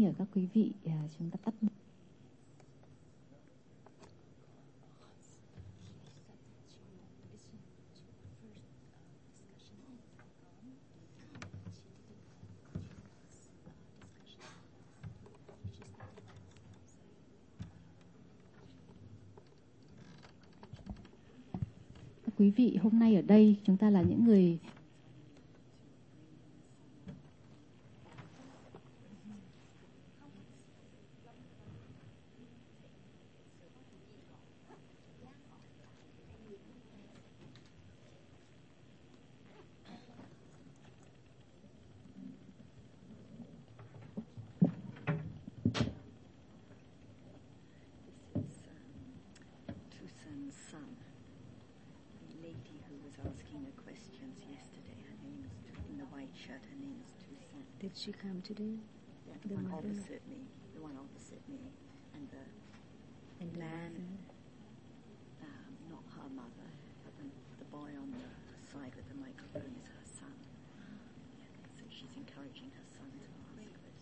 nhờ các quý vị chúng ta tắt. Các quý vị, hôm nay ở đây chúng ta là những người Did she come today? The one opposite me, and the man, not her mother, but the boy on the side with the microphone is her son. Yeah, so she's encouraging her son to ask questions.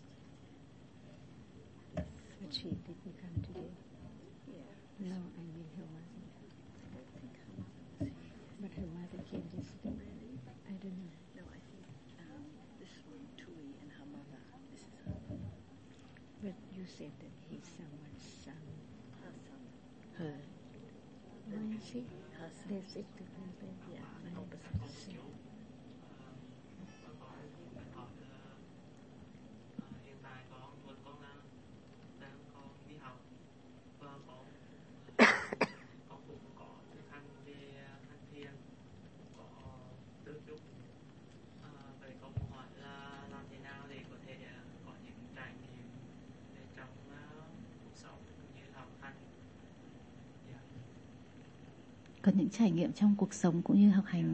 But she didn't come today. Yeah. No, I mean her mother. I don't think her mother was here. But her mother came yesterday. I don't know. No, I think this one, Tui, and her mother. This is her mother. But you said that he's someone's son. Her son. Her. Why is he? Her son. They sit together. Yeah, opposite. Hiện tại con đang con đi học và con cũng có thực hành về hành thiền, có tư trúc. Vậy con muốn hỏi là làm thế nào để có thể có những trải nghiệm để trong cuộc sống cũng như học hành. có những trải nghiệm trong cuộc sống cũng như học hành.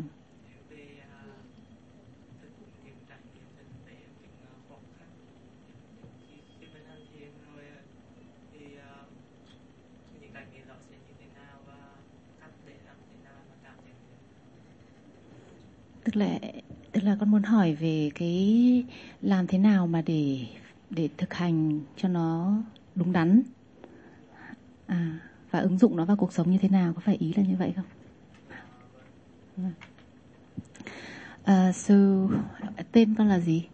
Tức là con muốn hỏi về cái làm thế nào mà để thực hành cho nó đúng đắn, và ứng dụng nó vào cuộc sống như thế nào, có phải ý là như vậy không? So tên con là gì?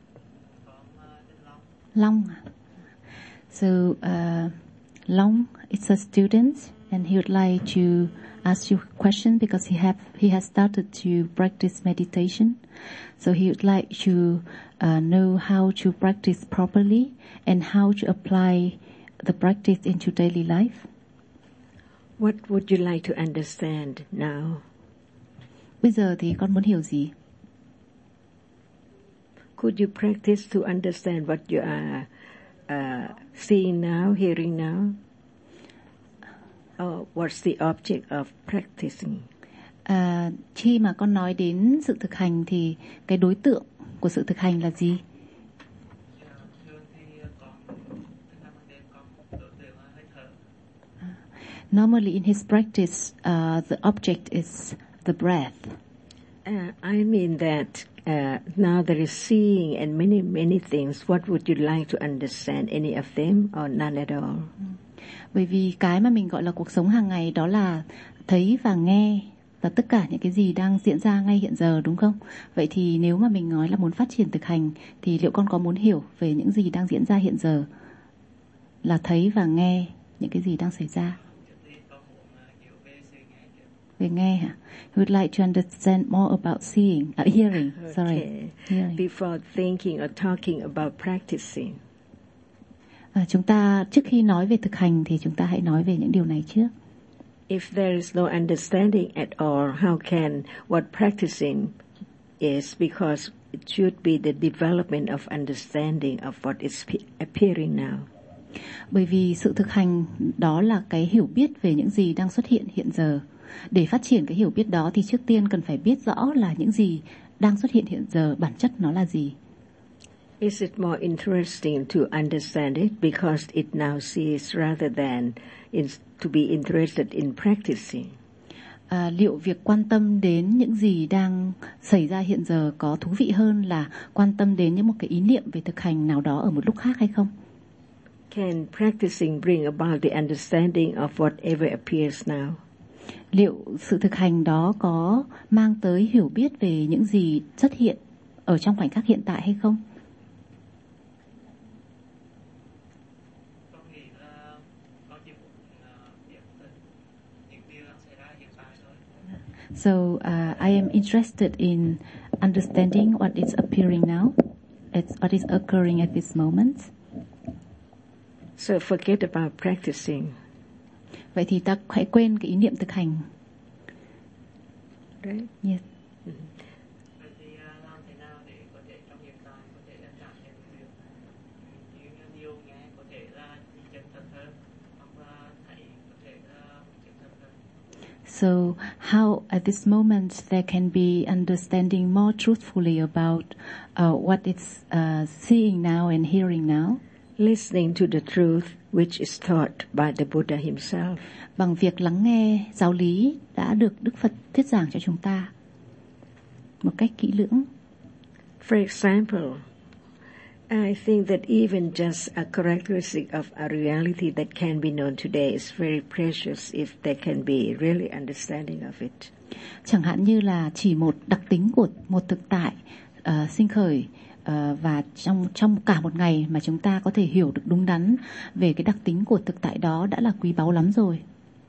Long. So Long is a student and he would like to ask you a question because he has started to practice meditation. So he would like to know how to practice properly and how to apply the practice into daily life. What would you like to understand now? Bây giờ thì con muốn hiểu gì? Could you practice to understand what you are seeing now, hearing now? Or what's the object of practicing? Khi mà con nói đến sự thực hành thì cái đối tượng của sự thực hành là gì? Normally in his practice, the object is the breath. I mean that now there is seeing and many things. What would you like to understand? Any of them or none at all? Bởi vì cái mà mình gọi là cuộc sống hàng ngày đó là thấy và nghe và tất cả những cái gì đang diễn ra ngay hiện giờ, đúng không? Vậy thì nếu mà mình nói là muốn phát triển thực hành thì liệu con có muốn hiểu về những gì đang diễn ra hiện giờ, là thấy và nghe những cái gì đang xảy ra? Về nghe hả? We would like to understand more about hearing. Sorry. Hearing. Before thinking or talking about practicing. Chúng ta trước khi nói về thực hành thì chúng ta hãy nói về những điều này trước. If there is no understanding at all, how can what practicing is? Because it should be the development of understanding of what is appearing now. Bởi vì sự thực hành đó là cái hiểu biết về những gì đang xuất hiện hiện giờ. Để phát triển cái hiểu biết đó thì trước tiên cần phải biết rõ là những gì đang xuất hiện hiện giờ, bản chất nó là gì. Is it more interesting to understand it because it now sees rather than to be interested in practicing? Liệu việc quan tâm đến những gì đang xảy ra hiện giờ có thú vị hơn là quan tâm đến những một cái ý niệm về thực hành nào đó ở một lúc khác hay không? Can practicing bring about the understanding of whatever appears now? Liệu sự thực hành đó có mang tới hiểu biết về những gì xuất hiện ở trong khoảnh khắc hiện tại hay không? Con nghĩ là con chỉ muốn biết những điều đang xảy ra hiện tại thôi. So I am interested in understanding what is appearing now, what is occurring at this moment. So forget about practicing. Vậy thì ta hãy quên cái ý niệm thực hành. Right? Yes. Vậy thì làm thế nào để có thể trong hiện tại có thể là cảm nhận được những điều nghe có thể là chân thật hơn, hoặc là thấy có thể là chân thật hơn. So how at this moment there can be understanding more truthfully about what it's seeing now and hearing now? Listening to the truth which is taught by the Buddha himself. Bằng việc lắng nghe giáo lý đã được Đức Phật thuyết giảng cho chúng ta một cách kỹ lưỡng. For example, I think that even just a characteristic of a reality that can be known today is very precious if there can be really understanding of it. Chẳng hạn như là chỉ một đặc tính của một thực tại sinh khởi và trong cả một ngày mà chúng ta có thể hiểu được đúng đắn về cái đặc tính của thực tại đó đã là quý báu lắm rồi.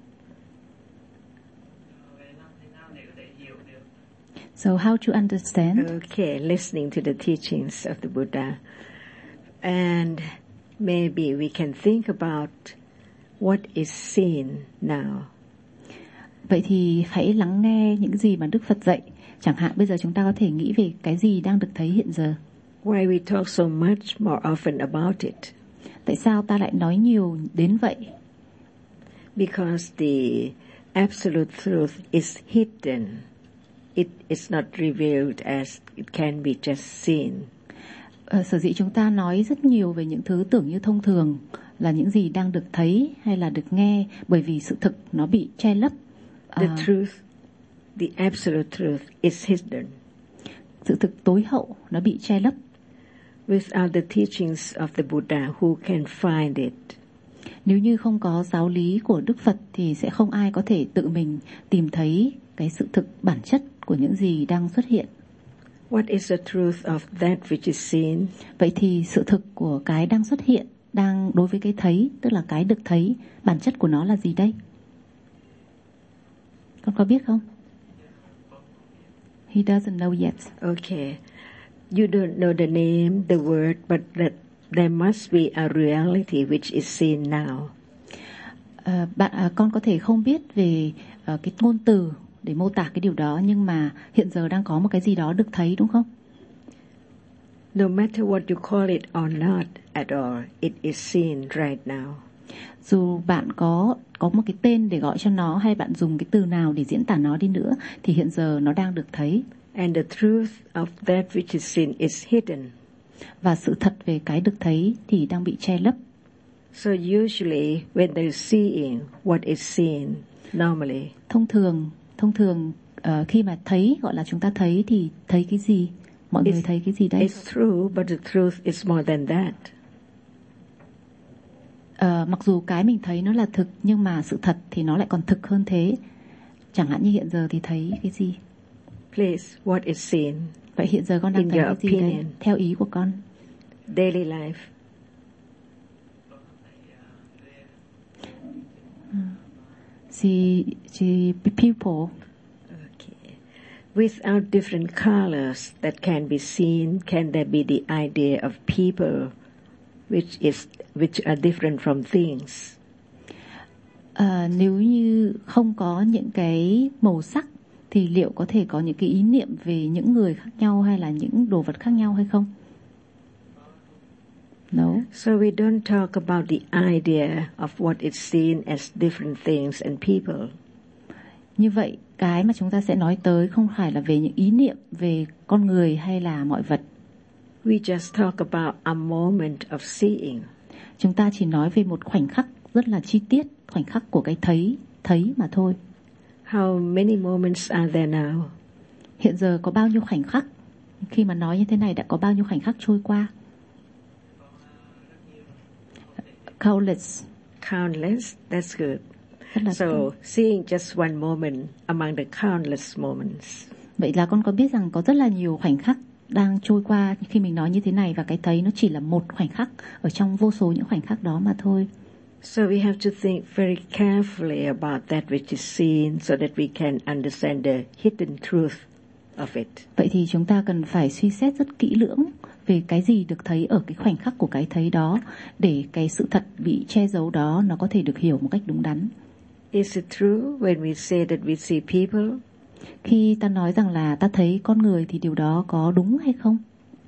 Vậy làm thế nào để có thể hiểu được? So how to understand? Okay, listening to the teachings of the Buddha. And maybe we can think about what is seen now. Vậy thì hãy lắng nghe những gì mà Đức Phật dạy. Chẳng hạn bây giờ chúng ta có thể nghĩ về cái gì đang được thấy hiện giờ. Why we talk so much more often about it? Tại sao ta lại nói nhiều đến vậy? Because the absolute truth is hidden. It is not revealed as it can be just seen. Sở dĩ chúng ta nói rất nhiều về những thứ tưởng như thông thường là những gì đang được thấy hay là được nghe, bởi vì sự thực nó bị che lấp. The truth, the absolute truth is hidden. Sự thực tối hậu nó bị che lấp. Without the teachings of the Buddha, who can find it? Nếu như không có giáo lý của Đức Phật thì sẽ không ai có thể tự mình tìm thấy cái sự thực bản chất của những gì đang xuất hiện. What is the truth of that which is seen? Vậy thì sự thực của cái đang xuất hiện, đang đối với cái thấy, tức là cái được thấy, bản chất của nó là gì đây? Con có biết không? He doesn't know yet. Okay. You don't know the name, the word, but that there must be a reality which is seen now. Con có thể không biết về cái ngôn từ để mô tả cái điều đó, nhưng mà hiện giờ đang có một cái gì đó được thấy, đúng không? No matter what you call it or not at all, it is seen right now. Dù bạn có một cái tên để gọi cho nó hay bạn dùng cái từ nào để diễn tả nó đi nữa thì hiện giờ nó đang được thấy. And the truth of that which is seen is hidden. Và sự thật về cái được thấy thì đang bị che lấp. So usually when there's seeing, what is seen normally? Thông thường khi mà thấy, gọi là chúng ta thấy thì thấy cái gì? Mọi người thấy cái gì đây? It's true, but the truth is more than that. Mặc dù cái mình thấy nó là thực, nhưng mà sự thật thì nó lại còn thực hơn thế. Chẳng hạn như hiện giờ thì thấy cái gì? Please, what is seen? Vậy hiện giờ con đang In thấy your cái gì đây? opinion. Theo ý của con. Daily life. The people. Okay. Without different colors that can be seen, can there be the idea of people which are different from things? Nếu như không có những cái màu sắc thì liệu có thể có những cái ý niệm về những người khác nhau hay là những đồ vật khác nhau hay không? No. So we don't talk about the idea of what is seen as different things and people. Như vậy, cái mà chúng ta sẽ nói tới không phải là về những ý niệm về con người hay là mọi vật. We just talk about a moment of seeing. Chúng ta chỉ nói về một khoảnh khắc rất là chi tiết, khoảnh khắc của cái thấy mà thôi. How many moments are there now? Hiện giờ có bao nhiêu khoảnh khắc? Khi mà nói như thế này đã có bao nhiêu khoảnh khắc trôi qua? Countless. Countless, that's good. Rất là So seeing just one moment among the countless moments. Vậy là con có biết rằng có rất là nhiều khoảnh khắc đang trôi qua khi mình nói như thế này, và cái thấy nó chỉ là một khoảnh khắc ở trong vô số những khoảnh khắc đó mà thôi. So we have to think very carefully about that which is seen so that we can understand the hidden truth of it. Vậy thì chúng ta cần phải suy xét rất kỹ lưỡng về cái gì được thấy ở cái khoảnh khắc của cái thấy đó, để cái sự thật bị che giấu đó nó có thể được hiểu một cách đúng đắn. Is it true when we say that we see people? Khi ta nói rằng là ta thấy con người thì điều đó có đúng hay không?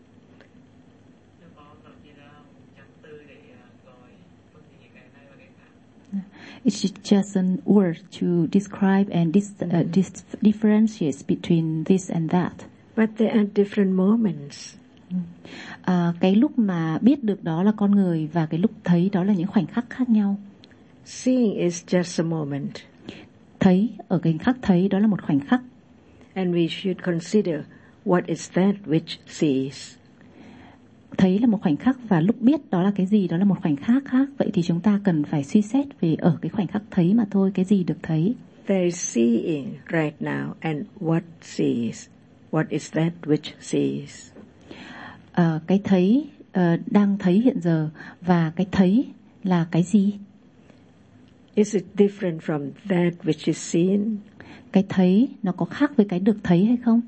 It's just an word to describe and differentiate between this and that. But there are different moments. Cái lúc mà biết được đó là con người và cái lúc thấy đó là những khoảnh khắc khác nhau. Seeing is just a moment. Thấy, ở cái khắc thấy đó là một khoảnh khắc. And we should consider what is that which sees. Thấy là một khoảnh khắc và lúc biết đó là cái gì, đó là một khoảnh khắc khác. Vậy thì chúng ta cần phải suy xét về ở cái khoảnh khắc thấy mà thôi, cái gì được thấy. There is seeing right now, and what sees? What is that which sees? Cái thấy đang thấy hiện giờ, và cái thấy là cái gì? Is it different from that which is seen? Cái thấy nó có khác với cái được thấy hay không?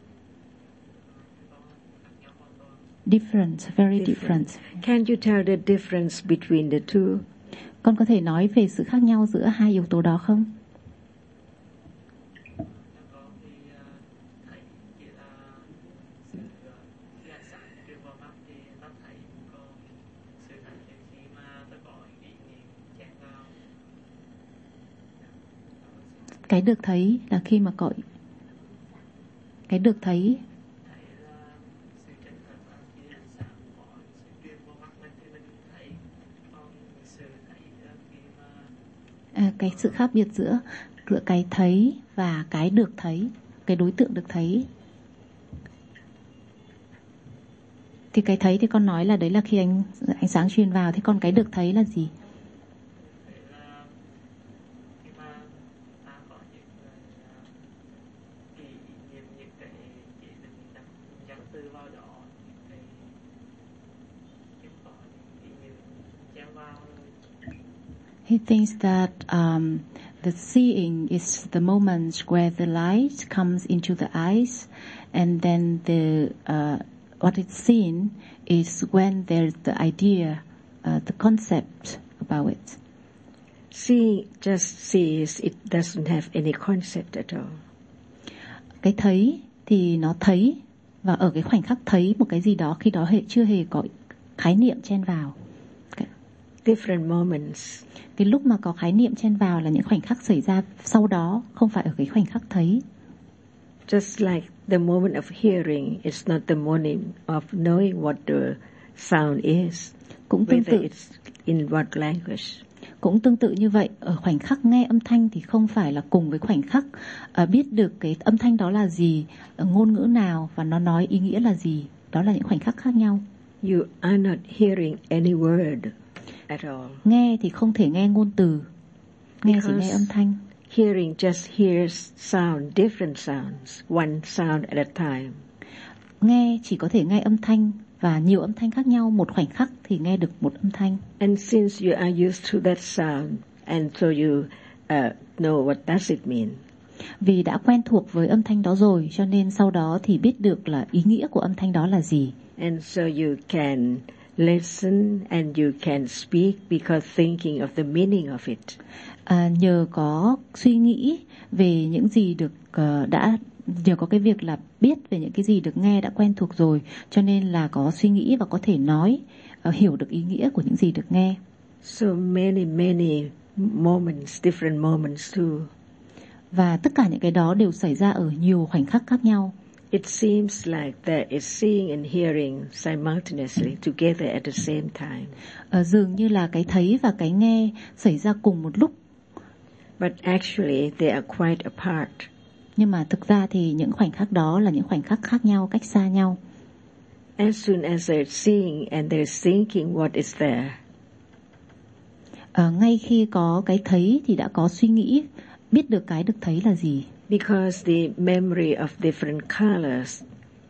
Different, very different. Can you tell the difference between the two? Con có thể nói về sự khác nhau giữa hai yếu tố đó không? Cái được thấy là khi mà cái được thấy cái sự khác biệt giữa cái thấy và cái được thấy, cái đối tượng được thấy. Thì cái thấy thì con nói là đấy là khi ánh sáng truyền vào, thế còn cái được thấy là gì? He thinks that the seeing is the moment where the light comes into the eyes, and then what is seen is when there's the idea, the concept about it. Seeing just sees, it doesn't have any concept at all. Cái thấy thì nó thấy, và ở cái khoảnh khắc thấy một cái gì đó, khi đó chưa hề có khái niệm chen vào. Different moments. Cái lúc mà có khái niệm chen vào là những khoảnh khắc xảy ra sau đó, không phải ở cái khoảnh khắc thấy. Just like the moment of hearing is not the moment of knowing what the sound is, Cũng tương tự, it's in what language. Cũng tương tự như vậy, ở khoảnh khắc nghe âm thanh thì không phải là cùng với khoảnh khắc biết được cái âm thanh đó là gì, ngôn ngữ nào và nó nói ý nghĩa là gì. Đó là những khoảnh khắc khác nhau. You are not hearing any word at all. Nghe thì không thể nghe ngôn từ, nghe chỉ nghe âm thanh. Hearing just hears sound, different sounds, one sound at a time. Nghe chỉ có thể nghe âm thanh, và nhiều âm thanh khác nhau, một khoảnh khắc thì nghe được một âm thanh. And since you are used to that sound, and so you know what does it mean. Vì đã quen thuộc với âm thanh đó rồi, cho nên sau đó thì biết được là ý nghĩa của âm thanh đó là gì. And so you can listen and you can speak because thinking of the meaning of it. Nhờ có suy nghĩ về những gì được nhờ có cái việc là biết về những cái gì được nghe đã quen thuộc rồi, cho nên là có suy nghĩ và có thể nói, hiểu được ý nghĩa của những gì được nghe. So many moments, different moments too. Và tất cả những cái đó đều xảy ra ở nhiều khoảnh khắc khác nhau. It seems like there is seeing and hearing simultaneously together at the same time. Dường như là cái thấy và cái nghe xảy ra cùng một lúc. But actually they are quite apart. Nhưng mà thực ra thì những khoảnh khắc đó là những khoảnh khắc khác nhau, cách xa nhau. As soon as they're seeing and they're thinking what is there. Ngay khi có cái thấy thì đã có suy nghĩ, biết được cái được thấy là gì. Because the memory of different colors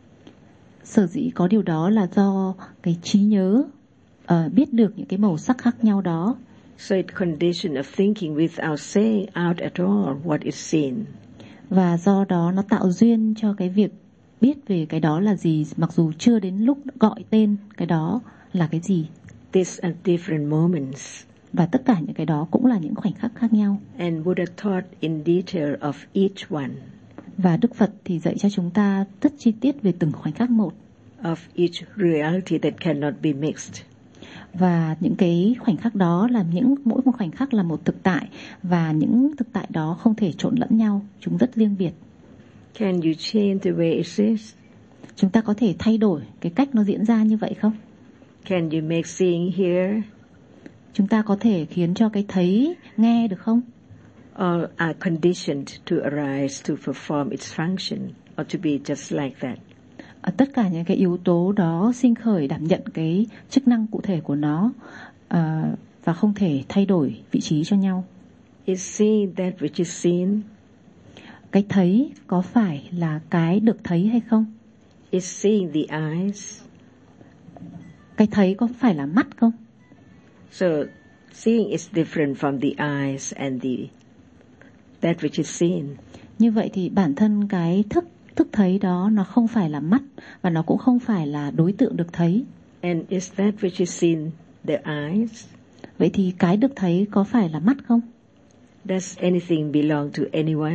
Sở dĩ có điều đó là do cái trí nhớ biết được những cái màu sắc khác nhau đó. So it condition of thinking without saying out at all what is seen. Và do đó nó tạo duyên cho cái việc biết về cái đó là gì, mặc dù chưa đến lúc gọi tên cái đó là cái gì. These are different moments. Và tất cả những cái đó cũng là những khoảnh khắc khác nhau. And Buddha taught in detail of each one. Và Đức Phật thì dạy cho chúng ta rất chi tiết về từng khoảnh khắc một. Of each reality that cannot be mixed. Và những cái khoảnh khắc đó là mỗi một khoảnh khắc là một thực tại, và những thực tại đó không thể trộn lẫn nhau, chúng rất riêng biệt. Can you change the way it is? Chúng ta có thể thay đổi cái cách nó diễn ra như vậy không? Can you make seeing hear? Chúng ta có thể khiến cho cái thấy nghe được không? All are conditioned to arise to perform its function or to be just like that. Tất cả những cái yếu tố đó sinh khởi đảm nhận cái chức năng cụ thể của nó, và không thể thay đổi vị trí cho nhau. Is seeing that which is seen? Cái thấy có phải là cái được thấy hay không? Is seeing the eyes? Cái thấy có phải là mắt không? So seeing is different from the eyes and that which is seen. Như vậy thì bản thân cái thức thấy đó nó không phải là mắt, và nó cũng không phải là đối tượng được thấy. And is that which is seen the eyes? Vậy thì cái được thấy có phải là mắt không? Does anything belong to anyone?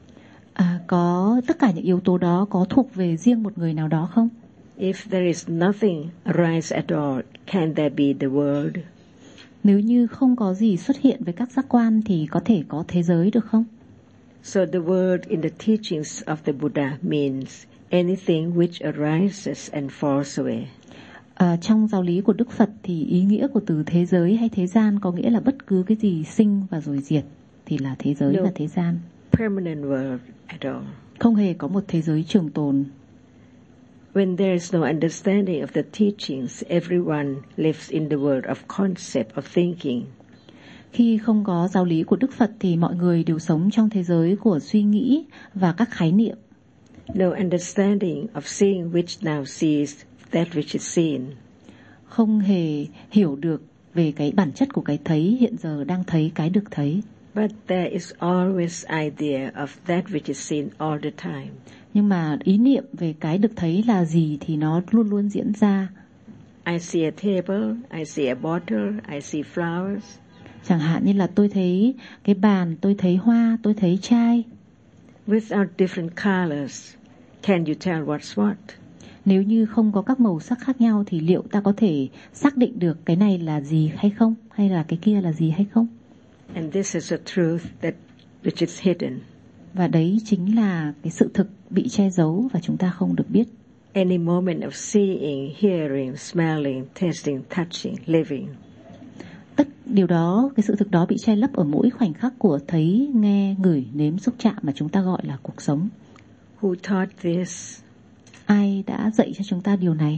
Có tất cả những yếu tố đó có thuộc về riêng một người nào đó không? If there is nothing arise at all, can there be the world? Nếu như không có gì xuất hiện với các giác quan thì có thể có thế giới được không? So the word in the teachings of the Buddha means anything which arises and falls away. Trong giáo lý của Đức Phật thì ý nghĩa của từ thế giới hay thế gian có nghĩa là bất cứ cái gì sinh và rồi diệt thì là thế giới và thế gian. Permanent world at all. Không hề có một thế giới trường tồn. When there is no understanding of the teachings, everyone lives in the world of concept, of thinking. Khi không có giáo lý của Đức Phật thì mọi người đều sống trong thế giới của suy nghĩ và các khái niệm. No understanding of seeing which now sees that which is seen. Không hề hiểu được về cái bản chất của cái thấy hiện giờ đang thấy cái được thấy. But there is always idea of that which is seen all the time. Nhưng mà ý niệm về cái được thấy là gì thì nó luôn luôn diễn ra. I see a table, I see a bottle, I see flowers. Chẳng hạn như là tôi thấy cái bàn, tôi thấy hoa, tôi thấy chai. Without different colors, can you tell what's what? Nếu như không có các màu sắc khác nhau thì liệu ta có thể xác định được cái này là gì hay không? Hay là cái kia là gì hay không? And this is a truth which is hidden. Và đấy chính là cái sự thực bị che giấu và chúng ta không được biết. Any moment of seeing, hearing, smelling, tasting, touching, living. Điều đó, cái sự thực đó bị che lấp ở mỗi khoảnh khắc của thấy, nghe, ngửi, nếm, xúc chạm mà chúng ta gọi là cuộc sống. Who taught this? Ai đã dạy cho chúng ta điều này?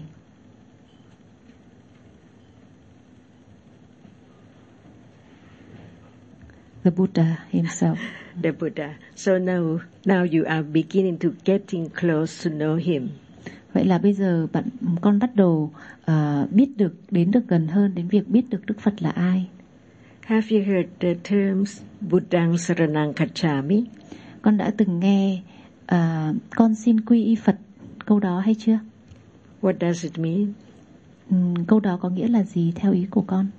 The Buddha himself. The Buddha. So now you are beginning to getting close to know him. Vậy là bây giờ con bắt đầu đến được gần hơn đến việc biết được Đức Phật là ai. Have you heard the terms Buddhang Saranang Gacchami? Con đã từng nghe con xin quy y Phật câu đó hay chưa? What does it mean? Câu đó có nghĩa là gì theo ý của con?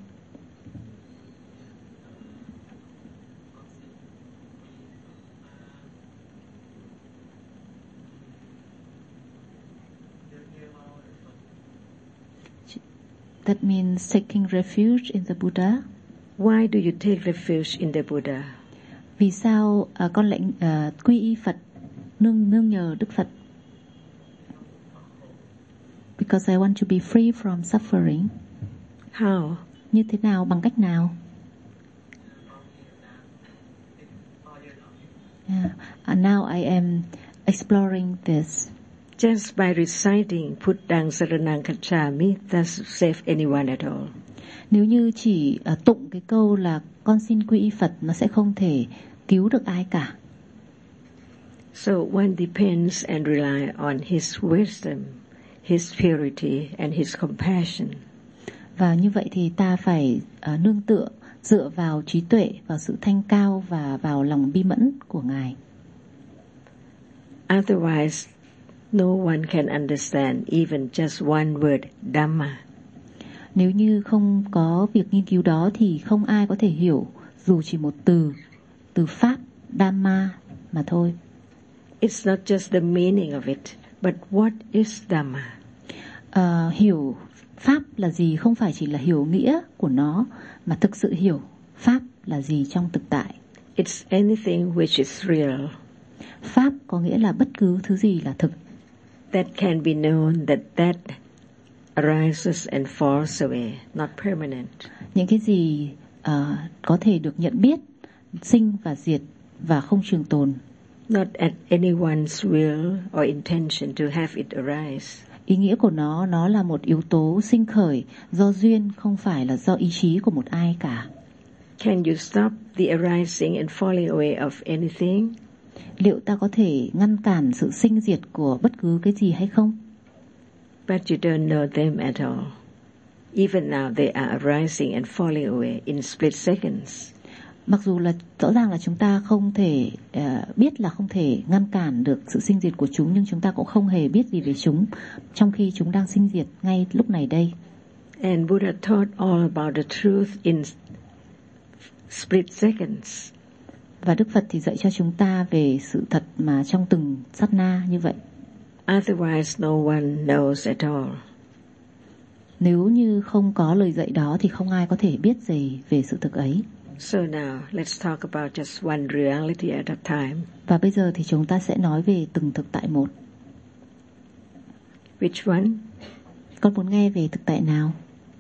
That means taking refuge in the Buddha. Why do you take refuge in the Buddha? Vì sao con lại quy y Phật, nương nhờ Đức Phật? Because I want to be free from suffering. How? Như thế nào, bằng cách nào? And now I am exploring this. Just by reciting Buddhang Saranang Gacchami doesn't save anyone at all. Nếu như chỉ tụng cái câu là con xin quy y Phật, nó sẽ không thể cứu được ai cả. So one depends and rely on his wisdom, his purity and his compassion. Và như vậy thì ta phải nương tựa, dựa vào trí tuệ, vào sự thanh cao và vào lòng bi mẫn của Ngài. Otherwise, no one can understand even just one word Dhamma. Nếu như không có việc nghiên cứu đó thì không ai có thể hiểu dù chỉ một từ Pháp, Dhamma mà thôi. It's not just the meaning of it, but what is Dhamma? Hiểu Pháp là gì không phải chỉ là hiểu nghĩa của nó, mà thực sự hiểu Pháp là gì trong thực tại. It's anything which is real. Pháp có nghĩa là bất cứ thứ gì là thực. That can be known, that arises and falls away, not permanent. Những cái gì có thể được nhận biết, sinh và diệt và không trường tồn. Not at anyone's will or intention to have it arise. Ý nghĩa của nó là một yếu tố sinh khởi do duyên, không phải là do ý chí của một ai cả. Can you stop the arising and falling away of anything? Liệu ta có thể ngăn cản sự sinh diệt của bất cứ cái gì hay không? But you don't know them at all. Even now they are arising and falling away in split seconds. Mặc dù là rõ ràng là chúng ta không thể biết là không thể ngăn cản được sự sinh diệt của chúng, nhưng chúng ta cũng không hề biết gì về chúng trong khi chúng đang sinh diệt ngay lúc này đây. And Buddha taught all about the truth in split seconds. Và Đức Phật thì dạy cho chúng ta về sự thật mà trong từng sát na như vậy. Otherwise no one knows at all. Nếu như không có lời dạy đó thì không ai có thể biết gì về sự thực ấy. So now let's talk about just one reality at a time. Và bây giờ thì chúng ta sẽ nói về từng thực tại một. Which one? Con muốn nghe về thực tại nào?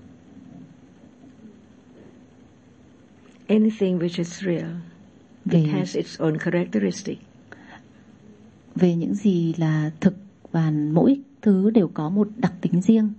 Anything which is real. It has its own characteristic. Về những gì là thực và mỗi thứ đều có một đặc tính riêng.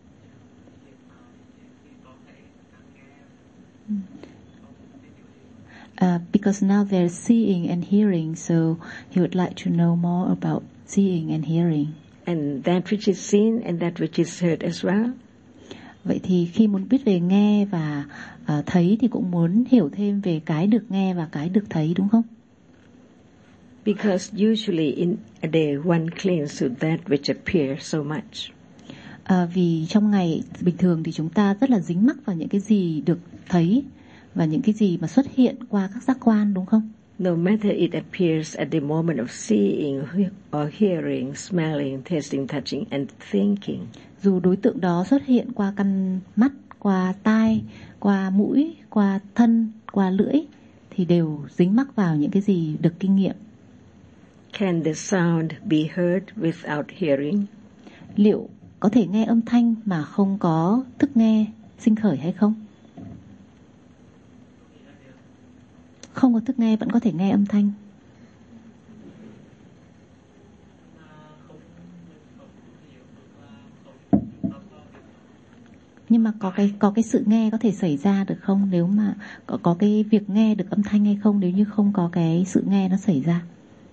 Because now they're seeing and hearing, so he would like to know more about seeing and hearing. And that which is seen and that which is heard as well. Vậy thì khi muốn biết về nghe và thấy thì cũng muốn hiểu thêm về cái được nghe và cái được thấy, đúng không? Because usually in a day one clings to that which appears so much. Vì trong ngày bình thường thì chúng ta rất là dính mắc vào những cái gì được thấy và những cái gì mà xuất hiện qua các giác quan, đúng không? No matter it appears at the moment of seeing or hearing, smelling, tasting, touching and thinking. Dù đối tượng đó xuất hiện qua căn mắt, qua tai, qua mũi, qua thân, qua lưỡi thì đều dính mắc vào những cái gì được kinh nghiệm. Can the sound be heard without hearing? Liệu có thể nghe âm thanh mà không có thức nghe sinh khởi hay không? Không có thức nghe vẫn có thể nghe âm thanh. Nhưng mà có cái sự nghe có thể xảy ra được không? Nếu mà có cái việc nghe được âm thanh hay không nếu như không có cái sự nghe nó xảy ra?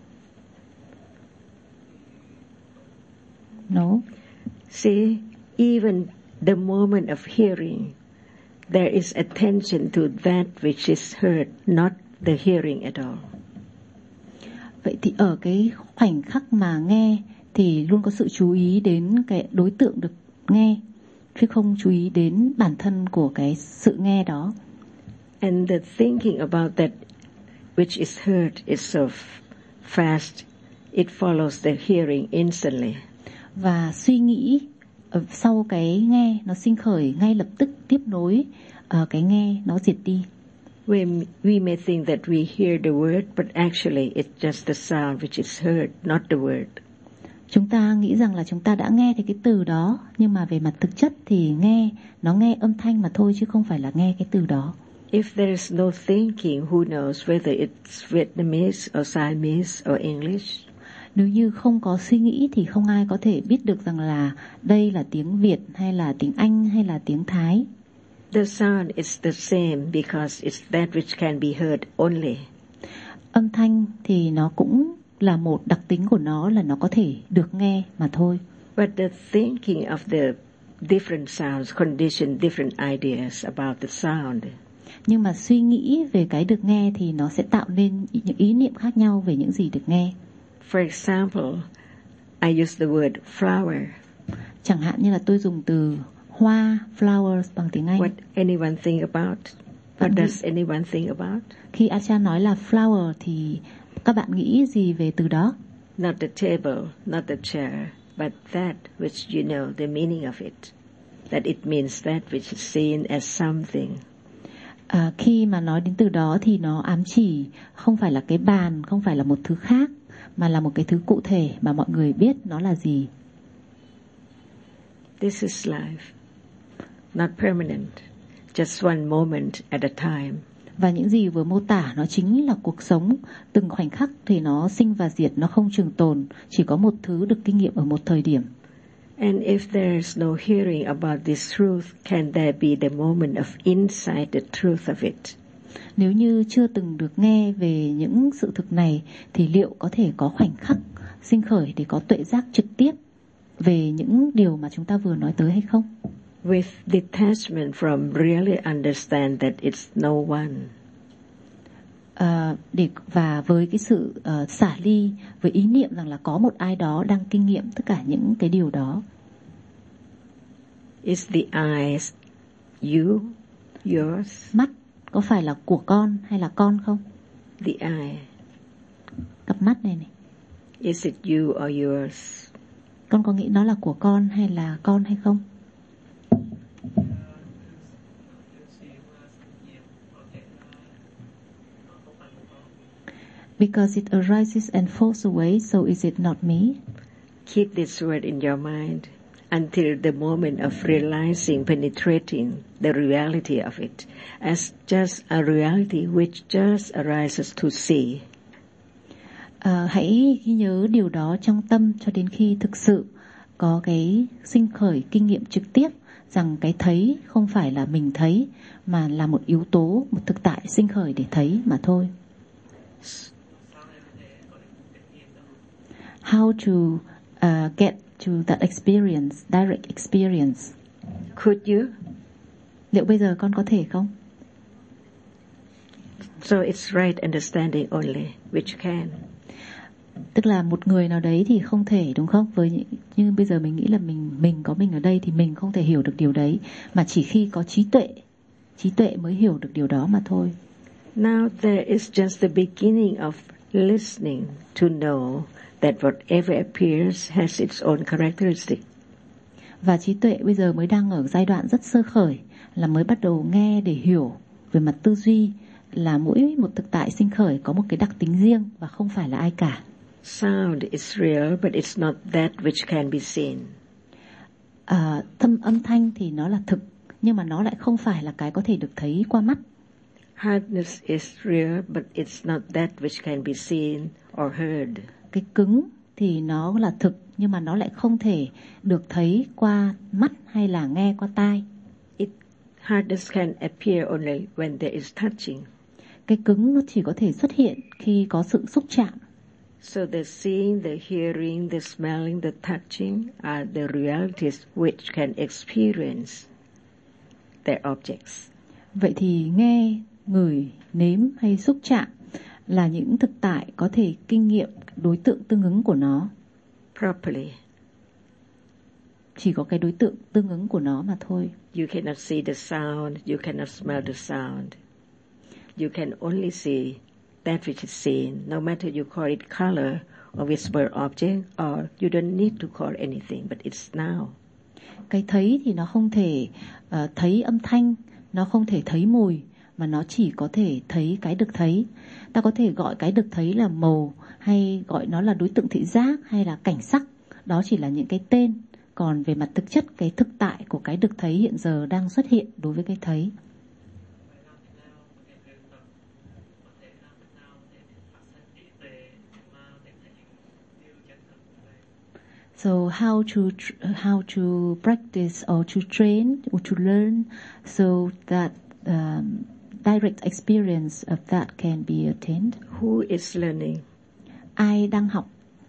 No. See, even the moment of hearing, there is attention to that which is heard, not the hearing at all. Vậy thì ở cái khoảnh khắc mà nghe thì luôn có sự chú ý đến cái đối tượng được nghe, chứ không chú ý đến bản thân của cái sự nghe đó. And the thinking about that which is heard is so fast, it follows the hearing instantly. Và suy nghĩ sau cái nghe nó sinh khởi ngay lập tức tiếp nối cái nghe nó diệt đi. We may think that we hear the word, but actually it's just the sound which is heard, not the word. Chúng ta nghĩ rằng là chúng ta đã nghe thấy cái từ đó, nhưng mà về mặt thực chất thì nó nghe âm thanh mà thôi chứ không phải là nghe cái từ đó. If there is no thinking, who knows whether it's Vietnamese or Siamese or English? Nếu như không có suy nghĩ thì không ai có thể biết được rằng là đây là tiếng Việt hay là tiếng Anh hay là tiếng Thái. The sound is the same because it's that which can be heard only. Âm thanh thì nó cũng là một đặc tính của nó là nó có thể được nghe mà thôi. But the thinking of the different sounds condition different ideas about the sound. Nhưng mà suy nghĩ về cái được nghe thì nó sẽ tạo nên những ý niệm khác nhau về những gì được nghe. For example, I use the word flower. Chẳng hạn như là tôi dùng từ hoa, flowers bằng tiếng Anh. What anyone think about? What does anyone think about? Khi Ajahn nói là flower thì các bạn nghĩ gì về từ đó? Not the table, not the chair, but that which you know the meaning of it. That it means that which is seen as something. Khi mà nói đến từ đó thì nó ám chỉ không phải là cái bàn, không phải là một thứ khác, mà là một cái thứ cụ thể mà mọi người biết nó là gì. This is life, not permanent, just one moment at a time. Và những gì vừa mô tả nó chính là cuộc sống, từng khoảnh khắc thì nó sinh và diệt, nó không trường tồn, chỉ có một thứ được kinh nghiệm ở một thời điểm. And if there is no hearing about this truth, can there be the moment of insight, the truth of it? Nếu như chưa từng được nghe về những sự thực này thì liệu có thể có khoảnh khắc sinh khởi để có tuệ giác trực tiếp về những điều mà chúng ta vừa nói tới hay không? With detachment from really understand that it's no one. Và với cái sự xả ly, với ý niệm rằng là có một ai đó đang kinh nghiệm tất cả những cái điều đó. Is the eyes you, yours? Mắt có phải là của con hay là con không? The eye. Cặp mắt này này. Is it you or yours? Con có nghĩ nó là của con hay là con hay không? Because it arises and falls away, so is it not me? Keep this word in your mind until the moment of realizing, penetrating the reality of it as just a reality which just arises to see. Hãy ghi nhớ điều đó trong tâm cho đến khi thực sự có cái sinh khởi kinh nghiệm trực tiếp rằng cái thấy không phải là mình thấy mà là một yếu tố, một thực tại sinh khởi để thấy mà thôi. How to get to that experience, direct experience? Could you? Liệu bây giờ con có thể không? So it's right understanding only, which can. Tức là một người nào đấy thì không thể, đúng không? Nhưng bây giờ mình nghĩ là mình có mình ở đây thì mình không thể hiểu được điều đấy, mà chỉ khi có trí tuệ mới hiểu được điều đó mà thôi. Now there is just the beginning of listening to know that whatever appears has its own characteristic. Và trí tuệ bây giờ mới đang ở giai đoạn rất sơ khởi, là mới bắt đầu nghe để hiểu về mặt tư duy là mỗi một thực tại sinh khởi có một cái đặc tính riêng và không phải là ai cả. Sound is real, but it's not that which can be seen. Âm thanh thì nó là thực, nhưng mà nó lại không phải là cái có thể được thấy qua mắt. Hardness is real, but it's not that which can be seen or heard. Cái cứng thì nó là thực, nhưng mà nó lại không thể được thấy qua mắt hay là nghe qua tai. Hardness can appear only when there is touching. Cái cứng nó chỉ có thể xuất hiện khi có sự xúc chạm. So the seeing, the hearing, the smelling, the touching are the realities which can experience their objects. Vậy thì nghe, ngửi, nếm hay xúc chạm là những thực tại có thể kinh nghiệm đối tượng tương ứng của nó. Properly. Chỉ có cái đối tượng tương ứng của nó mà thôi. You cannot see the sound, you cannot smell the sound. You can only see that which is seen, no matter you call it color or visible object, or you don't need to call anything, but it's now. Cái thấy thì nó không thể thấy âm thanh, nó không thể thấy mùi, mà nó chỉ có thể thấy cái được thấy. Ta có thể gọi cái được thấy là màu, hay gọi nó là đối tượng thị giác, hay là cảnh sắc. Đó chỉ là những cái tên. Còn về mặt thực chất, cái thực tại của cái được thấy hiện giờ đang xuất hiện đối với cái thấy. So how to practice or to train or to learn so that direct experience of that can be attained. Who is learning? Ai đang học?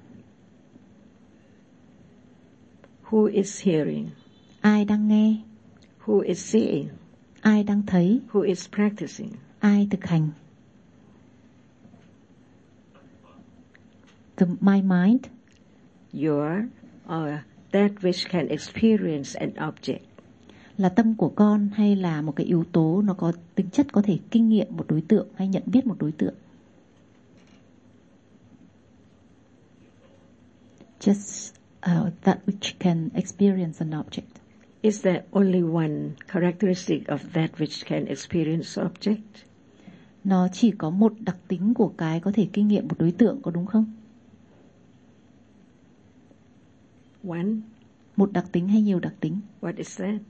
Who is hearing? Ai đang nghe? Who is seeing? Ai đang thấy? Who is practicing? Ai thực hành? My mind, Your or that which can experience an object. là tâm của con hay là một cái yếu tố nó có tính chất có thể kinh nghiệm một đối tượng hay nhận biết một đối tượng? Just that which can experience an object. Is there only one characteristic of that which can experience object? Nó chỉ có một đặc tính của cái có thể kinh nghiệm một đối tượng, có đúng không? One? Một đặc tính hay nhiều đặc tính? What is that?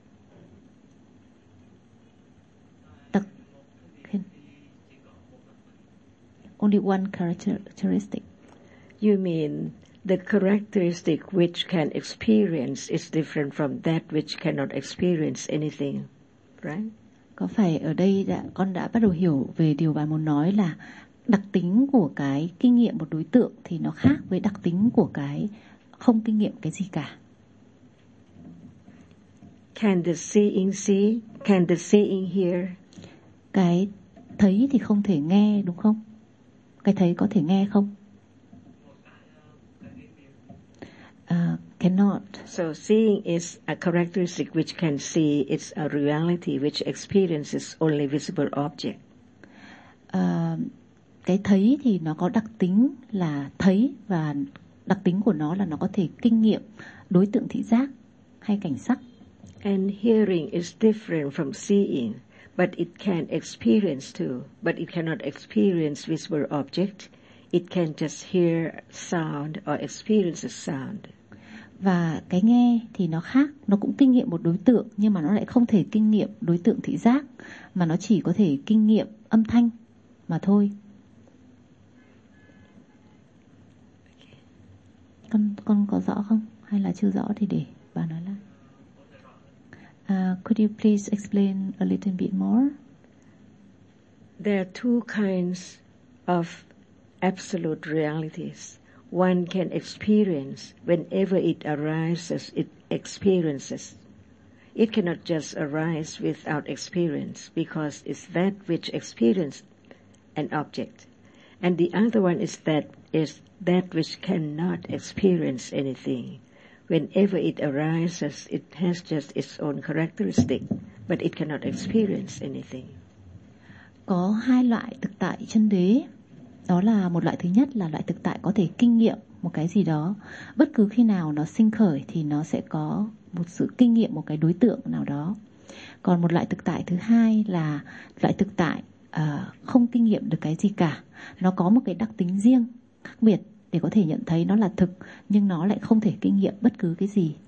Only one characteristic. You mean the characteristic which can experience is different from that which cannot experience anything, right? Có phải ở đây con đã bắt đầu hiểu về điều bạn muốn nói là đặc tính của cái kinh nghiệm một đối tượng thì nó khác với đặc tính của cái không kinh nghiệm cái gì cả. Can the seeing see? Can the seeing hear? Cái thấy thì không thể nghe, đúng không? Cái thấy có thể nghe không? Cannot. So seeing is a characteristic which can see. It's a reality which experiences only visible object. Cái thấy thì nó có đặc tính là thấy, và đặc tính của nó là nó có thể kinh nghiệm đối tượng thị giác hay cảnh sắc. And hearing is different from seeing, but it can experience too. But it cannot experience visible object. It can just hear sound or experience a sound. Và cái nghe thì nó khác, nó cũng kinh nghiệm một đối tượng nhưng mà nó lại không thể kinh nghiệm đối tượng thị giác, mà nó chỉ có thể kinh nghiệm âm thanh mà thôi. Con có rõ không? Hay là chưa rõ thì để bà nói lại. Could you please explain a little bit more? There are two kinds of absolute realities. One can experience whenever it arises, it experiences. It cannot just arise without experience because it's that which experiences an object. And the other one is that which cannot experience anything. Whenever it arises, it has just its own characteristic, but it cannot experience anything. Có hai loại thực tại chân đế. Đó là một loại thứ nhất là loại thực tại có thể kinh nghiệm một cái gì đó. Bất cứ khi nào nó sinh khởi thì nó sẽ có một sự kinh nghiệm một cái đối tượng nào đó. Còn một loại thực tại thứ hai là loại thực tại không kinh nghiệm được cái gì cả. Nó có một cái đặc tính riêng khác biệt để có thể nhận thấy nó là thực, nhưng nó lại không thể kinh nghiệm bất cứ cái gì.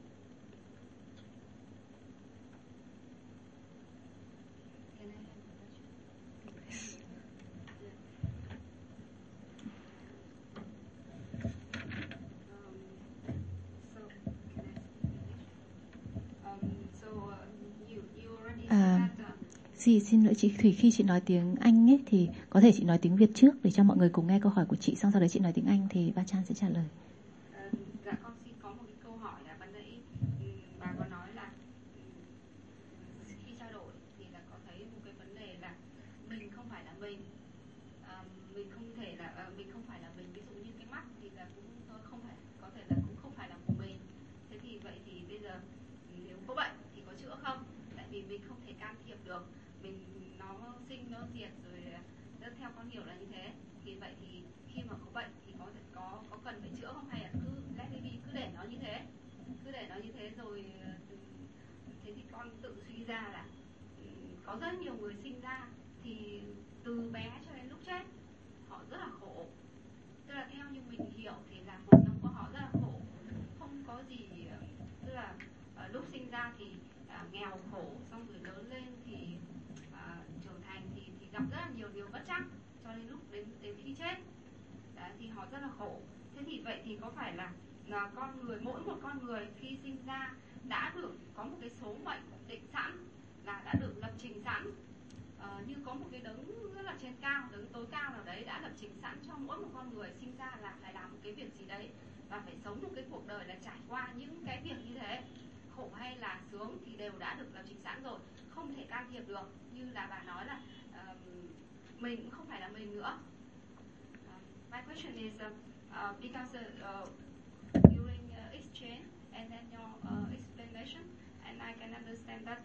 Xin lỗi chị Thủy, khi chị nói tiếng Anh ấy thì có thể chị nói tiếng Việt trước để cho mọi người cùng nghe câu hỏi của chị, xong sau đấy chị nói tiếng Anh thì Ba Chan sẽ trả lời. Dạ, con xin có một cái câu hỏi là ban nãy bà có nói là khi trao đổi thì là có thấy một cái vấn đề là mình không phải là mình, mình không thể là mình không phải là mình, ví dụ như cái mắt thì là cũng không phải, có thể là cũng không phải là của mình. Thế thì vậy thì bây giờ nếu có bệnh thì có chữa không? Tại vì mình không thể can thiệp được, mình nó sinh nó diệt rồi, theo con hiểu là như thế. Thì vậy thì khi mà có bệnh thì có cần phải chữa không, hay là cứ let it be, cứ để nó như thế rồi. Thế thì con tự suy ra là có rất nhiều người sinh ra thì từ bé cho đến lúc chết họ rất là khổ. Tức là theo như mình hiểu thì là cuộc sống của họ rất là khổ, không có gì, tức là lúc sinh ra thì nghèo khổ, xong rồi lớn lên thì trưởng thành thì gặp rất là nhiều điều bất trắc, cho đến lúc đến khi chết. Đấy, thì họ rất là khổ. Thế thì vậy thì có phải là là mỗi một con người khi sinh ra đã được có một cái số mệnh định sẵn, là đã được lập trình sẵn, như có một cái đấng rất là trên cao, đấng tối cao nào đấy đã lập trình sẵn cho mỗi một con người sinh ra là phải làm một cái việc gì đấy và phải sống một cái cuộc đời là trải qua những cái việc như thế, khổ hay là sướng thì đều đã được lập trình sẵn rồi, không thể can thiệp được. Như là bà nói là mình cũng không phải là mình nữa. My question is because during exchange and then your explanation, and I can understand that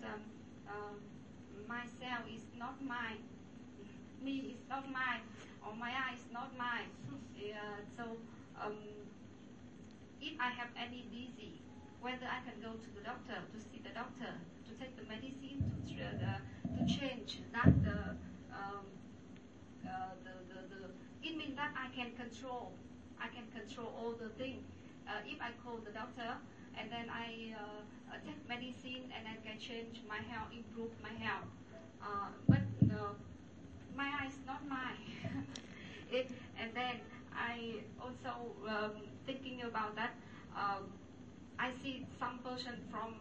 myself is not mine, me is not mine, or my eye is not mine. So if I have any disease, whether I can go to the doctor, to see the doctor, to take the medicine, to change that it means that I can control all the things. If I call the doctor and then I take medicine and I can change my health, improve my health. But my eye is not mine. And then I also thinking about that. I see some person from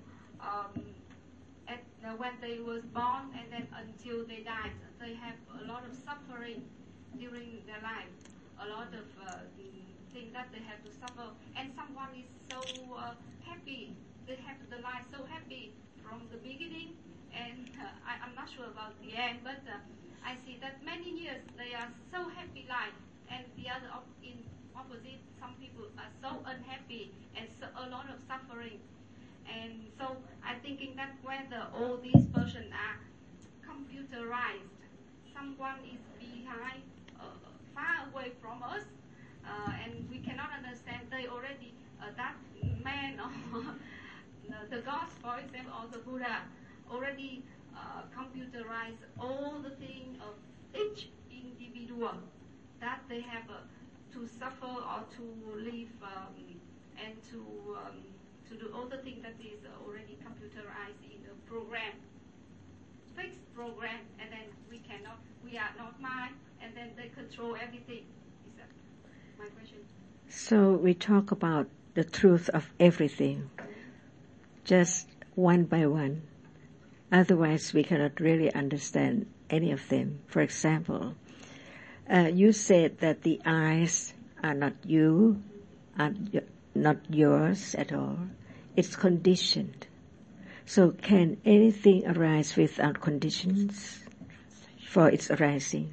when they was born and then until they died, they have a lot of suffering during their life, a lot of things that they have to suffer, and someone is so happy, they have the life so happy from the beginning, and I'm not sure about the end, but I see that many years they are so happy life, and the other in opposite, some people are so unhappy and so a lot of suffering. And so I'm thinking that whether all these persons are computerized, someone is behind, far away from us, and we cannot understand. They already, that man or the God, for example, or the Buddha, already computerized all the things of each individual that they have to suffer or to live and to do all the things that is already computerized in the program, fixed program, and then we are not mind, and then they control everything. Is that my question? So we talk about the truth of everything, just one by one. Otherwise, we cannot really understand any of them. For example, you said that the eyes are not you, are not yours at all. It's conditioned. So can anything arise without conditions for its arising?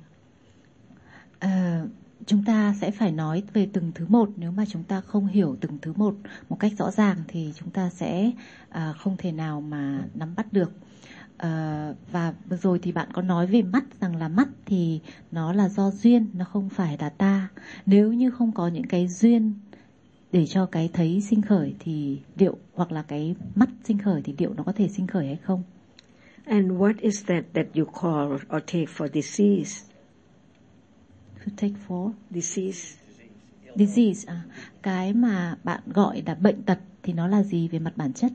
Chúng ta sẽ phải nói về từng thứ một. Nếu mà chúng ta không hiểu từng thứ một cách rõ ràng thì chúng ta sẽ không thể nào mà nắm bắt được. Và vừa rồi thì bạn có nói về mắt, rằng là mắt thì nó là do duyên, nó không phải là ta. Nếu như không có những cái duyên để cho cái thấy sinh khởi thì liệu, hoặc là cái mắt sinh khởi thì liệu nó có thể sinh khởi hay không? And what is that you call or take for disease? To take for disease. Disease, cái mà bạn gọi là bệnh tật thì nó là gì về mặt bản chất?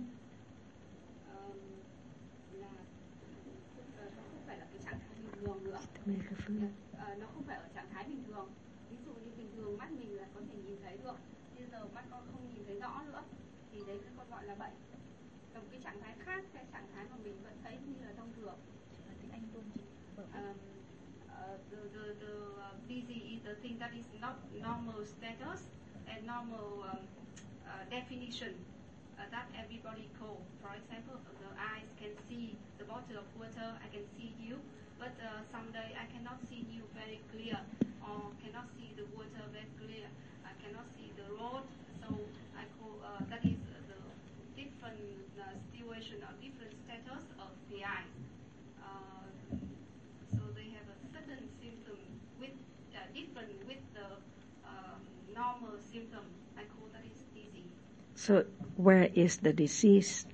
Nó không phải ở trạng thái bình thường. Ví dụ như bình thường mắt mình là có thể nhìn thấy được, bây giờ mắt con không nhìn thấy rõ nữa thì đấy con gọi là bệnh. Trong cái trạng thái khác, cái trạng thái mà mình vẫn thấy như là thông thường. The busy is the thing that is not normal status and normal definition that everybody call. For example, the eyes can see the bottle of water, I can see you, but someday I cannot see you very clear, or cannot see the water very clear. I cannot see the road, so I call that is the different situation or different status of the eye. So they have a certain symptom with different with the normal symptom. I call that is disease. So where is the disease?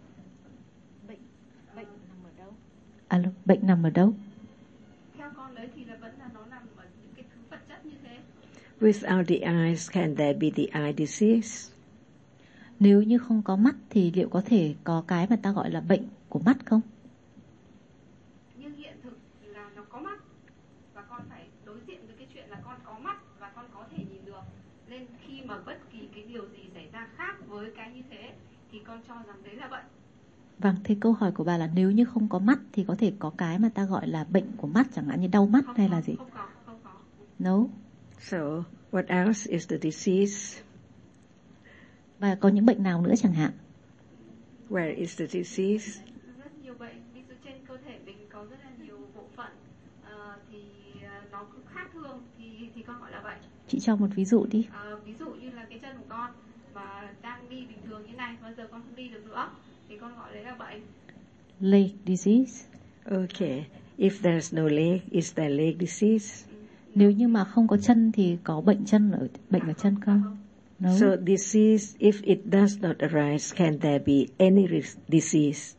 Bệnh nằm ở đâu? Theo con đấy thì là vẫn là nó nằm ở những cái thứ vật chất như thế. Without the eyes, can there be the eye disease? Nếu như không có mắt thì liệu có thể có cái mà ta gọi là bệnh của mắt không? Nhưng hiện thực là nó có mắt và con phải đối diện với cái chuyện là con có mắt và con có thể nhìn được. Nên khi mà bất kỳ cái điều gì xảy ra khác với cái như thế thì con cho rằng đấy là bệnh. Vâng, thế câu hỏi của bà là nếu như không có mắt thì có thể có cái mà ta gọi là bệnh của mắt, chẳng hạn như đau mắt hay là gì? Không có. No. So, what else is the disease? Và có những bệnh nào nữa chẳng hạn? Where is the disease? Rất nhiều bệnh, ví dụ trên cơ thể mình có rất là nhiều bộ phận thì nó cũng khác thường thì con gọi là bệnh. Chị cho một ví dụ đi. Ví dụ như là cái chân của con mà đang đi bình thường như này, bây giờ con không đi được nữa thì con gọi đấy là bệnh. Leg disease. Okay. If there's no leg, is there leg disease? Nếu như mà không có chân thì có bệnh ở chân không? No. So disease, if it does not arise, can there be any disease?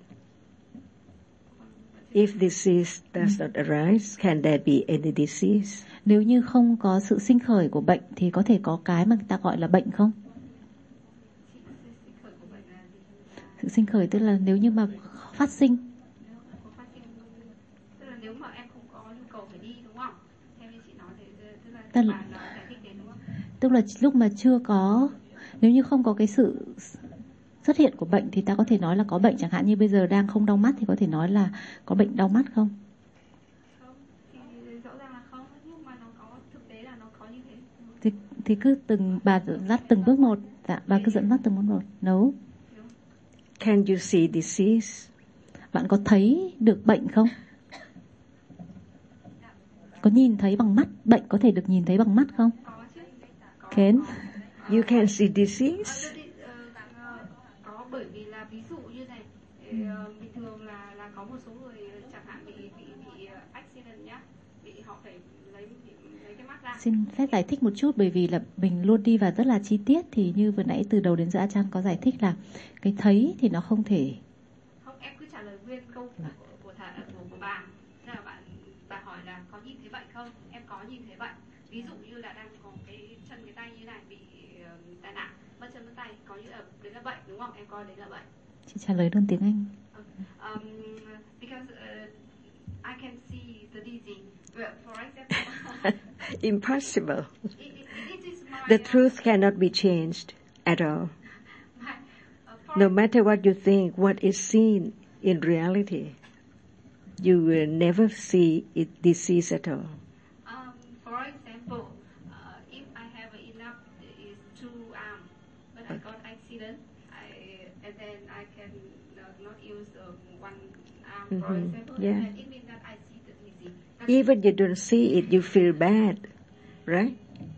If disease does not arise, can there be any disease? Nếu như không có sự sinh khởi của bệnh thì có thể có cái mà người ta gọi là bệnh không? Sự sinh khởi tức là nếu như mà phát sinh. Tức là nếu mà em không có nhu cầu phải đi, đúng không? Theo như chị nói thì tức là bà nói giải thích đấy, đúng không? Tức là lúc mà chưa có, nếu như không có cái sự xuất hiện của bệnh thì ta có thể nói là có bệnh, chẳng hạn như bây giờ đang không đau mắt thì có thể nói là có bệnh đau mắt không? Không, thì rõ ràng là không, nhưng mà nó có, thực tế là nó có như thế. Thì cứ bà dẫn dắt từng bước một. Dạ, bà cứ dẫn dắt từng bước một. No. Can you see disease? Bạn có thấy được bệnh không? Có nhìn thấy bằng mắt, bệnh có thể được nhìn thấy bằng mắt không? Có chứ. Can? You can see disease? Có, bởi vì là ví dụ như này, bình thường là có một số người chẳng hạn bị accident nhá, họ phải lấy cái mắt ra. Xin phép giải thích một chút, bởi vì là mình luôn đi vào rất là chi tiết, thì như vừa nãy từ đầu đến giờ A Trang có giải thích là cái thấy thì nó không thể. Không, em cứ trả lời nguyên câu của bà. Thế là bà hỏi là có nhìn thấy bệnh không? Em có nhìn thấy bệnh. Ví dụ như là đang có cái chân cái tay như này bị tai nạn, mất chân mất tay, có như là đấy là bệnh, đúng không? Em coi đấy là bệnh. Chị trả lời luôn tiếng Anh. Because I can see the disease. Well, for example, Impossible. it is my, The truth cannot be changed at all. No matter what you think, what is seen in reality, you will never see it disease at all. For example, if I have enough is two arms, but I got accident, and then I can not use one arm, for example, Yeah. and it means that I see the disease. Even you don't see it, you feel bad, right?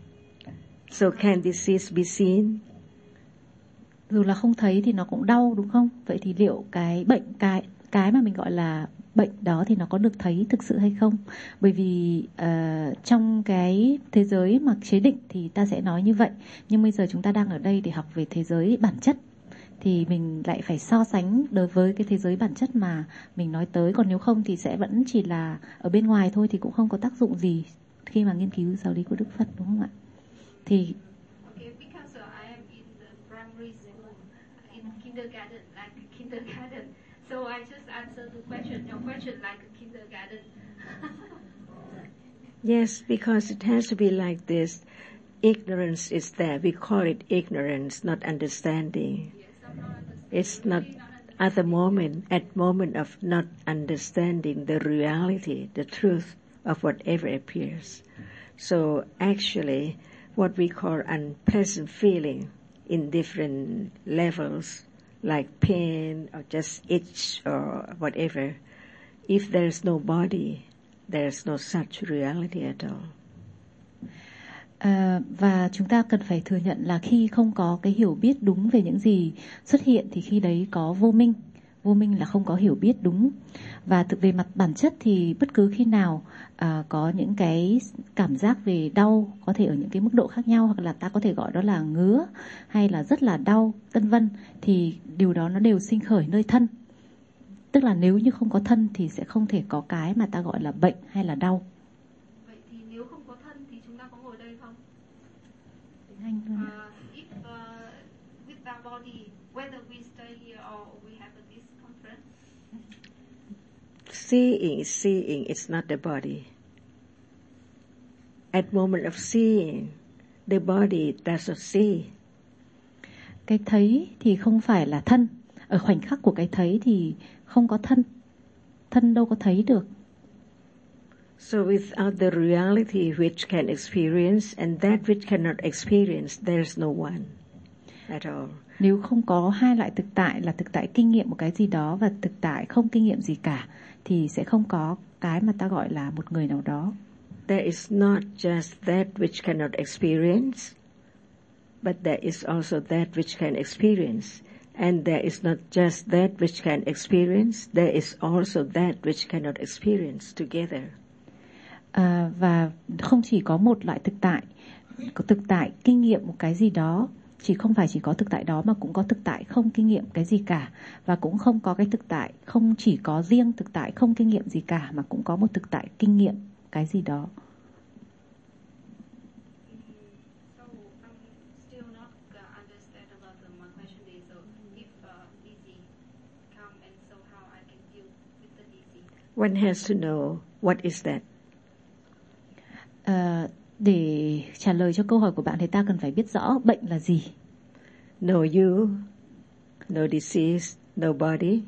So can disease be seen? Dù là không thấy thì nó cũng đau, đúng không? Vậy thì liệu cái bệnh, cái mà mình gọi là bệnh đó thì nó có được thấy thực sự hay không? Bởi vì trong cái thế giới mà chế định thì ta sẽ nói như vậy, nhưng bây giờ chúng ta đang ở đây để học về thế giới bản chất, thì mình lại phải so sánh đối với cái thế giới bản chất mà mình nói tới. Còn nếu không thì sẽ vẫn chỉ là ở bên ngoài thôi, thì cũng không có tác dụng gì khi mà nghiên cứu giáo lý của Đức Phật, đúng không ạ? Thì because I am in the primary school, in kindergarten, like kindergarten, so I just answer the question, your question like a kindergarten. Yes, because it has to be like this. Ignorance is there. We call it ignorance, not understanding. Yes, I'm not understanding. It's not at the moment of not understanding the reality, the truth of whatever appears. So actually, what we call unpleasant feeling in different levels, like pain or just itch or whatever, if there's no body, there's no such reality at all. Và chúng ta cần phải thừa nhận là khi không có cái hiểu biết đúng về những gì xuất hiện thì khi đấy có vô minh. Vô minh là không có hiểu biết đúng. Và về mặt bản chất thì bất cứ khi nào có những cái cảm giác về đau, có thể ở những cái mức độ khác nhau, hoặc là ta có thể gọi đó là ngứa hay là rất là đau, vân vân, thì điều đó nó đều sinh khởi nơi thân. Tức là nếu như không có thân thì sẽ không thể có cái mà ta gọi là bệnh hay là đau. Vậy thì nếu không có thân thì chúng ta có ngồi đây không? Anh If with our body, whether we stay here or we have this conference. Seeing is not the body. At moment of seeing, the body does not see. Cái thấy thì không phải là thân. Ở khoảnh khắc của cái thấy thì không có thân. Thân đâu có thấy được. So without the reality which can experience and that which cannot experience, there is no one at all. Nếu không có hai loại thực tại là thực tại kinh nghiệm một cái gì đó và thực tại không kinh nghiệm gì cả thì sẽ không có cái mà ta gọi là một người nào đó. There is not just that which cannot experience, but there is also that which can experience. And there is not just that which can experience, there is also that which cannot experience together. Và không chỉ có một loại thực tại kinh nghiệm một cái gì đó, không phải chỉ có thực tại đó mà cũng có thực tại không kinh nghiệm cái gì cả, và cũng không có cái thực tại không chỉ có riêng thực tại không kinh nghiệm gì cả mà cũng có một thực tại kinh nghiệm cái gì đó. One has to know what is that. Để trả lời cho câu hỏi của bạn thì ta cần phải biết rõ bệnh là gì. No you, no disease, no body,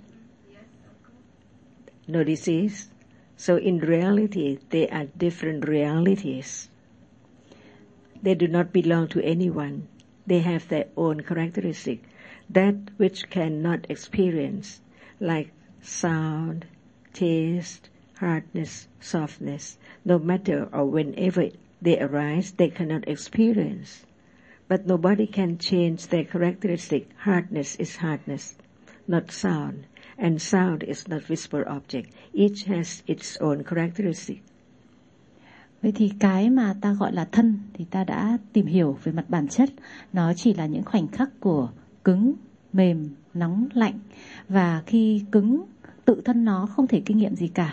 no disease. So in reality, they are different realities. They do not belong to anyone. They have their own characteristic. That which cannot experience, like sound, taste, hardness, softness, no matter or whenever they arise, they cannot experience. But nobody can change their characteristic. Hardness is hardness, not sound. And sound is not visible object. Each has its own characteristic. Vậy thì cái mà ta gọi là thân thì ta đã tìm hiểu về mặt bản chất. Nó chỉ là những khoảnh khắc của cứng, mềm, nóng, lạnh. Và khi cứng, tự thân nó không thể kinh nghiệm gì cả.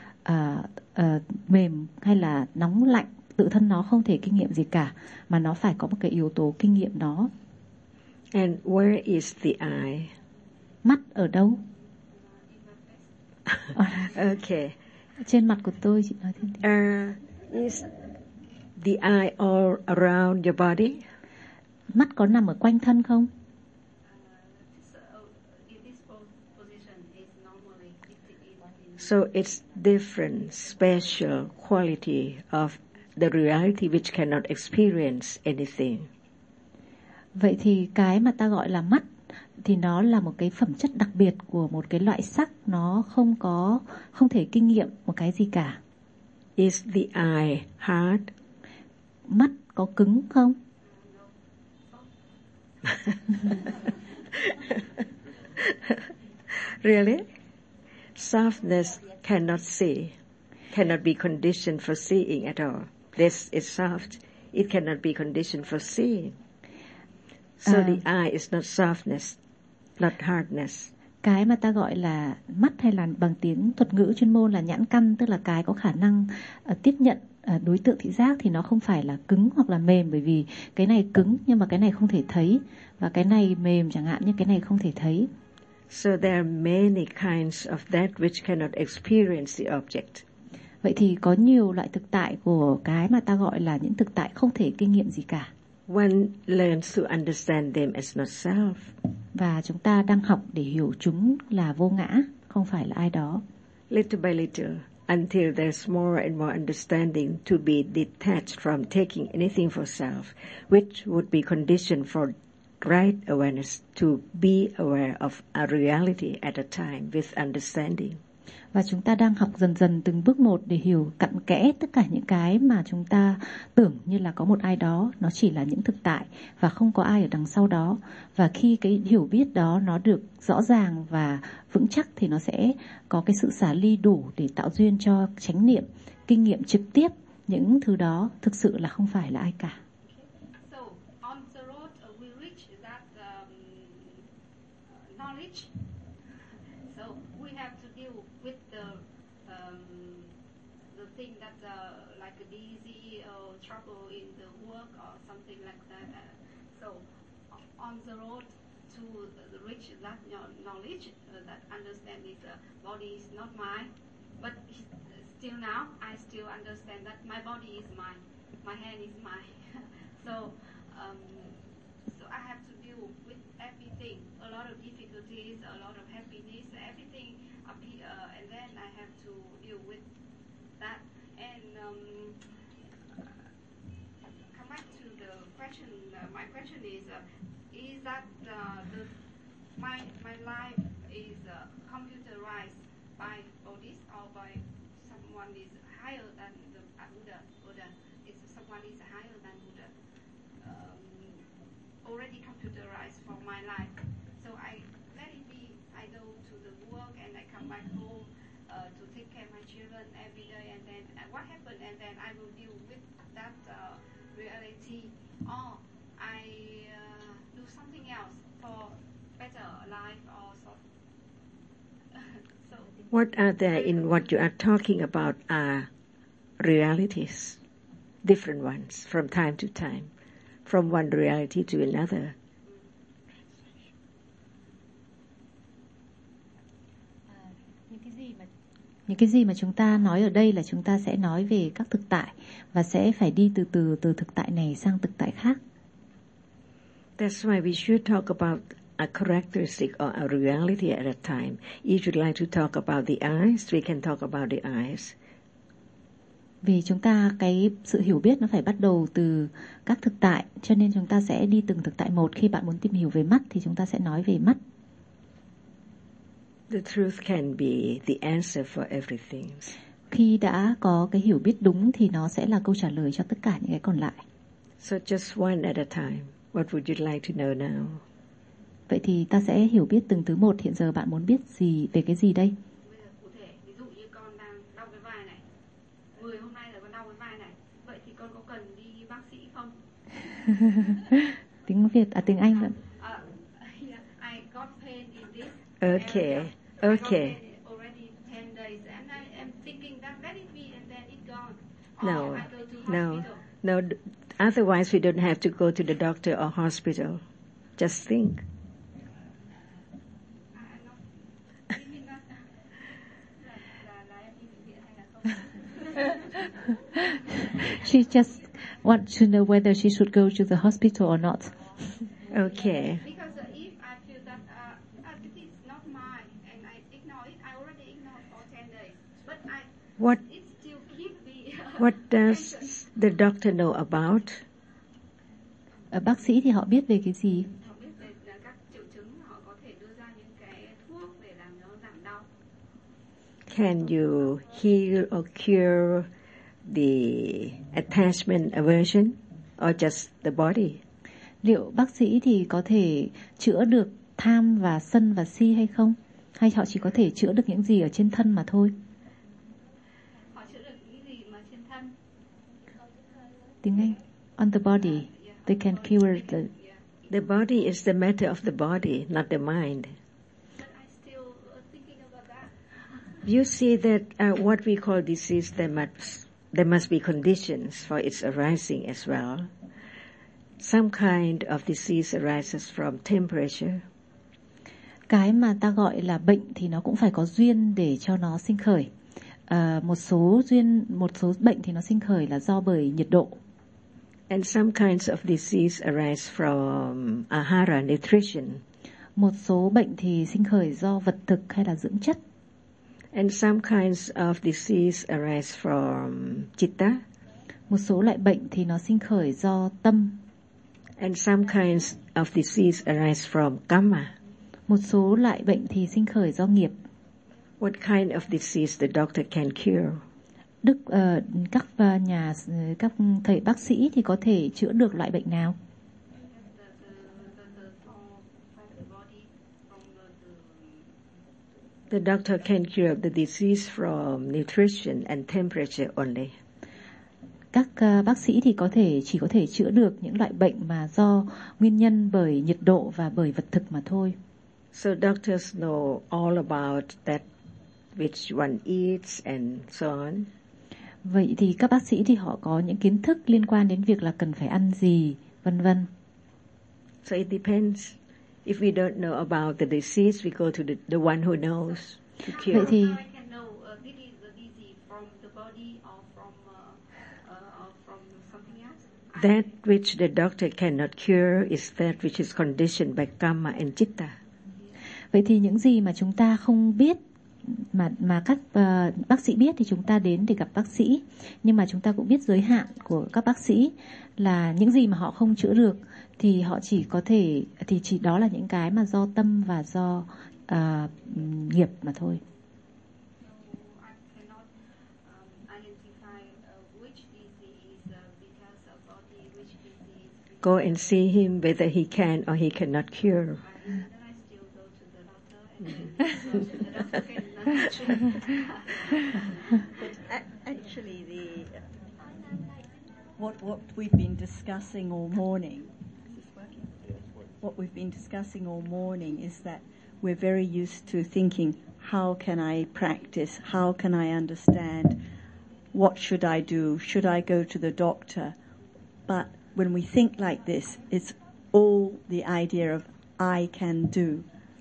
Mềm hay là nóng, lạnh, tự thân nó không thể kinh nghiệm gì cả, mà nó phải có một cái yếu tố kinh nghiệm đó. And where is the eye? Mắt ở đâu? Okay. Trên mặt của tôi, chị nói thêm. Is the eye all around your body? Mắt có nằm ở quanh thân không? So it's different, special quality of the reality which cannot experience anything. Vậy thì cái mà ta gọi là mắt thì nó là một cái phẩm chất đặc biệt của một cái loại sắc, nó không thể kinh nghiệm một cái gì cả. Is the eye hard? Mắt có cứng không? Really? Softness cannot see, cannot be conditioned for seeing at all. This is soft. It cannot be conditioned for seeing. So the eye is not softness, not hardness. Cái mà ta gọi là mắt hay là bằng tiếng thuật ngữ chuyên môn là nhãn căn, tức là cái có khả năng tiếp nhận đối tượng thị giác thì nó không phải là cứng hoặc là mềm, bởi vì cái này cứng nhưng mà cái này không thể thấy, và cái này mềm chẳng hạn nhưng cái này không thể thấy. So there are many kinds of that which cannot experience the object. Vậy thì có nhiều loại thực tại của cái mà ta gọi là những thực tại không thể kinh nghiệm gì cả. One learns to understand them as not self. Và chúng ta đang học để hiểu chúng là vô ngã, không phải là ai đó. Little by little, until there's more and more understanding to be detached from taking anything for self, which would be conditioned for right awareness to be aware of a reality at a time with understanding. Và chúng ta đang học dần dần từng bước một để hiểu cặn kẽ tất cả những cái mà chúng ta tưởng như là có một ai đó, nó chỉ là những thực tại và không có ai ở đằng sau đó. Và khi cái hiểu biết đó nó được rõ ràng và vững chắc thì nó sẽ có cái sự xả ly đủ để tạo duyên cho chánh niệm, kinh nghiệm trực tiếp những thứ đó thực sự là không phải là ai cả. So on the road we reach that knowledge. So we have to deal with the thing that like busy or trouble in the work or something like that. So on the road to reach that knowledge, that understanding body is not mine, but still now I still understand that my body is mine, my hand is mine. So I have to deal with everything, a lot of difficulties, a lot of happiness, everything appear, and then I have to deal with that. And come back to the question. My question is that my life is computerized by Buddhist or by someone is higher than the Buddha? Is someone is higher than Buddha? Already computerized for my life. So I let it be. I go to the work and I come back home to take care of my children every day, and then what happened, and then I will deal with that reality, or I do something else for better life or so. So what are there in what you are talking about are realities, different ones from time to time, from one reality to another. Những cái gì mà chúng ta nói ở đây là chúng ta sẽ nói về các thực tại và sẽ phải đi từ từ thực tại này sang thực tại khác. That's why we should talk about a characteristic or a reality at a time. If you'd like to talk about the eyes, we can talk about the eyes. Vì chúng ta cái sự hiểu biết nó phải bắt đầu từ các thực tại, cho nên chúng ta sẽ đi từng thực tại một. Khi bạn muốn tìm hiểu về mắt thì chúng ta sẽ nói về mắt. The truth can be the answer for everything. Khi đã có cái hiểu biết đúng thì nó sẽ là câu trả lời cho tất cả những cái còn lại. So just one at a time. What would you like to know now? Vậy thì ta sẽ hiểu biết từng thứ một. Hiện giờ bạn muốn biết gì về cái gì đây? Bây giờ cụ thể, ví dụ như con đang đau cái vai này, 10 hôm nay là con đau cái vai này, vậy thì con có cần đi bác sĩ không? Tiếng Việt, tiếng Anh vậy. I got pain in this Okay, area. okay. I got pain already 10 days, and I am thinking that let it be, and then it gone. No, Or I go to no, hospital. no. Otherwise, we don't have to go to the doctor or hospital. Just think. She just wants to know whether she should go to the hospital or not. Okay. Because if I feel that it is not mine and I ignore it, I already ignored for 10 days. But What it still keep me. What does the doctor know about? Bác sĩ thì họ biết về cái gì? Họ biết về các triệu chứng, họ có thể đưa ra những cái thuốc để làm nó giảm đau. Can you heal or cure the attachment aversion or just the body? Liệu bác sĩ thì có thể chữa được tham và sân và si hay không? Hay họ chỉ có thể chữa được những gì ở trên thân mà thôi? Họ chữa được những gì mà trên thân. Tiếng Anh. On the body. They can cure The body is the matter of the body, not the mind. But I still thinking about that. You see that what we call disease, there must be conditions for its arising as well. Some kind of disease arises from temperature. Cái mà ta gọi là bệnh thì nó cũng phải có duyên để cho nó sinh khởi. Một số bệnh thì nó sinh khởi là do bởi nhiệt độ. And some kinds of disease arise from ahara, nutrition. Một số bệnh thì sinh khởi do vật thực hay là dưỡng chất. And some kinds of disease arise from chitta. Một số loại bệnh thì nó sinh khởi do tâm. And some kinds of disease arise from karma. Một số loại bệnh thì sinh khởi do nghiệp. What kind of disease the doctor can cure? Các thầy bác sĩ thì có thể chữa được loại bệnh nào? The doctor can cure the disease from nutrition and temperature only. Các bác sĩ thì chỉ có thể chữa được những loại bệnh mà do nguyên nhân bởi nhiệt độ và bởi vật thực mà thôi. So doctors know all about that, which one eats and so on. Vậy thì các bác sĩ thì họ có những kiến thức liên quan đến việc là cần phải ăn gì, vân vân. So it depends. If we don't know about the disease, we go to the one who knows to cure. Vậy thì I can know this is the disease from the body or from something else. That which the doctor cannot cure is that which is conditioned by karma and chitta. Vậy thì những gì mà chúng ta không biết mà các bác sĩ biết thì chúng ta đến để gặp bác sĩ. Nhưng mà chúng ta cũng biết giới hạn của các bác sĩ là những gì mà họ không chữa được thì họ chỉ có thể thì chỉ đó là những cái mà do tâm và do nghiệp mà thôi. Go and see him whether he can or he cannot cure. But actually, what we've been discussing all morning. Is this working? What we've been discussing all morning is that we're very used to thinking, how can I practice? How can I understand? What should I do? Should I go to the doctor? But when we think like this, it's all the idea of I can do.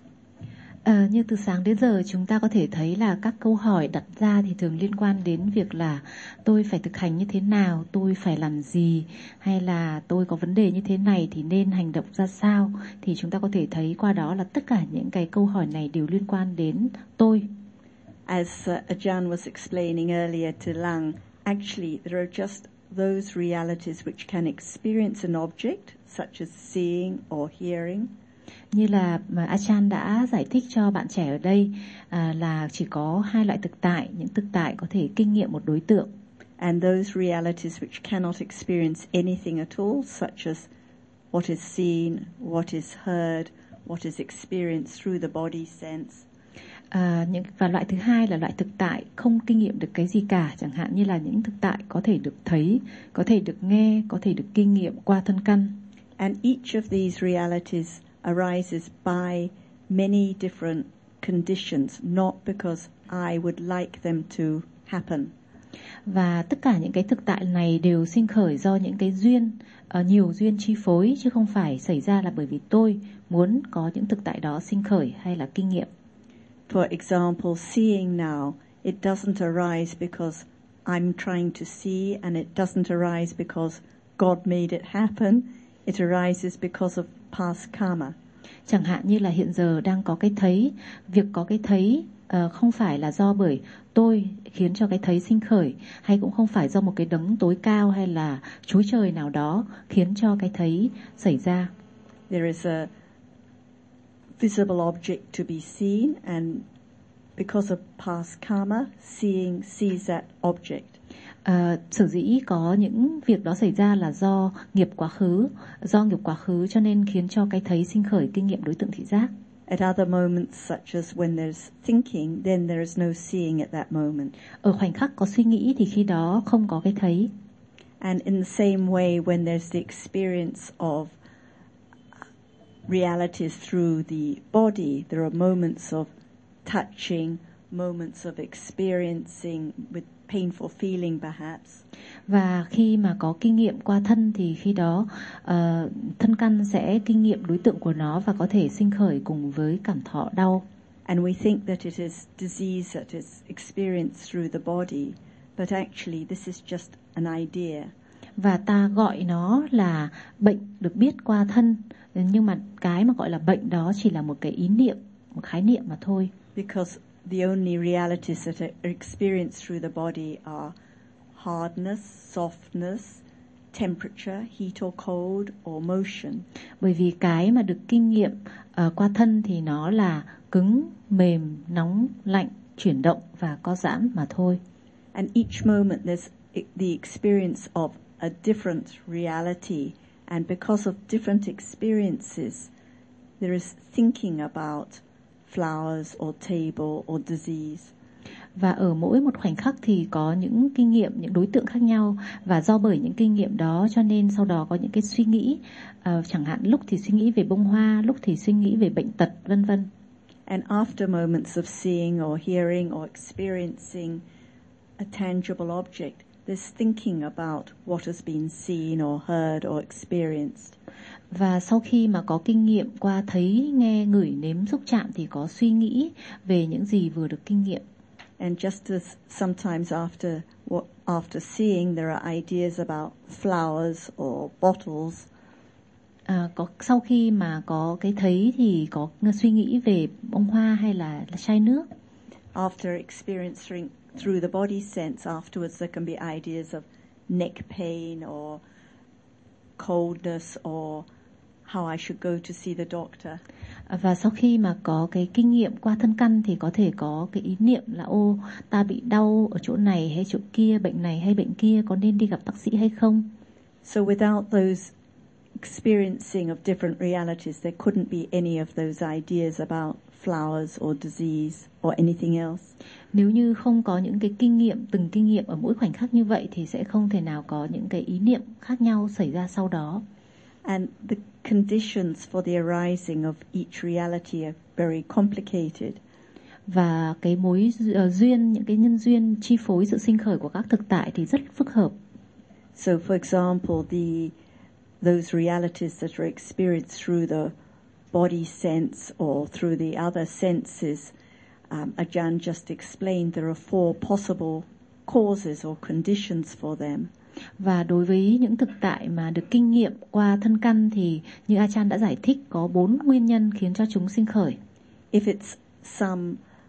Như từ sáng đến giờ chúng ta có thể thấy là các câu hỏi đặt ra thì thường liên quan đến việc là tôi phải thực hành như thế nào, tôi phải làm gì, hay là tôi có vấn đề như thế này thì nên hành động ra sao. Thì chúng ta có thể thấy qua đó là tất cả những cái câu hỏi này đều liên quan đến tôi. As Ajahn was explaining earlier to Lang, actually there are just those realities which can experience an object, such as seeing or hearing. Như là mà Ajahn đã giải thích cho bạn trẻ ở đây là chỉ có hai loại thực tại, những thực tại có thể kinh nghiệm một đối tượng. And those realities which cannot experience anything at all, such as what is seen, what is heard, what is experienced through the body sense. Và loại thứ hai là loại thực tại không kinh nghiệm được cái gì cả, chẳng hạn như là những thực tại có thể được thấy, có thể được nghe, có thể được kinh nghiệm qua thân căn. And each of these realities arises by many different conditions, not because I would like them to happen. Và tất cả những cái thực tại này đều sinh khởi do những cái duyên, nhiều duyên chi phối, chứ không phải xảy ra là bởi vì tôi muốn có những thực tại đó sinh khởi hay là kinh nghiệm. For example, seeing now, it doesn't arise because I'm trying to see, and it doesn't arise because God made it happen. It arises because of past karma. Chẳng hạn như là hiện giờ đang có cái thấy, việc có cái thấy không phải là do bởi tôi khiến cho cái thấy sinh khởi, hay cũng không phải do một cái đấng tối cao hay là Chúa Trời nào đó khiến cho cái thấy xảy ra. There is a visible object to be seen, and because of past karma, seeing sees that object. Sở dĩ có những việc đó xảy ra là do nghiệp quá khứ cho nên khiến cho cái thấy sinh khởi kinh nghiệm đối tượng thị giác. At other moments, such as when there's thinking, then there is no seeing at that moment. Ở khoảnh khắc có suy nghĩ thì khi đó không có cái thấy. And in the same way, when there's the experience of realities through the body, there are moments of touching, moments of experiencing with painful feeling perhaps. Và khi mà có kinh nghiệm qua thân thì khi đó thân căn sẽ kinh nghiệm đối tượng của nó và có thể sinh khởi cùng với cảm thọ đau. And we think that it is disease that is experienced through the body, but actually this is just an idea. Và ta gọi nó là bệnh được biết qua thân, nhưng mà cái mà gọi là bệnh đó chỉ là một cái ý niệm, một khái niệm mà thôi. Because the only realities that are experienced through the body are hardness, softness, temperature, heat or cold, or motion. Bởi vì cái mà được kinh nghiệm qua thân thì nó là cứng, mềm, nóng, lạnh, chuyển động và co giãn mà thôi. And each moment there's the experience of a different reality, and because of different experiences, there is thinking about flowers or table or disease. Và ở mỗi một khoảnh khắc thì có những kinh nghiệm, những đối tượng khác nhau, và do bởi những kinh nghiệm đó cho nên sau đó có những cái suy nghĩ, chẳng hạn lúc thì suy nghĩ về bông hoa, lúc thì suy nghĩ về bệnh tật, vân vân. And after moments of seeing or hearing or experiencing a tangible object, there's thinking about what has been seen or heard or experienced. Và sau khi mà có kinh nghiệm qua thấy, nghe, ngửi, nếm, xúc chạm thì có suy nghĩ về những gì vừa được kinh nghiệm. And just as sometimes after after seeing, there are ideas about flowers or bottles. Sau khi mà có cái thấy thì có suy nghĩ về bông hoa hay là chai nước. After experiencing through the body sense, afterwards there can be ideas of neck pain or coldness or how I should go to see the doctor. Và sau khi mà có cái kinh nghiệm qua thân căn thì có thể có cái ý niệm là ta bị đau ở chỗ này hay chỗ kia, bệnh này hay bệnh kia, có nên đi gặp bác sĩ hay không? So without those experiencing of different realities, there couldn't be any of those ideas about flowers or disease or anything else. Nếu như không có những cái từng kinh nghiệm ở mỗi khoảnh khắc như vậy thì sẽ không thể nào có những cái ý niệm khác nhau xảy ra sau đó. And the conditions for the arising of each reality are very complicated. Và cái mối duyên, những cái nhân duyên chi phối sự sinh khởi của các thực tại thì rất phức hợp. So for example, those realities that are experienced through the body sense or through the other senses, Ajahn just explained there are 4 possible causes or conditions for them. Và đối với những thực tại mà được kinh nghiệm qua thân căn thì như Ajahn đã giải thích có 4 nguyên nhân khiến cho chúng sinh khởi. If it's some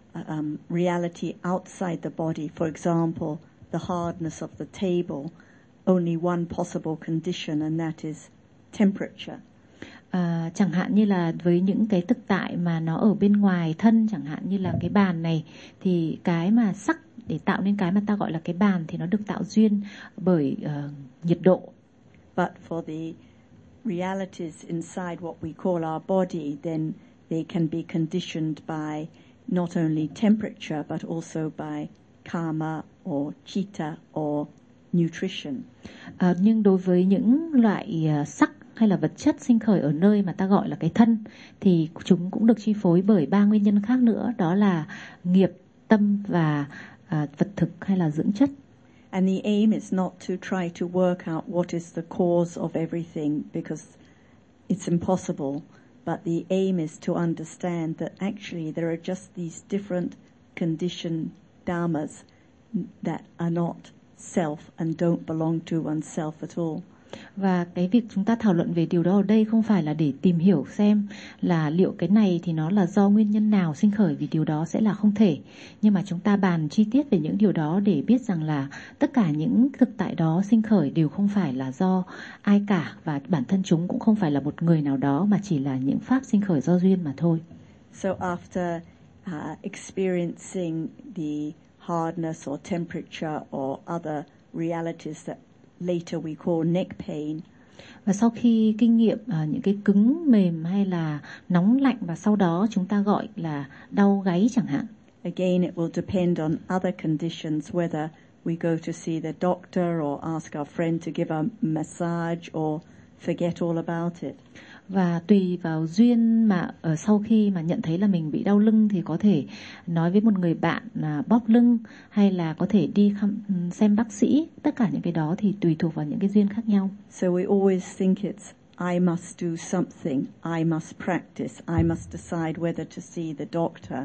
reality outside the body, for example, the hardness of the table, only one possible condition and that is temperature. Chẳng hạn như là với những cái thực tại mà nó ở bên ngoài thân, chẳng hạn như là cái bàn này, thì cái mà sắc để tạo nên cái mà ta gọi là cái bàn thì nó được tạo duyên bởi nhiệt độ. But for the realities inside what we call our body, then they can be conditioned by not only temperature but also by karma or chitta or nutrition. Nhưng đối với những loại sắc hay là vật chất sinh khởi ở nơi mà ta gọi là cái thân thì chúng cũng được chi phối bởi 3 nguyên nhân khác nữa, đó là nghiệp, tâm và vật thực hay là dưỡng chất. And the aim is not to try to work out what is the cause of everything because it's impossible, but the aim is to understand that actually there are just these different conditioned dharmas that are not self and don't belong to oneself at all. Và cái việc chúng ta thảo luận về điều đó ở đây không phải là để tìm hiểu xem là liệu cái này thì nó là do nguyên nhân nào sinh khởi, vì điều đó sẽ là không thể. Nhưng mà chúng ta bàn chi tiết về những điều đó để biết rằng là tất cả những thực tại đó sinh khởi đều không phải là do ai cả, và bản thân chúng cũng không phải là một người nào đó mà chỉ là những pháp sinh khởi do duyên mà thôi. So after experiencing the hardness or temperature or other realities that later we call neck pain. Và sau khi kinh nghiệm những cái cứng, mềm hay là nóng lạnh và sau đó chúng ta gọi là đau gáy chẳng hạn. Again, it will depend on other conditions, whether we go to see the doctor or ask our friend to give a massage or forget all about it. Và tùy vào duyên mà sau khi mà nhận thấy là mình bị đau lưng thì có thể nói với một người bạn bóp lưng hay là có thể đi xem bác sĩ. Tất cả những cái đó thì tùy thuộc vào những cái duyên khác nhau. So we always think it's I must do something, I must practice, I must decide whether to see the doctor.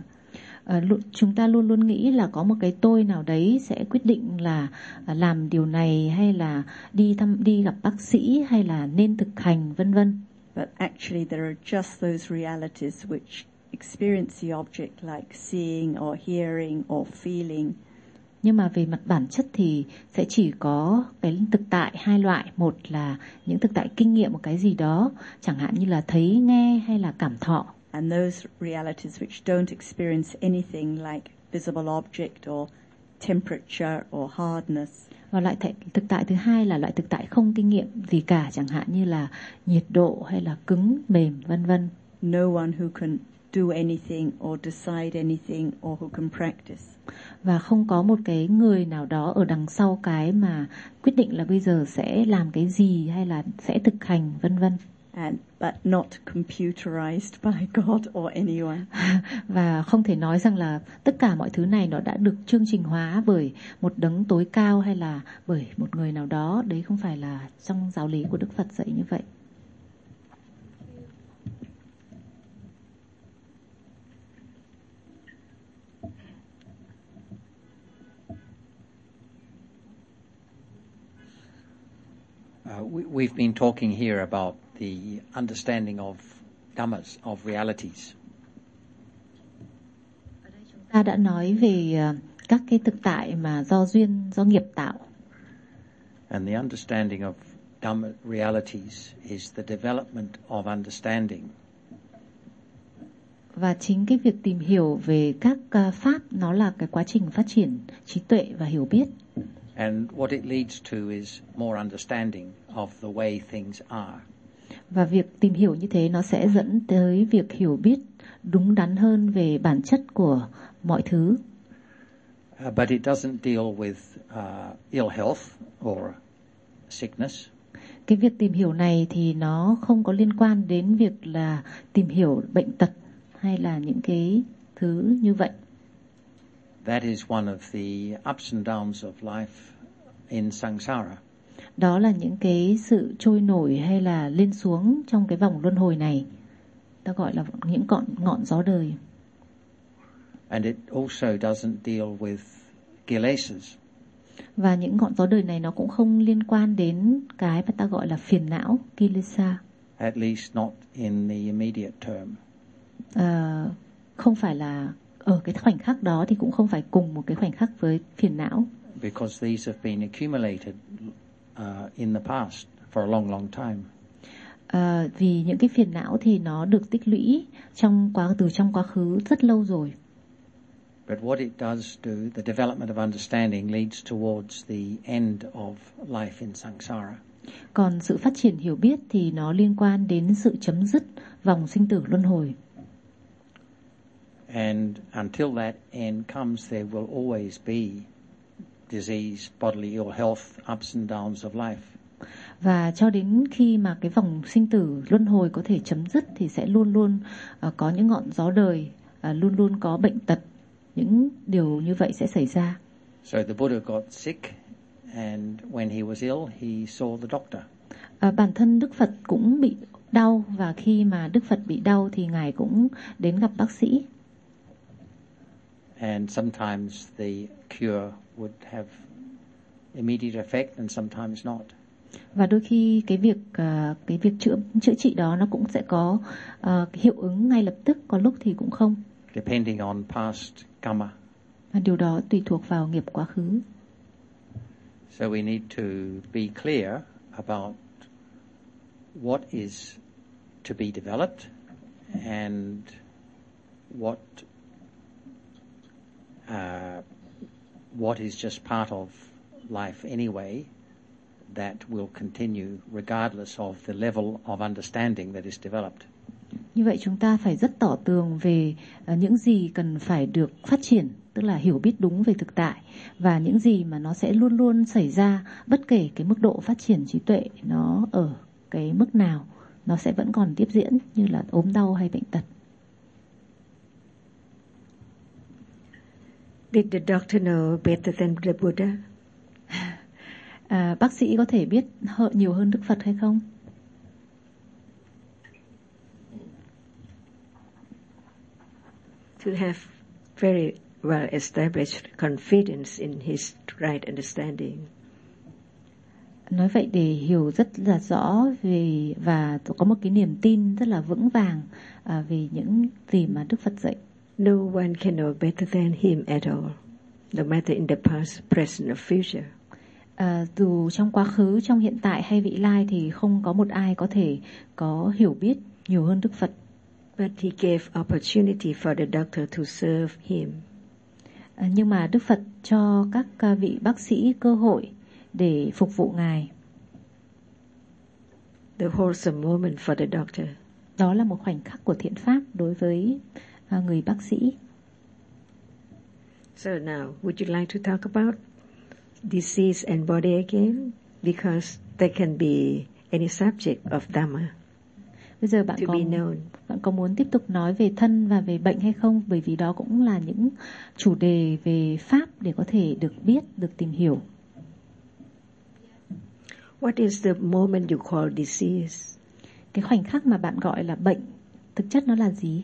Chúng ta luôn luôn nghĩ là có một cái tôi nào đấy sẽ quyết định là làm điều này hay là đi gặp bác sĩ hay là nên thực hành vân vân. But actually there are just those realities which experience the object like seeing or hearing or feeling. Nhưng mà về mặt bản chất thì sẽ chỉ có cái thực tại 2 loại. Một là những thực tại kinh nghiệm một cái gì đó, chẳng hạn như là thấy, nghe hay là cảm thọ. And those realities which don't experience anything like visible object or temperature or hardness. Và loại thực tại thứ hai là loại thực tại không kinh nghiệm gì cả, chẳng hạn như là nhiệt độ hay là cứng, mềm, vân vân. No one who can do anything or decide anything or who can practice. Và không có một cái người nào đó ở đằng sau cái mà quyết định là bây giờ sẽ làm cái gì hay là sẽ thực hành vân vân. But not computerized by God or anyone. Và không thể nói rằng là tất cả mọi thứ này nó đã được chương trình hóa bởi một đấng tối cao hay là bởi một người nào đó. Đấy không phải là trong giáo lý của Đức Phật dạy như vậy. We've been talking here about the understanding of dhammas, of realities. Ta đã nói về các cái thực tại mà do duyên, do nghiệp tạo. And the understanding of Dhamma realities is the development of understanding. Và chính cái việc tìm hiểu về các pháp nó là cái quá trình phát triển trí tuệ và hiểu biết. And what it leads to is more understanding of the way things are. Và việc tìm hiểu như thế nó sẽ dẫn tới việc hiểu biết đúng đắn hơn về bản chất của mọi thứ. But it doesn't deal with ill health or sickness. Cái việc tìm hiểu này thì nó không có liên quan đến việc là tìm hiểu bệnh tật hay là những cái thứ như vậy. That is one of the ups and downs of life in samsara. Đó là những cái sự trôi nổi hay là lên xuống trong cái vòng luân hồi này. Ta gọi là những ngọn gió đời. And it also doesn't deal with kilesas. Và những ngọn gió đời này nó cũng không liên quan đến cái mà ta gọi là phiền não, kilesa. At least not in the immediate term. Không phải là ở cái khoảnh khắc đó thì cũng không phải cùng một cái khoảnh khắc với phiền não. Because these have been accumulated in the past for a long, long time. Vì những cái phiền não thì nó được tích lũy từ trong quá khứ rất lâu rồi. But what it does do, the development of understanding leads towards the end of life in samsara. Còn sự phát triển hiểu biết thì nó liên quan đến sự chấm dứt vòng sinh tử luân hồi. And until that end comes, there will always be disease, bodily ill health, ups and downs of life. Và cho đến khi mà cái vòng sinh tử luân hồi có thể chấm dứt thì sẽ luôn luôn có những ngọn gió đời, luôn luôn có bệnh tật. Những điều như vậy sẽ xảy ra. So the Buddha got sick, and when he was ill, he saw the doctor. Bản thân Đức Phật cũng bị đau, và khi mà Đức Phật bị đau thì Ngài cũng đến gặp bác sĩ. And sometimes the cure would have immediate effect, and sometimes not. Và đôi khi cái việc chữa trị đó nó cũng sẽ có hiệu ứng ngay lập tức, có lúc thì cũng không. Depending on past karma. Và điều đó tùy thuộc vào nghiệp quá khứ. So we need to be clear about what is to be developed and what is just part of life anyway that will continue regardless of the level of understanding that is developed. Như vậy chúng ta phải rất tỏ tường về những gì cần phải được phát triển, tức là hiểu biết đúng về thực tại, và những gì mà nó sẽ luôn luôn xảy ra bất kể cái mức độ phát triển trí tuệ nó ở cái mức nào, nó sẽ vẫn còn tiếp diễn như là ốm đau hay bệnh tật. Did the doctor know better than the Buddha? Bác sĩ có thể biết nhiều hơn Đức Phật hay không? To have very well established confidence in his right understanding. Nói vậy để hiểu rất là rõ về và có một cái niềm tin rất là vững vàng về những gì mà Đức Phật dạy. No one can know better than him at all, no matter in the past, present or future. Dù trong quá khứ, trong hiện tại hay vị lai thì không có một ai có thể có hiểu biết nhiều hơn Đức Phật. But he gave opportunity for the doctor to serve him. Nhưng mà Đức Phật cho các vị bác sĩ cơ hội để phục vụ Ngài. The wholesome moment for the doctor. Đó là một khoảnh khắc của thiện pháp đối với người bác sĩ. So now, would you like to talk about disease and body again? Because there can be any subject of Dhamma. Bây giờ bạn có muốn tiếp tục nói về thân và về bệnh hay không? Bởi vì đó cũng là những chủ đề về pháp để có thể được biết, được tìm hiểu. What is the moment you call disease? Cái khoảnh khắc mà bạn gọi là bệnh, thực chất nó là gì?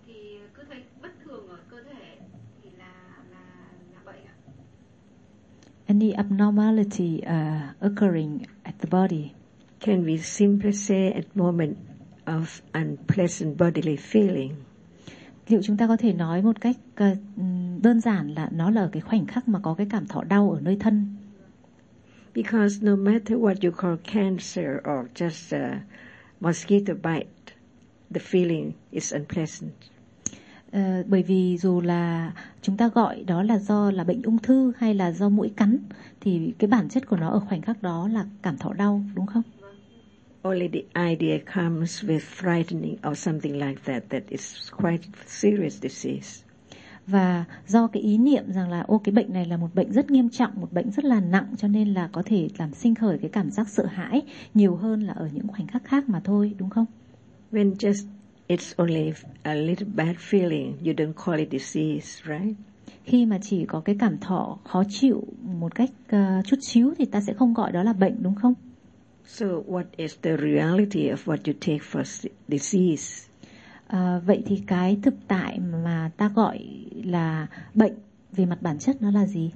thì cứ thấy bất thường ở cơ thể thì là bệnh ạ. Any abnormality occurring at the body. Can we simply say at moment of unpleasant bodily feeling? Liệu chúng ta có thể nói một cách đơn giản là nó là ở cái khoảnh khắc mà có cái cảm thọ đau ở nơi thân? Because no matter what you call cancer or just a mosquito bite, the feeling is unpleasant. Bởi vì dù là chúng ta gọi đó là do là bệnh ung thư hay là do muỗi cắn thì cái bản chất của nó ở khoảnh khắc đó là cảm thọ đau, đúng không? Only the idea comes with frightening or something like that is quite serious disease. Và do cái ý niệm rằng là cái bệnh này là một bệnh rất nghiêm trọng, một bệnh rất là nặng, cho nên là có thể làm sinh khởi cái cảm giác sợ hãi nhiều hơn là ở những khoảnh khắc khác mà thôi, đúng không? When just it's only a little bad feeling, you don't call it disease, right? Khi mà chỉ có cái cảm thọ khó chịu một cách chút xíu thì ta sẽ không gọi đó là bệnh, đúng không? So what is the reality of what you take for disease? Vậy thì cái thực tại mà ta gọi là bệnh về mặt bản chất nó là gì?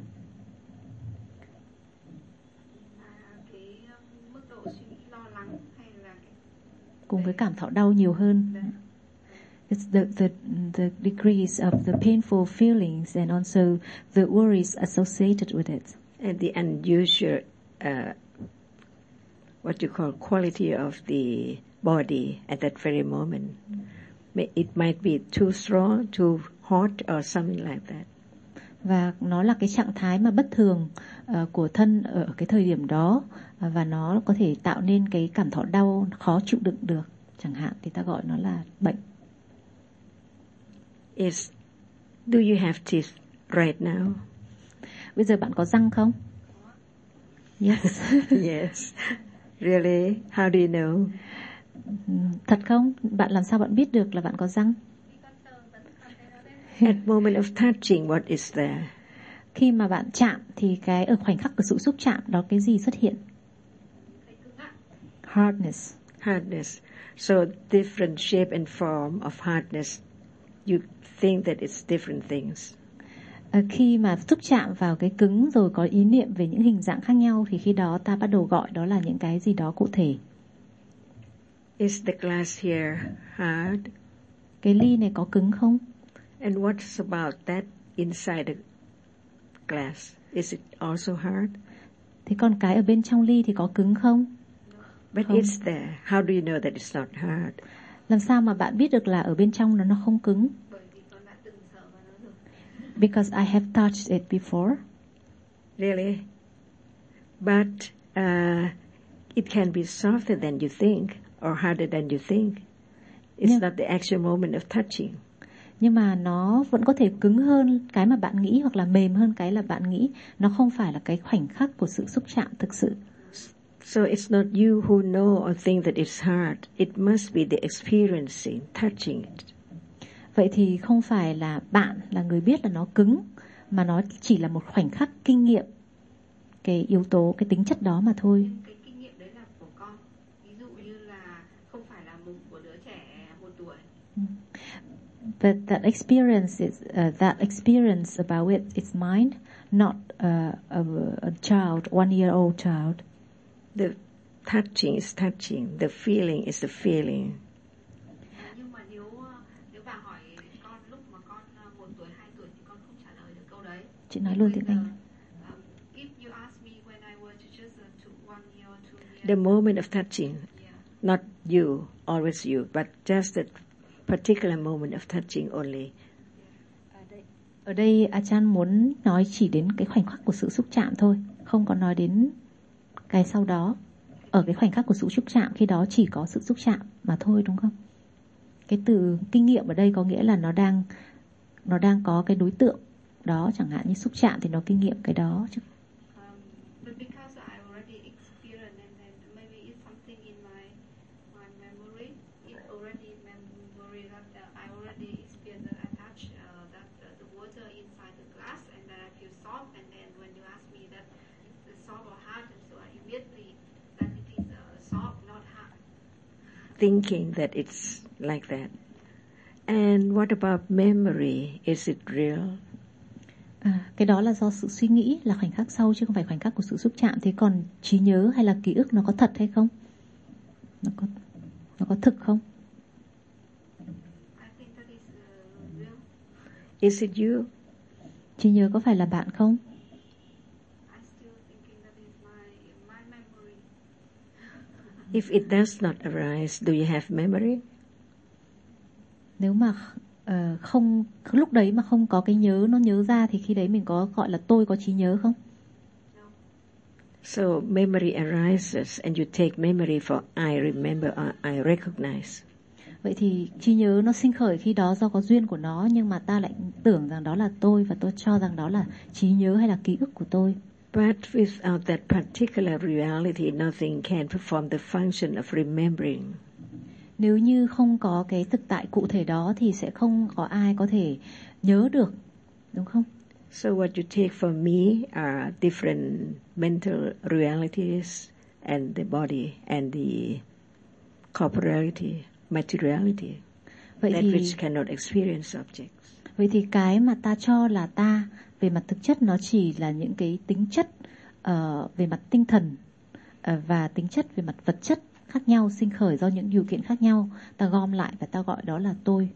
Cái mức độ suy nghĩ lo lắng hay là cùng với cảm thọ đau nhiều hơn. It's the degrees of the painful feelings and also the worries associated with it. And the unusual, what you call quality of the body at that very moment. It might be too strong, too hot or something like that. Và nó là cái trạng thái mà bất thường của thân ở cái thời điểm đó, và nó có thể tạo nên cái cảm thọ đau khó chịu đựng được chẳng hạn, thì ta gọi nó là bệnh. Do you have teeth right now? Bây giờ bạn có răng không? Yes. Yes. Really? How do you know? Thật không? Bạn làm sao bạn biết được là bạn có răng? At moment of touching, what is there? Khi mà bạn chạm thì cái ở khoảnh khắc của sự xúc chạm đó cái gì xuất hiện? Hardness. Hardness. So different shape and form of hardness, you think that it's different things. Khi mà xúc chạm vào cái cứng rồi có ý niệm về những hình dạng khác nhau thì khi đó ta bắt đầu gọi đó là những cái gì đó cụ thể. Is the glass here hard? Cái ly này có cứng không? And what's about that inside the glass? Is it also hard? Thế còn cái ở bên trong ly thì có cứng không? But không. It's there. How do you know that it's not hard? Làm sao mà bạn biết được là ở bên trong nó không cứng? Because I have touched it before. Really? But it can be softer than you think or harder than you think. It's not the actual moment of touching. Nhưng mà nó vẫn có thể cứng hơn cái mà bạn nghĩ hoặc là mềm hơn cái là bạn nghĩ. Nó không phải là cái khoảnh khắc của sự xúc chạm thực sự. So it's not you who know or think that it's hard. It must be the experiencing, touching it. Vậy thì không phải là bạn là người biết là nó cứng, mà nó chỉ là một khoảnh khắc kinh nghiệm cái yếu tố, cái tính chất đó mà thôi. Cái kinh nghiệm đấy là của con. Ví dụ như là không phải là mùng của đứa trẻ 1 tuổi. But that experience about it is mine, not a child, 1-year-old child. The touching is touching. The feeling is the feeling. Nhưng mà nếu bà hỏi con lúc mà con 1 tuổi, 2 tuổi thì con không trả lời được câu đấy. Chị nói luôn tiếng Anh. If you ask me when I was just 1 year or 2 years. The moment of touching, not you, always you, but just that particular moment of touching only. Ở đây Achan muốn nói chỉ đến cái khoảnh khắc của sự xúc chạm thôi, không có nói đến cái sau đó. Ở cái khoảnh khắc của sự xúc chạm, khi đó chỉ có sự xúc chạm mà thôi, đúng không? Cái từ kinh nghiệm ở đây có nghĩa là nó đang có cái đối tượng đó, chẳng hạn như xúc chạm thì nó kinh nghiệm cái đó chứ. But because I already experienced and then maybe it's something in my memory, it already memory that I already experienced that I touch that the water inside the glass and that I feel soft, and then when you ask me that it's soft or hard, and so I immediately that it is soft, not hard. Thinking that it's like that. And what about memory? Is it real? Cái đó là do sự suy nghĩ, là khoảnh khắc sau chứ không phải khoảnh khắc của sự xúc chạm. Thế còn trí nhớ hay là ký ức nó có thật hay không? Nó có thực không? I think that is real. Is it you? Trí nhớ có phải là bạn không? I still thinking that is my memory. If it does not arise, do you have memory? Nếu mà không, lúc đấy mà không có cái nhớ, nó nhớ ra thì khi đấy mình có gọi là tôi có trí nhớ không? So memory arises and you take memory for I remember or I recognize. Vậy thì trí nhớ nó sinh khởi khi đó do có duyên của nó, nhưng mà ta lại tưởng rằng đó là tôi và tôi cho rằng đó là trí nhớ hay là ký ức của tôi. But without that particular reality, nothing can perform the function of remembering. Nếu như không có cái thực tại cụ thể đó thì sẽ không có ai có thể nhớ được, đúng không? So what you take for me are different mental realities and the body and the corporeality, materiality, Vậy that thì which cannot experience objects. Vậy thì cái mà ta cho là ta về mặt thực chất nó chỉ là những cái tính chất về mặt tinh thần và tính chất về mặt vật chất khác nhau, sinh khởi do những điều kiện khác nhau. Ta gom lại và ta gọi đó là tôi.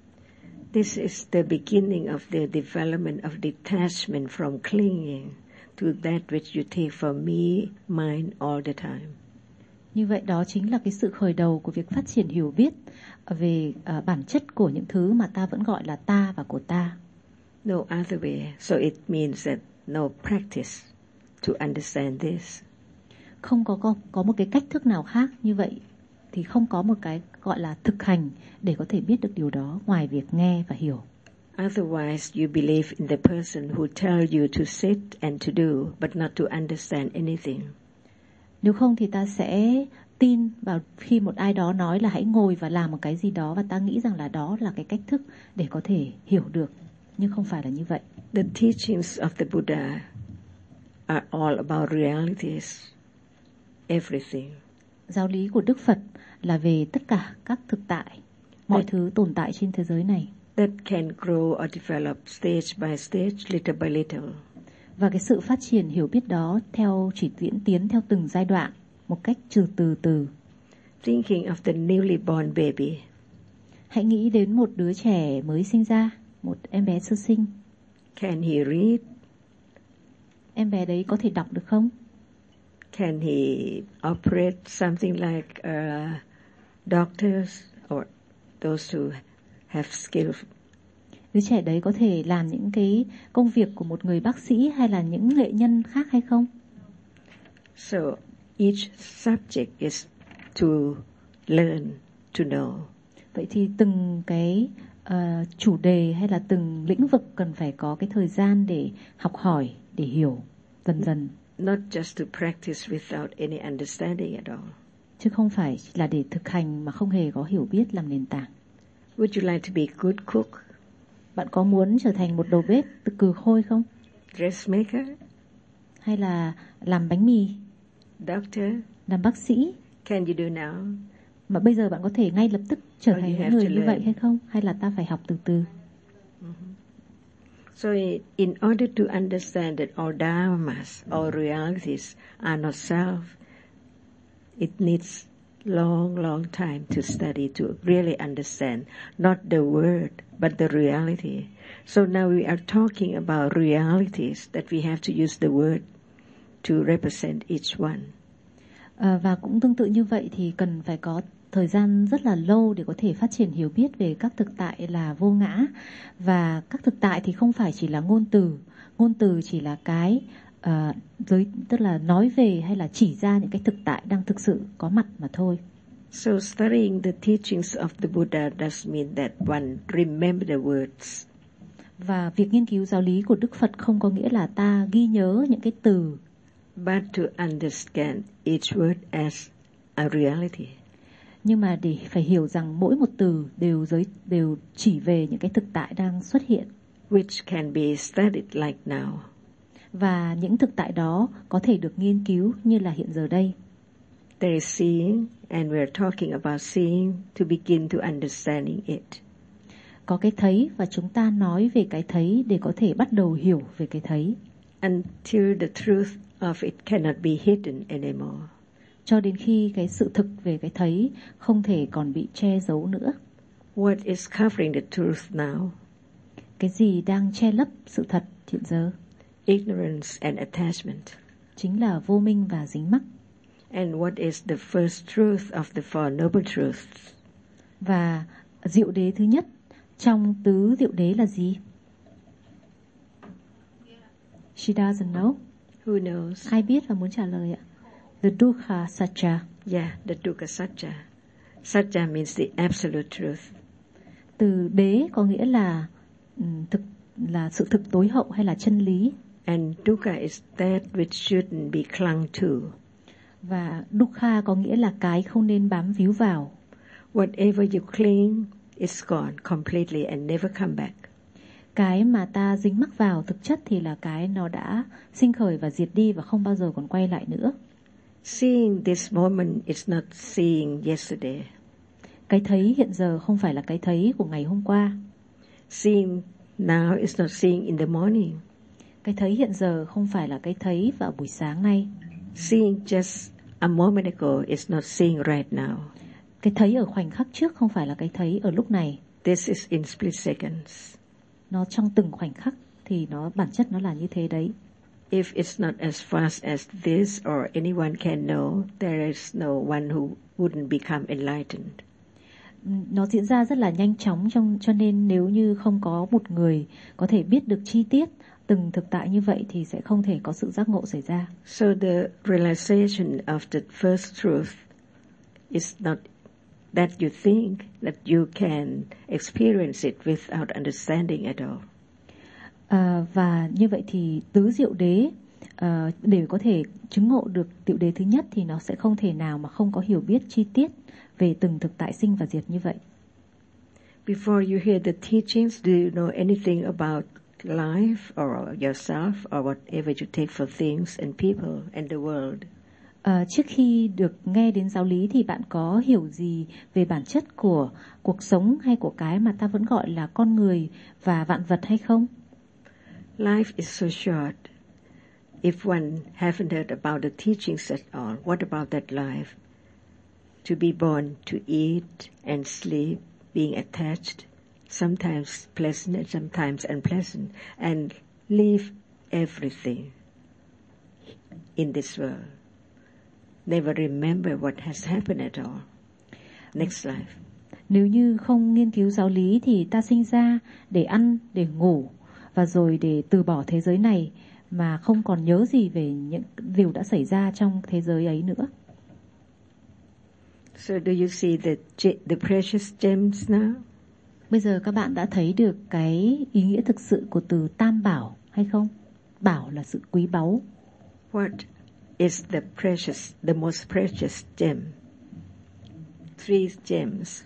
This is the beginning of the development of detachment from clinging to that which you take for me, mine all the time. Như vậy đó chính là cái sự khởi đầu của việc phát triển hiểu biết về bản chất của những thứ mà ta vẫn gọi là ta và của ta. No other way. So it means that no practice to understand this. Không có một cái cách thức nào khác, như vậy thì không có một cái gọi là thực hành để có thể biết được điều đó ngoài việc nghe và hiểu. Otherwise, you believe in the person who tells you to sit and to do, but not to understand anything. Nếu không thì ta sẽ tin vào khi một ai đó nói là hãy ngồi và làm một cái gì đó, và ta nghĩ rằng là đó là cái cách thức để có thể hiểu được, nhưng không phải là như vậy. The teachings of the Buddha are all about realities, everything. Giáo lý của Đức Phật là về tất cả các thực tại, mọi thứ tồn tại trên thế giới này. That can grow or develop stage by stage, little by little. Và cái sự phát triển hiểu biết đó chỉ diễn tiến theo từng giai đoạn, một cách từ từ. Thinking of the newly born baby. Hãy nghĩ đến một đứa trẻ mới sinh ra, một em bé sơ sinh. Can he read? Em bé đấy có thể đọc được không? Can he operate something like doctors or those who have skill? Đứa trẻ đấy có thể làm những cái công việc của một người bác sĩ hay là những nghệ nhân khác hay không? So each subject is to learn, to know. Vậy thì từng cái chủ đề hay là từng lĩnh vực cần phải có cái thời gian để học hỏi, để hiểu dần dần. Not just to practice without any understanding at all. Chứ không phải là để thực hành mà không hề có hiểu biết làm nền tảng. Would you like to be a good cook? Bạn có muốn trở thành một đầu bếp cừ khôi không? Dressmaker? Hay là làm bánh mì? Doctor? Làm bác sĩ? Can you do now? Mà bây giờ bạn có thể ngay lập tức trở Or thành you những have người to như learn? vậy hay không? Hay là ta phải học từ từ? So in order to understand that all dharmas, all realities are not self, it needs long time to study to really understand, not the word, but the reality. So now we are talking about realities that we have to use the word to represent each one. Và cũng tương tự như vậy thì cần phải có thời gian rất là lâu để có thể phát triển hiểu biết về các thực tại là vô ngã. Và các thực tại thì không phải chỉ là ngôn từ chỉ là cái tức là nói về hay là chỉ ra những cái thực tại đang thực sự có mặt mà thôi. So studying the teachings of the Buddha does mean that one remember the words. Và việc nghiên cứu giáo lý của Đức Phật không có nghĩa là ta ghi nhớ những cái từ, but to understand each word as a reality. Nhưng mà để phải hiểu rằng mỗi một từ đều chỉ về những cái thực tại đang xuất hiện. Which can be studied like now. Và những thực tại đó có thể được nghiên cứu như là hiện giờ đây. There is seeing, and we are talking about seeing to begin to understanding it. có cái thấy và chúng ta nói về cái thấy để có thể bắt đầu hiểu về cái thấy. Until the truth of it cannot be hidden anymore. Cho đến khi cái sự thực về cái thấy không thể còn bị che giấu nữa. What is covering the truth now? Cái gì đang che lấp sự thật hiện giờ? Ignorance and attachment. Chính là vô minh và dính mắc. And what is the first truth of the Four Noble Truths? Và diệu đế thứ nhất trong tứ diệu đế là gì? She doesn't know. Who knows? Ai biết và muốn trả lời ạ? The Dukkha Satcha. Yeah, the Dukkha Satcha. Satcha means the absolute truth. Từ đế có nghĩa là sự thực tối hậu hay là chân lý. And dukkha is that which shouldn't be clung to. Và dukkha có nghĩa là cái không nên bám víu vào. Whatever you cling is gone completely and never come back. Cái mà ta dính mắc vào thực chất thì là cái nó đã sinh khởi và diệt đi và không bao giờ còn quay lại nữa. Seeing this moment is not seeing yesterday. Cái thấy hiện giờ không phải là cái thấy của ngày hôm qua. Seeing now is not seeing in the morning. Cái thấy hiện giờ không phải là cái thấy vào buổi sáng nay. Seeing just a moment ago is not seeing right now. Cái thấy ở khoảnh khắc trước không phải là cái thấy ở lúc này. This is in split seconds. Nó trong từng khoảnh khắc thì bản chất nó là như thế đấy. If it's not as fast as this or anyone can know, there is no one who wouldn't become enlightened. Nó diễn ra rất là nhanh chóng, cho nên nếu như không có một người có thể biết được chi tiết từng thực tại như vậy thì sẽ không thể có sự giác ngộ xảy ra. So the realization of the first truth is not that you think that you can experience it without understanding at all. Và như vậy thì tứ diệu đế để có thể chứng ngộ được diệu đế thứ nhất thì nó sẽ không thể nào mà không có hiểu biết chi tiết về từng thực tại sinh và diệt như vậy. Before you hear the teachings, do you know anything about life or yourself or whatever you take for things and people and the world? Trước khi được nghe đến giáo lý thì bạn có hiểu gì về bản chất của cuộc sống hay của cái mà ta vẫn gọi là con người và vạn vật hay không? Life is so short. If one haven't heard about the teachings at all, what about that life? To be born, to eat and sleep, being attached, sometimes pleasant and sometimes unpleasant, and leave everything in this world. Never remember what has happened at all. Next life. Nếu như không nghiên cứu giáo lý thì ta sinh ra để ăn, để ngủ và rồi để từ bỏ thế giới này mà không còn nhớ gì về những điều đã xảy ra trong thế giới ấy nữa. So do you see the precious gems now? Bây giờ các bạn đã thấy được cái ý nghĩa thực sự của từ tam bảo hay không? Bảo là sự quý báu. What is the most precious gem? Three gems.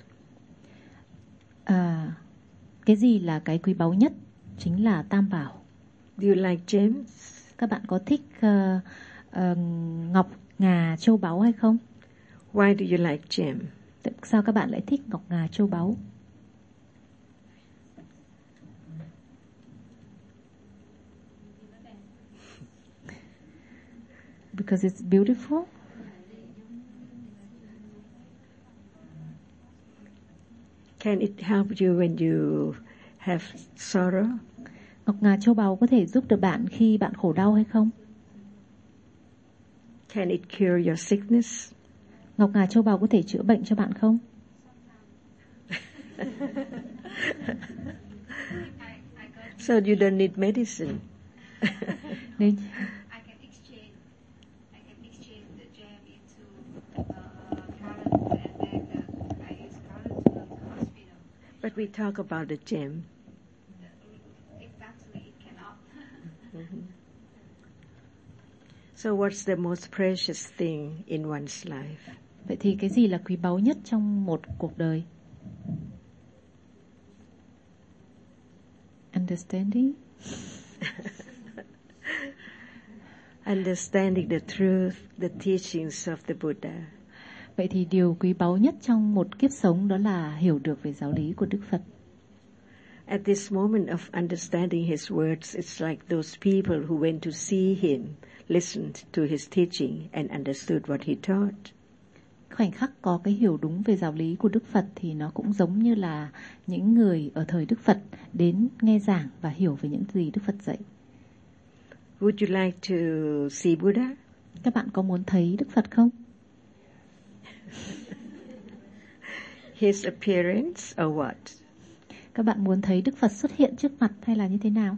Cái gì là cái quý báu nhất? Chính là tam bảo. Do you like gems? Các bạn có thích ngọc ngà châu báu hay không? Why do you like gem? Tại sao các bạn lại thích ngọc ngà châu báu? Because it's beautiful. Can it help you when you have sorrow? Ngọc ngà châu báu có thể giúp được bạn khi bạn khổ đau hay không? Can it cure your sickness? Ngọc ngà châu báu có thể chữa bệnh cho bạn không? So you don't need medicine. Nên But we talk about the gem. Exactly, it cannot. Mm-hmm. So what's the most precious thing in one's life? Vậy thì cái gì là quý báu nhất trong một cuộc đời? Understanding? Understanding the truth, the teachings of the Buddha. Vậy thì điều quý báu nhất trong một kiếp sống đó là hiểu được về giáo lý của Đức Phật. At this moment of understanding his words, it's like those people who went to see him, listened to his teaching and understood what he taught. Khoảnh khắc có cái hiểu đúng về giáo lý của Đức Phật thì nó cũng giống như là những người ở thời Đức Phật đến nghe giảng và hiểu về những gì Đức Phật dạy. Would you like to see Buddha? Các bạn có muốn thấy Đức Phật không? His appearance or what? Các bạn muốn thấy Đức Phật xuất hiện trước mặt hay là như thế nào?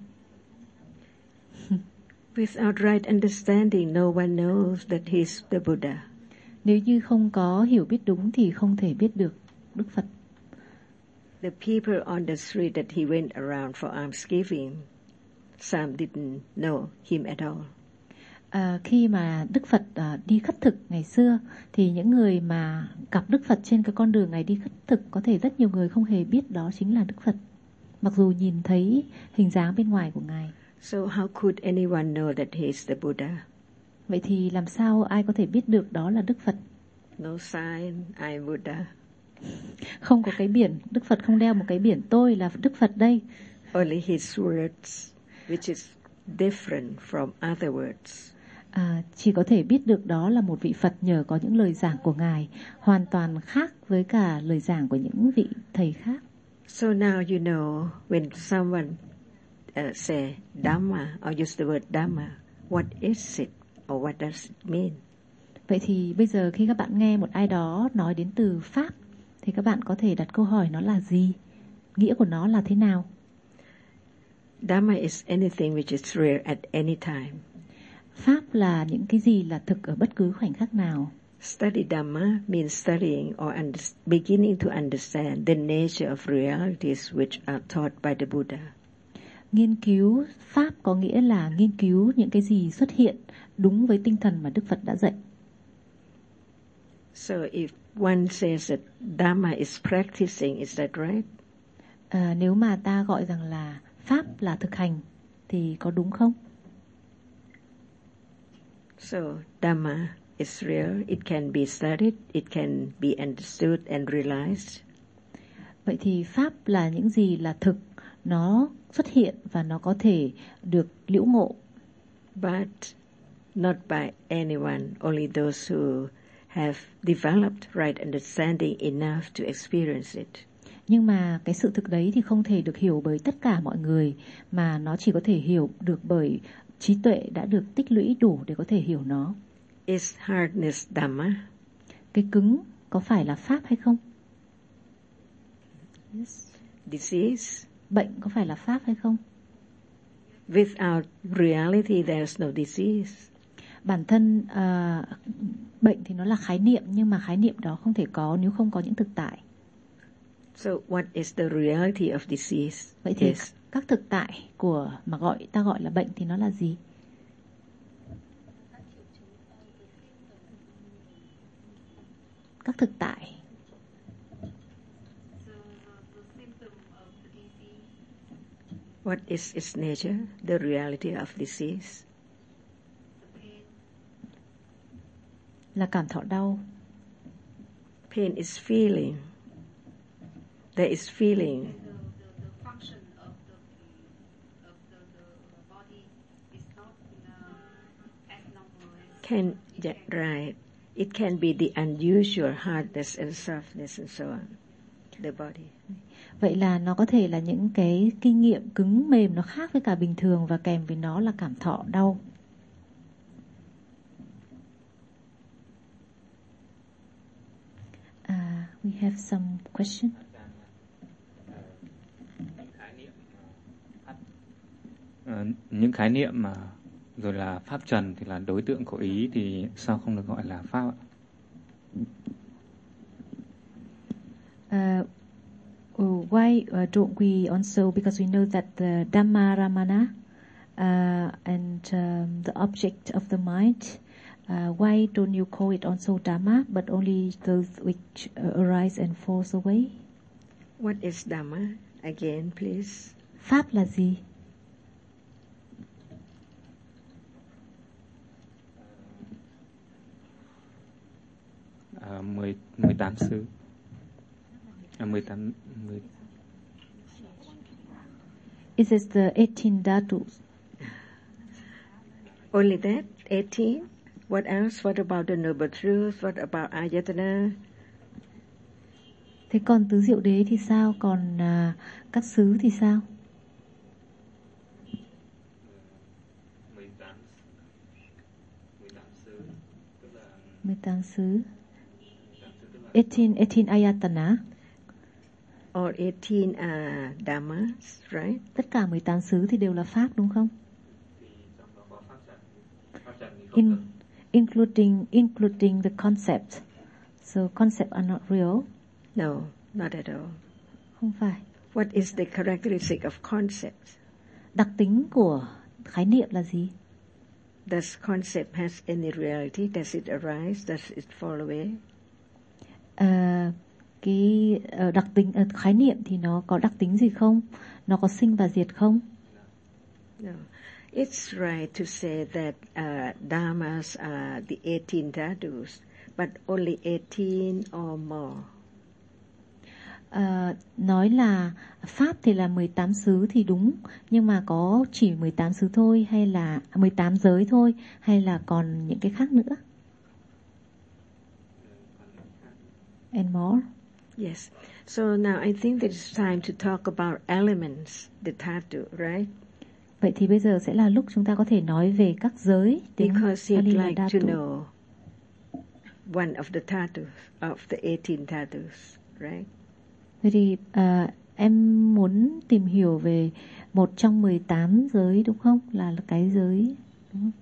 Without right understanding, no one knows that he's the Buddha. Nếu như không có hiểu biết đúng thì không thể biết được Đức Phật. The people on the street that he went around for almsgiving, some didn't know him at all. Khi mà Đức Phật đi khất thực ngày xưa thì những người mà gặp Đức Phật trên cái con đường này đi khất thực có thể rất nhiều người không hề biết đó chính là Đức Phật, mặc dù nhìn thấy hình dáng bên ngoài của Ngài. So how could anyone know that he is the Buddha? Vậy thì làm sao ai có thể biết được đó là Đức Phật? No sign, I'm Buddha. Không có cái biển, Đức Phật không đeo một cái biển tôi là Đức Phật đây. Only his words, which is different from other words. Chỉ có thể biết được đó là một vị Phật nhờ có những lời giảng của Ngài hoàn toàn khác với cả lời giảng của những vị thầy khác. So now you know when someone say Dhamma or use the word Dhamma, what is it or what does it mean? Vậy thì bây giờ khi các bạn nghe một ai đó nói đến từ Pháp thì các bạn có thể đặt câu hỏi nó là gì? Nghĩa của nó là thế nào? Dhamma is anything which is real at any time. Pháp là những cái gì là thực ở bất cứ khoảnh khắc nào. Study Dhamma means studying or beginning to understand the nature of realities which are taught by the Buddha. Nghiên cứu Pháp có nghĩa là nghiên cứu những cái gì xuất hiện đúng với tinh thần mà Đức Phật đã dạy. So if one says that Dhamma is practicing, is that right? Nếu mà ta gọi rằng là Pháp là thực hành thì có đúng không? So Dhamma is real, it can be studied, it can be understood and realized. Vậy thì Pháp là những gì là thực, nó xuất hiện và nó có thể được liễu ngộ. But not by anyone, only those who have developed right understanding enough to experience it. Nhưng mà cái sự thực đấy thì không thể được hiểu bởi tất cả mọi người, mà nó chỉ có thể hiểu được bởi trí tuệ đã được tích lũy đủ để có thể hiểu nó. Is hardness Dhamma? Cái cứng có phải là Pháp hay không? Yes. Disease? Bệnh có phải là Pháp hay không? Without reality there's no disease. Bản thân bệnh thì nó là khái niệm, nhưng mà khái niệm đó không thể có nếu không có những thực tại. So what is the reality of disease? Vậy thì các thực tại của mà ta gọi là bệnh thì nó là gì? Các thực tại. What is its nature? The reality of disease? Là cảm thọ đau. Pain is feeling. There is feeling. The function of the body is not as normal as Right. It can be the unusual hardness and softness and so on. The body. Vậy là nó có thể là những cái kinh nghiệm cứng mềm nó khác với cả bình thường và kèm với nó là cảm thọ đau. We have some question. Những khái niệm mà rồi là pháp trần thì là đối tượng của ý thì sao không được gọi là pháp ạ? Why don't we also, because we know that the Dhamma Ramana and the object of the mind, why don't you call it also Dhamma, but only those which arise and falls away? What is Dhamma? Again, please. Pháp là gì? Uh, 18 xứ. 18 It is the 18 dhatus. Only that? 18? What else? What about the noble truth? What about ayatana? Thế còn tứ diệu đế thì sao? Còn các xứ thì sao? 18 xứ. 18 ayatana. All 18 are dhammas, right? Tất cả 18 xứ thì đều là pháp đúng không? Including the concept. So concepts are not real. No, not at all. Không phải. What is the characteristic of concepts? Đặc tính của khái niệm là gì? Does concept has any reality? Does it arise? Does it fall away? Cái đặc tính khái niệm thì nó có đặc tính gì không? Nó có sinh và diệt không? No. It's right to say that dhammas are the 18 dhatus, but only 18 or more. Nói là pháp thì là 18 xứ thì đúng, nhưng mà có chỉ 18 xứ thôi, hay là 18 giới thôi, hay là còn những cái khác nữa? And more? Yes. So now I think that it's time to talk about elements, the dhatu, right? Vậy thì bây giờ sẽ là lúc chúng ta có thể nói về các giới. Because you'd like to know one of the dhatus, of the 18 dhatus, right? Vậy thì em muốn tìm hiểu về một trong 18 giới đúng không? Là cái giới đúng không?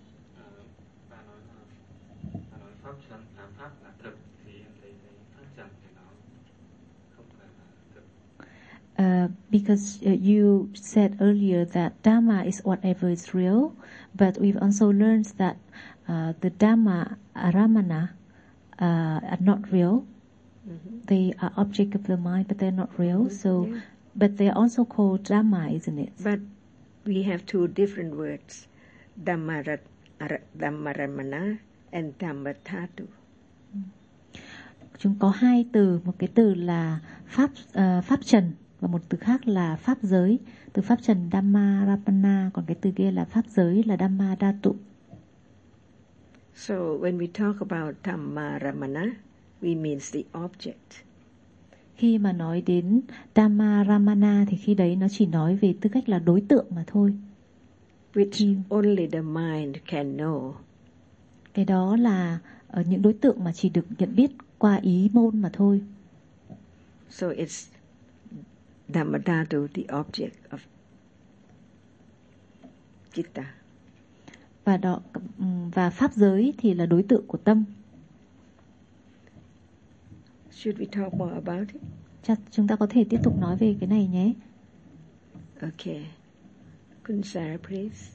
Pháp là thực thì em thấy pháp trần thì nó không phải là thực. Because you said earlier that Dhamma is whatever is real, but we've also learned that the Dhamma aramana are not real. Mm-hmm. They are object of the mind, but they're not real. Mm-hmm. So, yeah. But they're also called Dhamma, isn't it? But we have two different words, Dhammaramana and Dhammadhatu. Chúng có hai từ, một cái từ là pháp trần và một từ khác là pháp giới. Từ pháp trần Dhammaramana, còn cái từ kia là pháp giới là Dhammadhatu. So when we talk about Dhammaramana, we means the object. Khi mà nói đến Dhammaramana thì khi đấy nó chỉ nói về tư cách là đối tượng mà thôi. Which only the mind can know. Cái đó là những đối tượng mà chỉ được nhận biết qua ý môn mà thôi. So it's Dhammadhatu, the object of Chitta. Và pháp giới thì là đối tượng của tâm. Should we talk more about it? Chúng ta có thể tiếp tục nói về cái này nhé. Okay. Kunsara, please.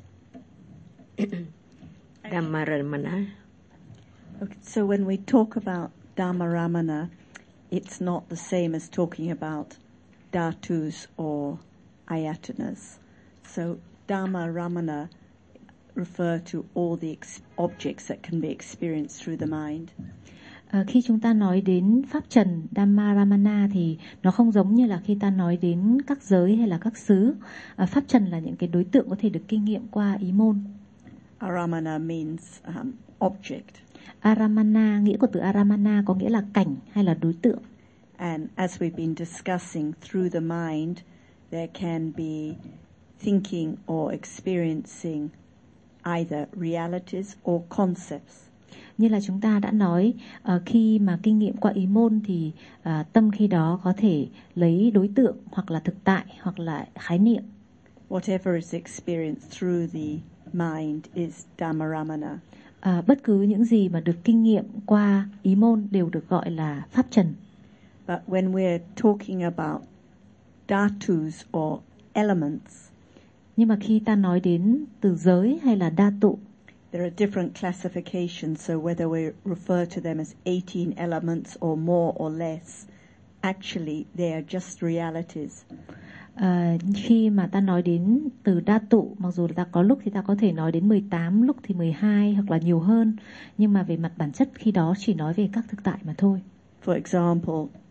Dhammaramana. Okay, so when we talk about Dhammaramana, it's not the same as talking about dhatus or ayatanas. So Dhammaramana refer to all the objects that can be experienced through the mind. Khi chúng ta nói đến pháp trần Dhammaramana thì nó không giống như là khi ta nói đến các giới hay là các xứ. Pháp trần là những cái đối tượng có thể được kinh nghiệm qua ý môn. Aramana means object. Aramana, nghĩa của từ Aramana có nghĩa là cảnh hay là đối tượng. And as we've been discussing, through the mind there can be thinking or experiencing either realities or concepts. Như là chúng ta đã nói, khi mà kinh nghiệm qua ý môn thì tâm khi đó có thể lấy đối tượng hoặc là thực tại hoặc là khái niệm. Whatever is experienced through the mind is Dhammaramana. Bất cứ những gì mà được kinh nghiệm qua ý môn đều được gọi là pháp trần. But when we're talking about dhatus or elements, nhưng mà khi ta nói đến từ giới hay là đa tụ, there are different classifications, so whether we refer to them as 18 elements or more or less, actually they are just realities. Khi mà ta nói đến từ đa tụ, mặc dù ta có lúc thì ta có thể nói đến 18, lúc thì 12 hoặc là nhiều hơn, nhưng mà về mặt bản chất khi đó chỉ nói về các thực tại mà thôi. For example,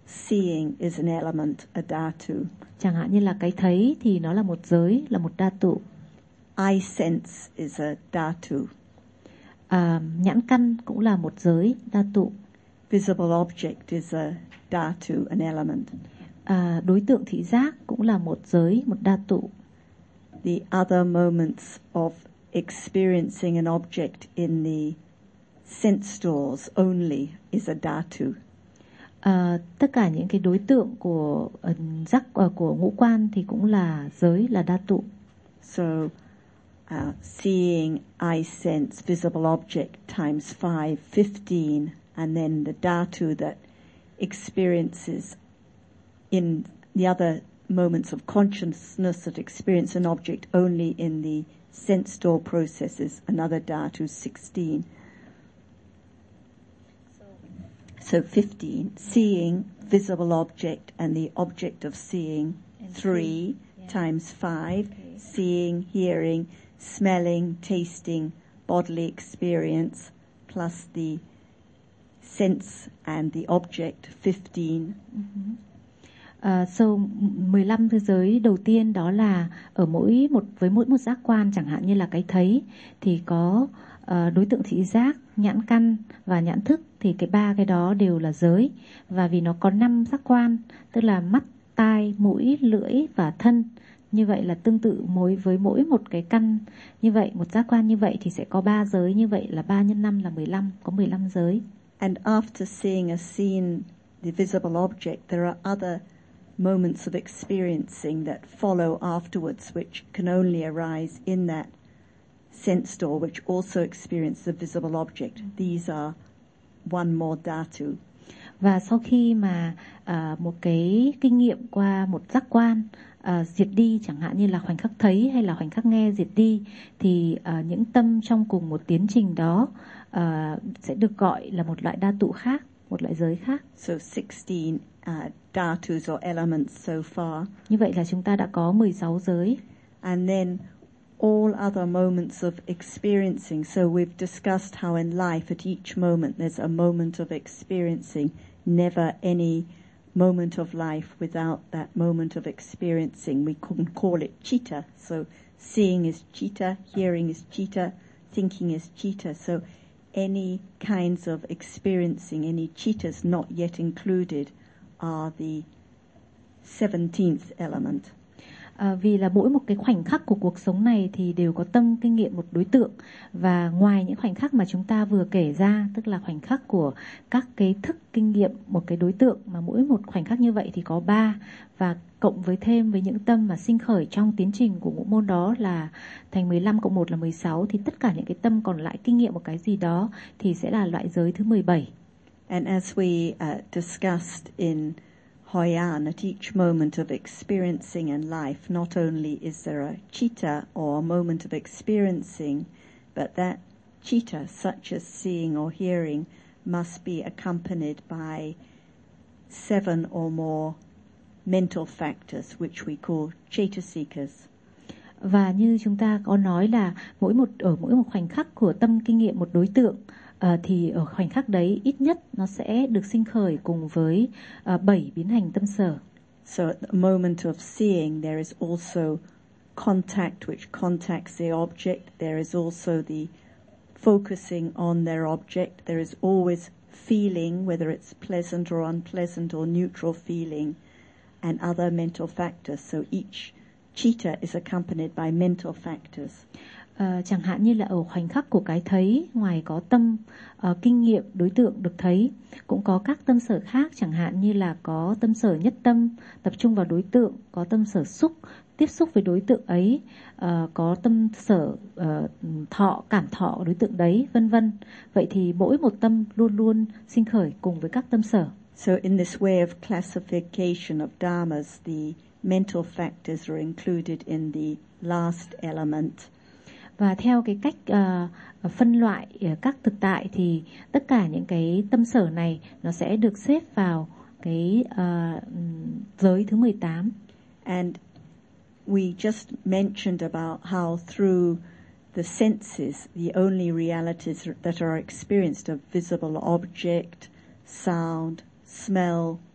seeing is an element, a dhatu. Chẳng hạn như là cái thấy thì nó là một giới, là một dhatu. Eye sense is a dhatu. Nhãn căn cũng là một giới, dhatu. Visible object is a dhatu, an element. Đối tượng thị giác cũng là một giới, một dhatu. The other moments of experiencing an object in the sense doors only is a dhatu. Tất cả những cái đối tượng của của ngũ quan thì cũng là giới, là dhatu. So seeing, eye sense, visible object times 5, 15, and then the dhatu that experiences in the other moments of consciousness that experience an object only in the sense door processes, another dhatu, 16. So 15, seeing, visible object, and the object of seeing, 3 times 5, seeing, hearing, smelling, tasting, bodily experience, plus the sense and the object, 15. So 15 thế giới đầu tiên đó là ở mỗi một giác quan, chẳng hạn như là cái thấy thì có đối tượng thị giác, nhãn căn và nhãn thức, thì cái ba cái đó đều là giới. Và vì nó có 5 giác quan, tức là mắt, tai, mũi, lưỡi và thân, như vậy là tương tự với mỗi một cái căn như vậy, một giác quan như vậy thì sẽ có 3 giới, như vậy là 3 x 5 là 15, có 15 giới. And after seeing a scene, the visible object, there are other moments of experiencing that follow afterwards, which can only arise in that sense door, which also experience the visible object. These are one more dhatu. Và sau khi mà một cái kinh nghiệm qua một giác quan diệt đi, chẳng hạn như là khoảnh khắc thấy hay là khoảnh khắc nghe diệt đi, thì những tâm trong cùng một tiến trình đó sẽ được gọi là một loại dhatu khác, một loại giới khác. So 16 dhatus or elements so far. Như vậy là chúng ta đã có 16 giới. And then all other moments of experiencing. So we've discussed how in life at each moment there's a moment of experiencing. Never any moment of life without that moment of experiencing. We can call it chitta. So seeing is chitta, hearing is chitta, thinking is chitta. So any kinds of experiencing, any chittas not yet included are the 17th element. Vì là mỗi một cái khoảnh khắc của cuộc sống này thì đều có tâm kinh nghiệm một đối tượng, và ngoài những khoảnh khắc mà chúng ta vừa kể ra, tức là khoảnh khắc của các cái thức kinh nghiệm một cái đối tượng, mà mỗi một khoảnh khắc như vậy thì có 3, và cộng với thêm với những tâm mà sinh khởi trong tiến trình của ngũ môn đó là thành 15 cộng 1 là 16, thì tất cả những cái tâm còn lại kinh nghiệm một cái gì đó thì sẽ là loại giới thứ 17. And as we discussed in Hoi An, at each moment of experiencing in life, not only is there a chitta or a moment of experiencing, but that chitta, such as seeing or hearing, must be accompanied by 7 or more mental factors, which we call chaitasikas. Và như chúng ta có nói là mỗi một khoảnh khắc của tâm kinh nghiệm một đối tượng, thì ở khoảnh khắc đấy ít nhất nó sẽ được sinh khởi cùng với 7 biến hành tâm sở. So at the moment of seeing, there is also contact, which contacts the object. There is also the focusing on their object. There is always feeling, whether it's pleasant or unpleasant or neutral feeling, and other mental factors. So each chitta is accompanied by mental factors. Chẳng hạn như là ở khoảnh khắc của cái thấy, ngoài có tâm kinh nghiệm đối tượng được thấy, cũng có các tâm sở khác, chẳng hạn như là có tâm sở nhất tâm tập trung vào đối tượng, có tâm sở xúc tiếp xúc với đối tượng ấy, có tâm sở thọ cảm thọ đối tượng đấy, vân vân. Vậy thì mỗi một tâm luôn luôn sinh khởi cùng với các tâm sở. So in this way of classification of dharmas, the mental factors are included in the last element. Và theo cái cách phân loại các thực tại thì tất cả những cái tâm sở này nó sẽ được xếp vào cái giới thứ 18. And we just mentioned about how through the senses, the only realities that are experienced are visible object, sound, smell,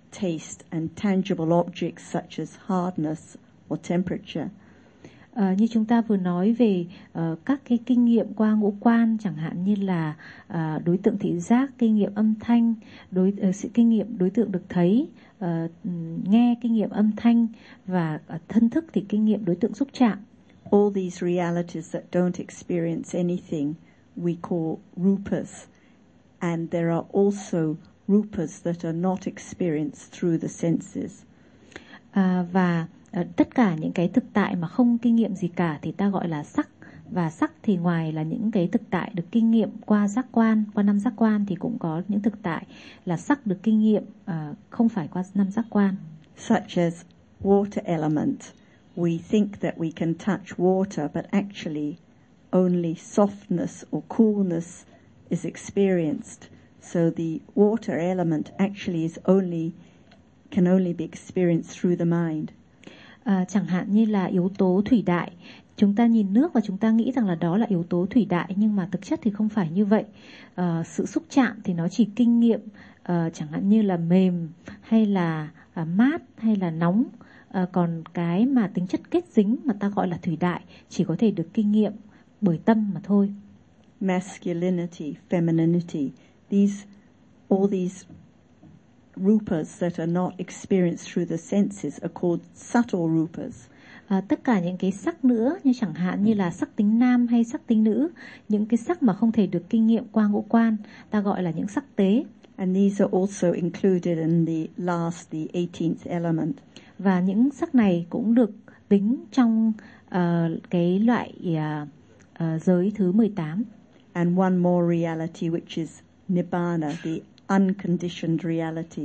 taste and tangible objects such as hardness or temperature. Như chúng ta vừa nói về các cái kinh nghiệm qua ngũ quan, chẳng hạn như là đối tượng thị giác, kinh nghiệm âm thanh, kinh nghiệm đối tượng được thấy, nghe kinh nghiệm âm thanh, và thân thức thì kinh nghiệm đối tượng xúc chạm. All these realities that don't experience anything we call rupas, and there are also rupas that are not experienced through the senses. Và tất cả những cái thực tại mà không kinh nghiệm gì cả thì ta gọi là sắc. Và sắc thì ngoài là những cái thực tại được kinh nghiệm qua giác quan, qua 5 giác quan, thì cũng có những thực tại là sắc được kinh nghiệm không phải qua 5 giác quan. Such as water element. We think that we can touch water, but actually only softness or coolness is experienced. So the water element actually can only be experienced through the mind. Chẳng hạn như là yếu tố thủy đại, chúng ta nhìn nước và chúng ta nghĩ rằng là đó là yếu tố thủy đại, nhưng mà thực chất thì không phải như vậy. Sự xúc chạm thì nó chỉ kinh nghiệm chẳng hạn như là mềm hay là mát hay là nóng, còn cái mà tính chất kết dính mà ta gọi là thủy đại chỉ có thể được kinh nghiệm bởi tâm mà thôi. Masculinity, femininity, all these rupas that are not experienced through the senses are called subtle rupas. Tất cả những cái sắc nữa, như chẳng hạn như là sắc tính nam hay sắc tính nữ, những cái sắc mà không thể được kinh nghiệm qua ngũ quan, ta gọi là những sắc tế. And these are also included in the 18th element. Và những sắc này cũng được tính trong cái loại giới thứ 18. And one more reality which is nibbana, the unconditioned reality.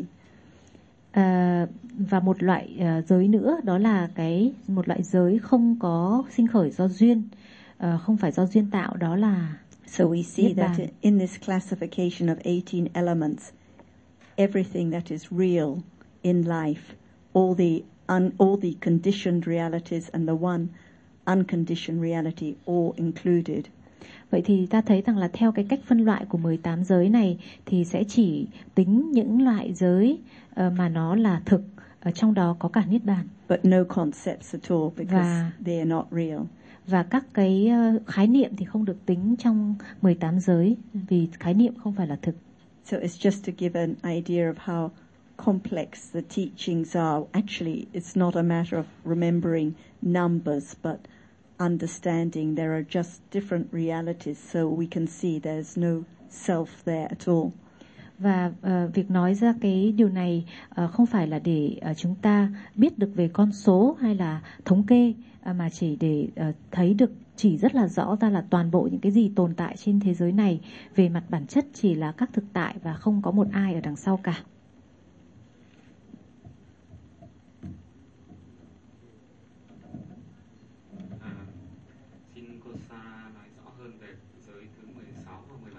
Và một loại giới nữa, đó là một loại giới không có sinh khởi do duyên, không phải do duyên tạo, đó là So we see that in this classification of 18 elements, everything that is real in life, all the conditioned realities and the one unconditioned reality all included. Vậy thì ta thấy rằng là theo cái cách phân loại của 18 giới này thì sẽ chỉ tính những loại giới mà nó là thực, ở trong đó có cả niết bàn. But no concepts at all because they are not real. Và các cái khái niệm thì không được tính trong 18 giới vì khái niệm không phải là thực. So it's just to give an idea of how complex the teachings are. Actually, it's not a matter of remembering numbers, but understanding there are just different realities, so we can see there's no self there at all. Và việc nói ra cái điều này không phải là để chúng ta biết được về con số hay là thống kê, mà chỉ để thấy được chỉ rất là rõ ra là toàn bộ những cái gì tồn tại trên thế giới này về mặt bản chất chỉ là các thực tại và không có một ai ở đằng sau cả. Xin cô Sarah nói rõ hơn về giới thứ 16 và 17.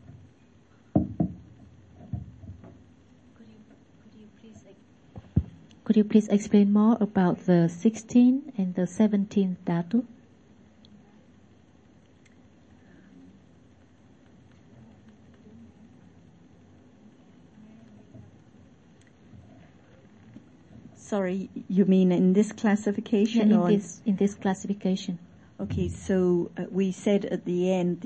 Could you please explain more about the 16 and the 17th dhatu? Sorry, you mean in this classification? Yeah, in this classification. Okay, so we said at the end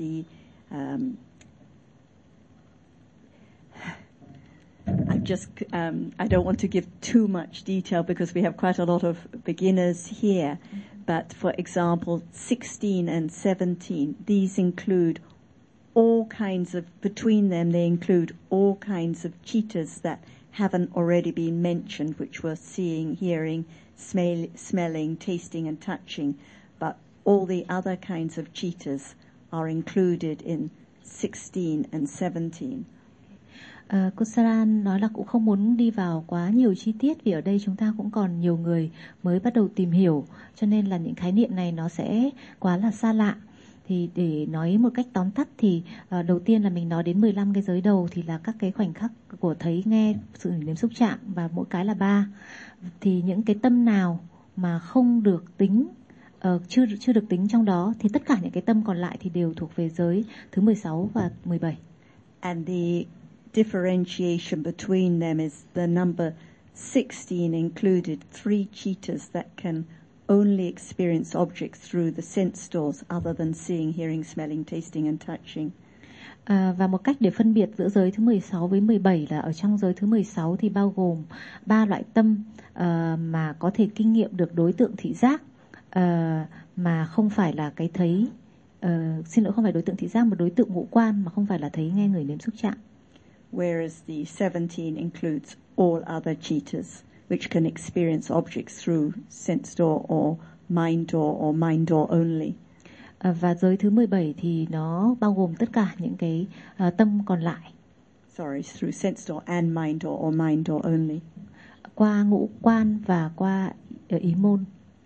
I don't want to give too much detail because we have quite a lot of beginners here. But for example, 16 and 17, these include all kinds of, between them they include all kinds of chittas that haven't already been mentioned, which were seeing, hearing, smelling, tasting and touching. But all the other kinds of chittas are included in 16 and 17. Cô Sarah nói là cũng không muốn đi vào quá nhiều chi tiết vì ở đây chúng ta cũng còn nhiều người mới bắt đầu tìm hiểu, cho nên là những khái niệm này nó sẽ quá là xa lạ. Thì để nói một cách tóm tắt thì đầu tiên là mình nói đến 15 cái giới đầu thì là các cái khoảnh khắc của thấy, nghe, sự nếm, xúc chạm và mỗi cái là 3. Thì những cái tâm nào mà không được tính, chưa được tính trong đó thì tất cả những cái tâm còn lại thì đều thuộc về giới thứ 16 và 17. And the differentiation between them is the number 16 included 3 cheetahs that can only experience objects through the sense doors other than seeing, hearing, smelling, tasting and touching. Và một cách để phân biệt giữa giới thứ 16 với 17 là ở trong giới thứ 16 thì bao gồm 3 loại tâm mà có thể kinh nghiệm được đối tượng thị giác mà không phải là cái thấy, không phải đối tượng thị giác mà đối tượng ngũ quan mà không phải là thấy, nghe, ngửi, nếm, xúc, chạm. Whereas the 17 includes all other cheetahs which can experience objects through sense door or mind door only. Và giới thứ 17 thì nó bao gồm tất cả những cái tâm còn lại. Sorry, through sense door and mind door or mind door only. Qua ngũ quan và qua ý môn.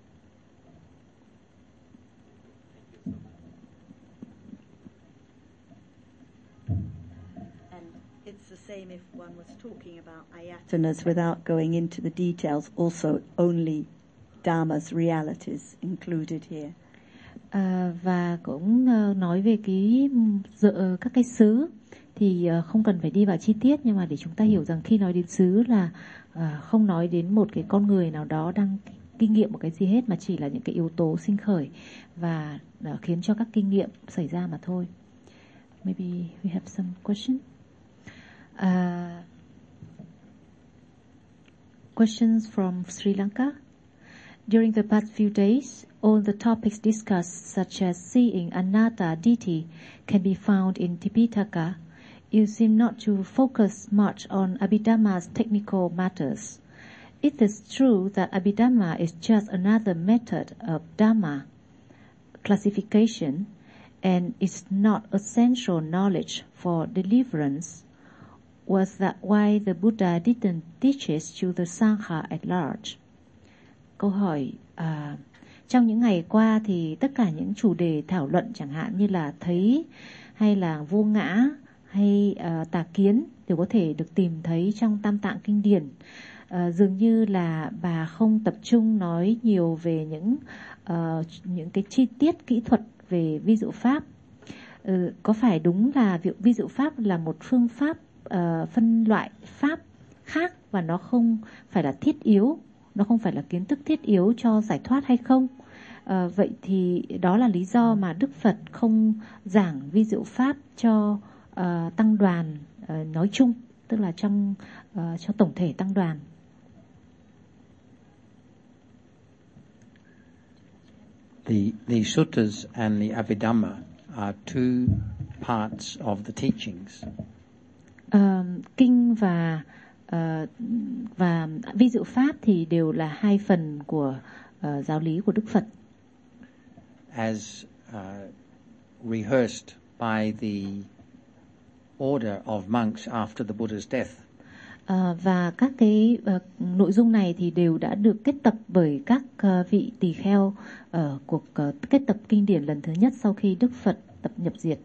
And it's the same if one was talking about ayatanas without going into the details, also only Dhamma's realities included here. Và cũng nói về các cái xứ thì không cần phải đi vào chi tiết, nhưng mà để chúng ta hiểu rằng khi nói đến xứ là không nói đến một cái con người nào đó đang kinh nghiệm một cái gì hết, mà chỉ là những cái yếu tố sinh khởi và khiến cho các kinh nghiệm xảy ra mà thôi. Maybe we have some question. Questions from Sri Lanka. During the past few days, all the topics discussed, such as seeing anatta ditthi, can be found in Tipitaka. You seem not to focus much on Abhidhamma's technical matters. It is true that Abhidhamma is just another method of Dhamma classification, and is not essential knowledge for deliverance. Was that why the Buddha didn't teach it to the Sangha at large? Câu hỏi, trong những ngày qua thì tất cả những chủ đề thảo luận chẳng hạn như là thấy hay là vô ngã hay tà kiến đều có thể được tìm thấy trong Tam Tạng Kinh Điển. Dường như là bà không tập trung nói nhiều về những cái chi tiết kỹ thuật về vi diệu pháp. Có phải đúng là việc vi diệu pháp là một phương pháp phân loại pháp khác và nó không phải là thiết yếu, nó không phải là kiến thức thiết yếu cho giải thoát hay không? Vậy thì đó là lý do mà Đức Phật không giảng vi diệu pháp cho tăng đoàn nói chung, tức là cho tổng thể tăng đoàn. The suttas and the Abhidhamma are two parts of the teachings. Kinh và vi diệu pháp thì đều là hai phần của giáo lý của Đức Phật. As rehearsed by the order of monks after the Buddha's death. Và các cái nội dung này thì đều đã được kết tập bởi các vị tỳ kheo ở cuộc kết tập kinh điển lần thứ nhất sau khi Đức Phật tập nhập diệt.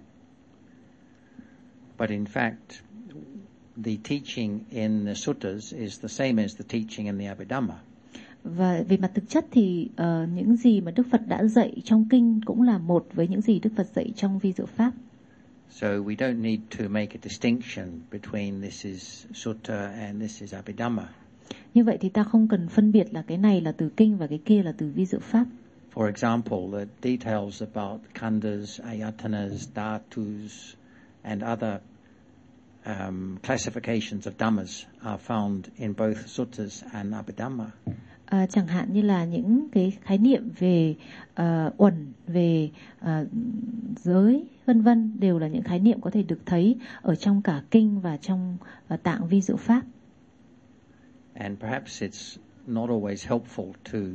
But in fact, the teaching in the suttas is the same as the teaching in the Abhidhamma. Và về mặt thực chất thì những gì mà Đức Phật đã dạy trong kinh cũng là một với những gì Đức Phật dạy trong vi diệu pháp. So we don't need to make a distinction between this is sutta and this is Abhidhamma. Như vậy thì ta không cần phân biệt là cái này là từ kinh và cái kia là từ vi diệu pháp. For example, the details about khandhas, ayatanas, dhatus, and other classifications of dhammas are found in both suttas and Abhidhamma. Chẳng hạn như là những cái khái niệm về uẩn, về giới, vân vân đều là những khái niệm có thể được thấy ở trong cả kinh và trong tạng vi diệu pháp. And perhaps it's not always helpful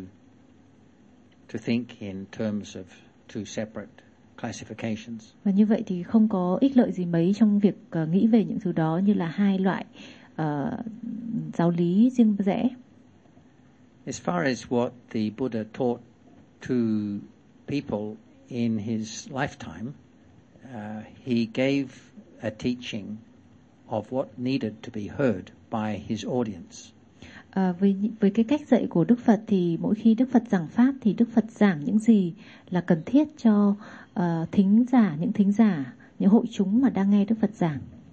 to think in terms of two separate classifications. Và như vậy thì không có ích lợi gì mấy trong việc nghĩ về những thứ đó như là hai loại giáo lý riêng rẽ. As far as what the Buddha taught to people in his lifetime, he gave a teaching of what needed to be heard by his audience. Với cái cách dạy của Đức Phật thì mỗi khi Đức Phật giảng pháp thì Đức Phật giảng những gì là cần thiết cho những thính giả, những hội chúng mà đang nghe Đức Phật giảng.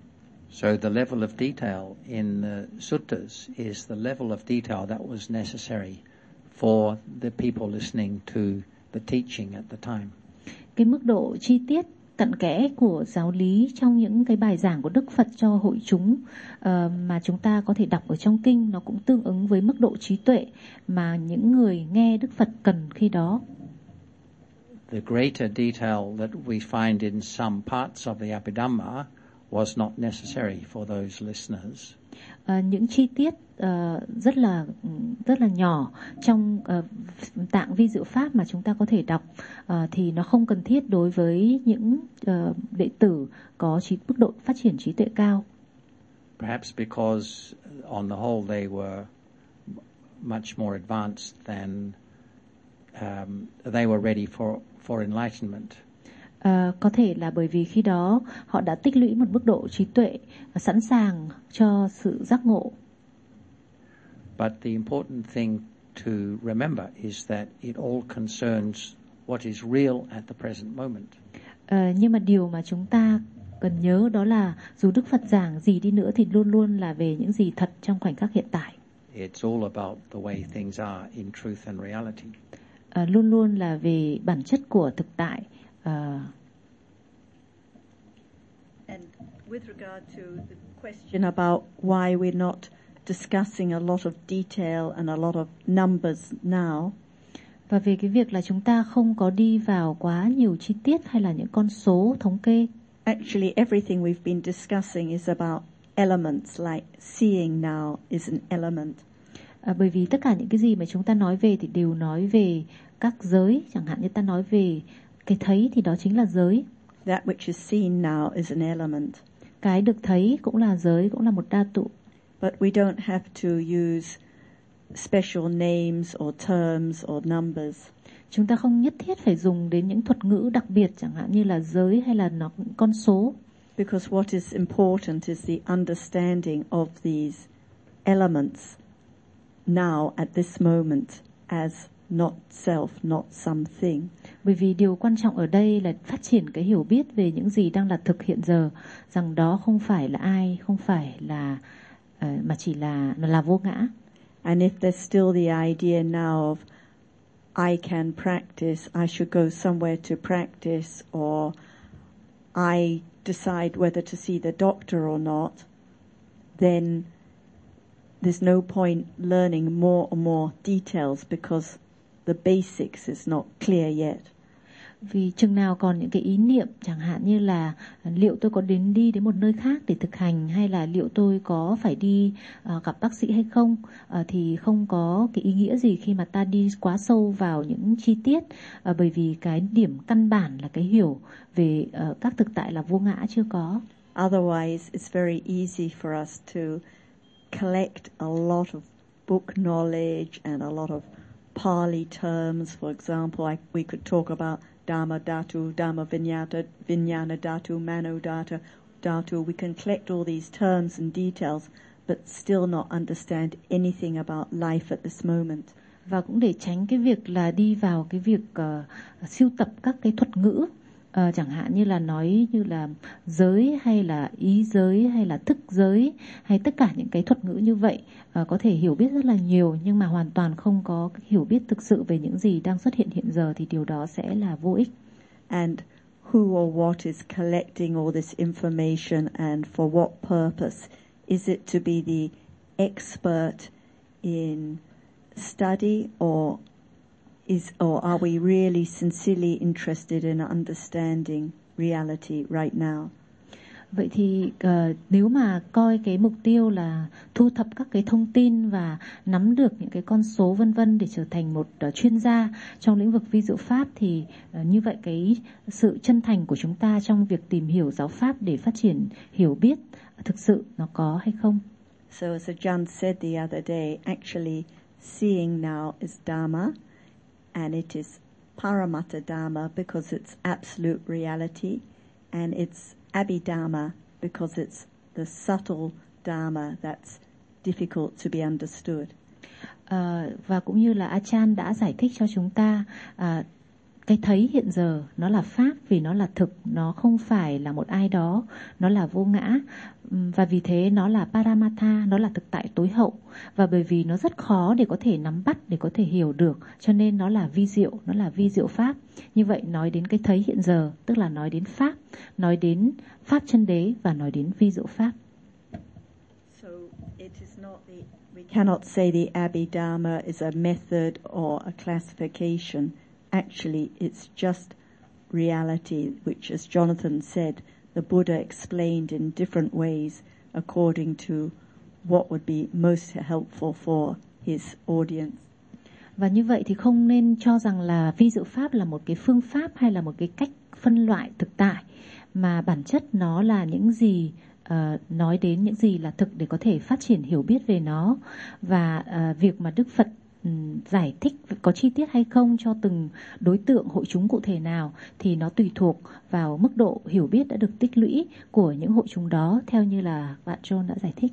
So the level of detail in the suttas is the level of detail that was necessary for the people listening to the teaching at the time. Cái mức độ chi tiết cặn kẽ của giáo lý trong những cái bài giảng của Đức Phật cho hội chúng mà chúng ta có thể đọc ở trong kinh, nó cũng tương ứng với mức độ trí tuệ mà những người nghe Đức Phật cần khi đó. The greater detail that we find in some parts of the Abhidhamma was not necessary for those listeners. Những chi tiết rất là nhỏ trong tạng vi diệu pháp mà chúng ta có thể đọc thì nó không cần thiết đối với những đệ tử có mức độ phát triển trí tuệ cao. Perhaps because on the whole they were much more advanced than they were ready for enlightenment. Có thể là bởi vì khi đó họ đã tích lũy một mức độ trí tuệ sẵn sàng cho sự giác ngộ. But the important thing to remember is that it all concerns what is real at the present moment. Nhưng mà điều mà chúng ta cần nhớ đó là dù Đức Phật giảng gì đi nữa thì luôn luôn là về những gì thật trong khoảnh khắc hiện tại. It's all about the way things are in truth and reality. Luôn luôn là về bản chất của thực tại. And with regard to the question about why we're not discussing a lot of detail and a lot of numbers now. Và về cái việc là chúng ta không có đi vào quá nhiều chi tiết hay là những con số thống kê. Actually, everything we've been discussing is about elements, like seeing now is an element. Bởi vì tất cả những cái gì mà chúng ta nói về thì đều nói về các giới, chẳng hạn như ta nói về cái thấy thì đó chính là giới. That which is seen now is an element. Cái được thấy cũng là giới, cũng là một đa tụ. But we don't have to use special names or terms or numbers. Chúng ta không nhất thiết phải dùng đến những thuật ngữ đặc biệt, chẳng hạn như là giới hay là con số. Because what is important is the understanding of these elements now at this moment as not self, not something. Bởi vì điều quan trọng ở đây là phát triển cái hiểu biết về những gì đang là thực hiện giờ, rằng đó không phải là ai, không phải là mà chỉ là vô ngã. And if there's still the idea now of I can practice, I should go somewhere to practice, or I decide whether to see the doctor or not, then there's no point learning more and more details because the basics is not clear yet. Vì chừng nào còn những cái ý niệm chẳng hạn như là liệu tôi có đi đến một nơi khác để thực hành, hay là liệu tôi có phải đi gặp bác sĩ hay không, thì không có cái ý nghĩa gì khi mà ta đi quá sâu vào những chi tiết, bởi vì cái điểm căn bản là cái hiểu về các thực tại là vô ngã chưa có. Otherwise, it's very easy for us to collect a lot of book knowledge and a lot of Pali terms. For example, we could talk about Dhamma Dhatu, Dhamma Vijnana Dhatu, Mano Dhatu. We can collect all these terms and details, but still not understand anything about life at this moment. Và cũng để tránh cái việc là đi vào cái việc sưu tập các cái thuật ngữ, chẳng hạn như là nói như là giới hay là ý giới hay là thức giới hay tất cả những cái thuật ngữ như vậy, có thể hiểu biết rất là nhiều nhưng mà hoàn toàn không có hiểu biết thực sự về những gì đang xuất hiện hiện giờ, thì điều đó sẽ là vô ích. And who or what is collecting all this information and for what purpose? Is it to be the expert in study, or are we really sincerely interested in understanding reality right now? Vậy thì nếu mà coi cái mục tiêu là thu thập các cái thông tin và nắm được những cái con số vân vân để trở thành một chuyên gia trong lĩnh vực vi diệu pháp, thì như vậy cái sự chân thành của chúng ta trong việc tìm hiểu giáo pháp để phát triển hiểu biết thực sự nó có hay không? So as Ajahn said the other day, actually seeing now is Dharma, and it is Paramatta Dharma because it's absolute reality, and it's Abhidharma because it's the subtle Dharma that's difficult to be understood. Và cũng như là Ajahn đã giải thích cho chúng ta, cái thấy hiện giờ nó là pháp vì nó là thực, nó không phải là một ai đó, nó là vô ngã, và vì thế nó là Paramatha, nó là thực tại tối hậu. Và bởi vì nó rất khó để có thể nắm bắt, để có thể hiểu được, cho nên nó là vi diệu, nó là vi diệu pháp. Như vậy nói đến cái thấy hiện giờ tức là nói đến pháp, nói đến pháp chân đế và nói đến vi diệu pháp. So it is not we cannot say the Abhidharma is a method or a classification. Actually, it's just reality, which, as Jonathan said, the Buddha explained in different ways according to what would be most helpful for his audience. Và như vậy thì không nên cho rằng là vi diệu pháp là một cái phương pháp hay là một cái cách phân loại thực tại, mà bản chất nó là những gì, nói đến những gì là thực để có thể phát triển hiểu biết về nó. Và việc mà Đức Phật giải thích có chi tiết hay không cho từng đối tượng hội chúng cụ thể nào thì nó tùy thuộc vào mức độ hiểu biết đã được tích lũy của những hội chúng đó, theo như là bạn John đã giải thích.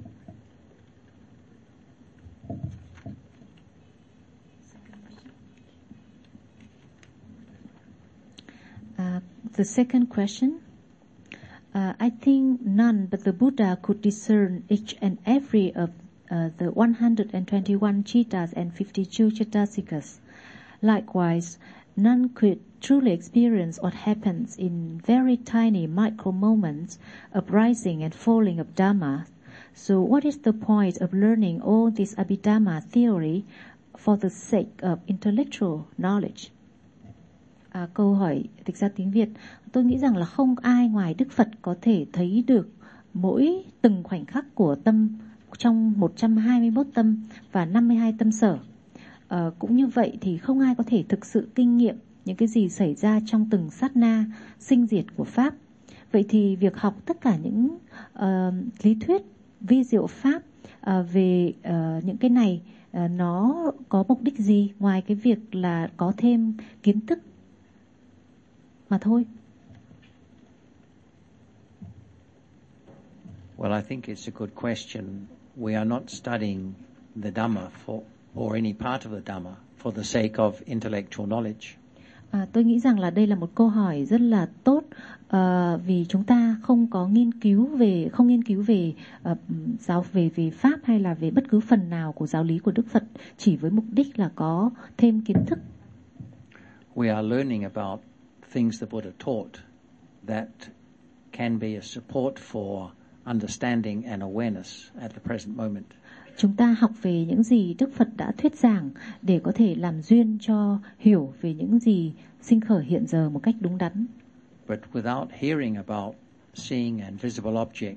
The second question. I think none but the Buddha could discern each and every of the 121 Chittas and 52 Chittasikas. Likewise, none could truly experience what happens in very tiny micro moments of rising and falling of Dhamma. So what is the point of learning all this Abhidhamma theory for the sake of intellectual knowledge? Câu hỏi dịch ra tiếng Việt. Tôi nghĩ rằng là không ai ngoài Đức Phật có thể thấy được mỗi từng khoảnh khắc của tâm trong 121 tâm và 52 tâm sở. Cũng như vậy thì không ai có thể thực sự kinh nghiệm những cái gì xảy ra trong từng sát na sinh diệt của Pháp. Vậy thì việc học tất cả những lý thuyết vi diệu Pháp về những cái này nó có mục đích gì ngoài cái việc là có thêm kiến thức mà thôi? Well, I think it's a good question. We are not studying the Dhamma or any part of the Dhamma for the sake of intellectual knowledge. Tôi nghĩ rằng là đây là một câu hỏi rất là tốt, vì chúng ta không nghiên cứu về giáo về pháp hay là về bất cứ phần nào của giáo lý của Đức Phật chỉ với mục đích là có thêm kiến thức. We are learning about things the Buddha taught that can be a support for understanding and awareness at the present moment. Chúng ta học về những gì Đức Phật đã thuyết giảng để có thể làm duyên cho hiểu về những gì sinh khởi hiện giờ một cách đúng đắn. But without hearing about seeing and visible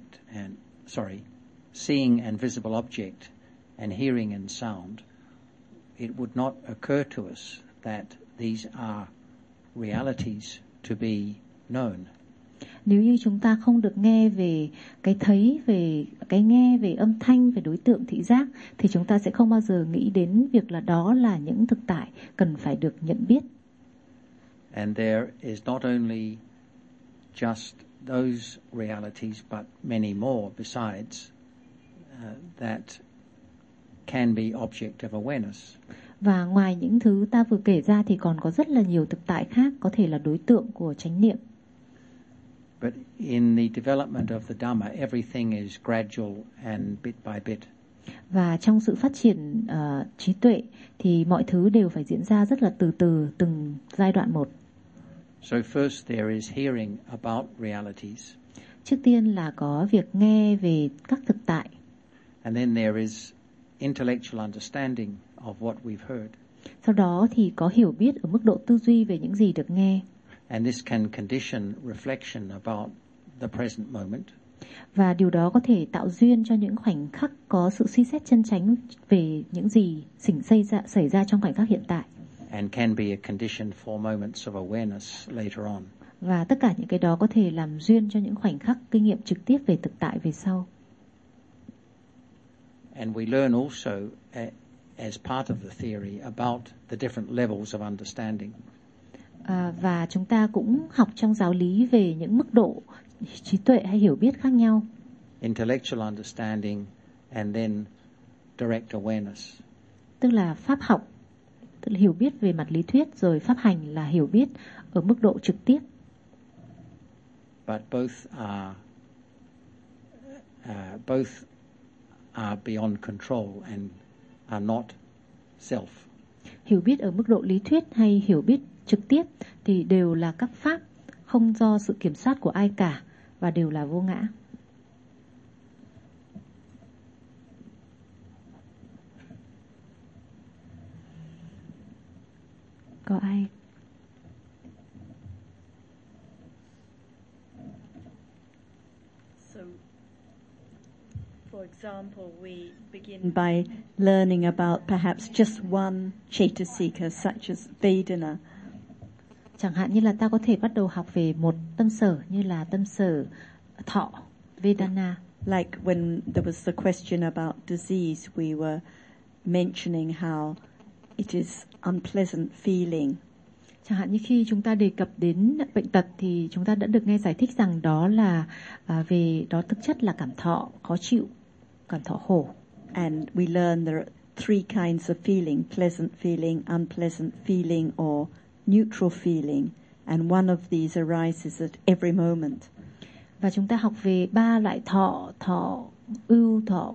object and hearing and sound, it would not occur to us that these are realities to be known. Nếu như chúng ta không được nghe về cái thấy, về cái nghe, về âm thanh, về đối tượng thị giác, thì chúng ta sẽ không bao giờ nghĩ đến việc là đó là những thực tại cần phải được nhận biết. And there is not only just those realities but many more besides that can be object of awareness. Và ngoài những thứ ta vừa kể ra thì còn có rất là nhiều thực tại khác có thể là đối tượng của chánh niệm. But in the development of the Dhamma, everything is gradual and bit by bit. Và trong sự phát triển trí tuệ thì mọi thứ đều phải diễn ra rất là từ từ, từng giai đoạn một. So first there is hearing about realities. Trước tiên là có việc nghe về các thực tại. And then there is intellectual understanding of what we've heard. Sau đó thì có hiểu biết ở mức độ tư duy về những gì được nghe. And this can condition reflection about the present moment. Và điều đó có thể tạo duyên cho những khoảnh khắc có sự suy xét chân chánh về những gì xảy ra trong khoảnh khắc hiện tại. And can be a condition for moments of awareness later on. Và tất cả những cái đó có thể làm duyên cho những khoảnh khắc kinh nghiệm trực tiếp về thực tại về sau. And we learn also as part of the theory about the different levels of understanding. Và chúng ta cũng học trong giáo lý về những mức độ trí tuệ hay hiểu biết khác nhau. Intellectual understanding and then direct awareness. Tức là pháp học, tức là hiểu biết về mặt lý thuyết, rồi pháp hành là hiểu biết ở mức độ trực tiếp. But both are beyond control and are not self. Hiểu biết ở mức độ lý thuyết hay hiểu biết trực tiếp thì đều là các pháp không do sự kiểm soát của ai cả và đều là vô ngã. Có ai? So, for example, we begin by learning about perhaps just one Cetasika, such as Vedana. Chẳng hạn như là ta có thể bắt đầu học về một tâm sở như là tâm sở thọ, Vedana. Like when there was the question about disease, we were mentioning how it is unpleasant feeling. Chẳng hạn như khi chúng ta đề cập đến bệnh tật thì chúng ta đã được nghe giải thích rằng đó là về đó thực chất là cảm thọ khó chịu, cảm thọ khổ. And we learn there are three kinds of feeling: pleasant feeling, unpleasant feeling, or neutral feeling. And one of these arises at every moment. Và chúng ta học về 3 loại thọ, thọ ưu, thọ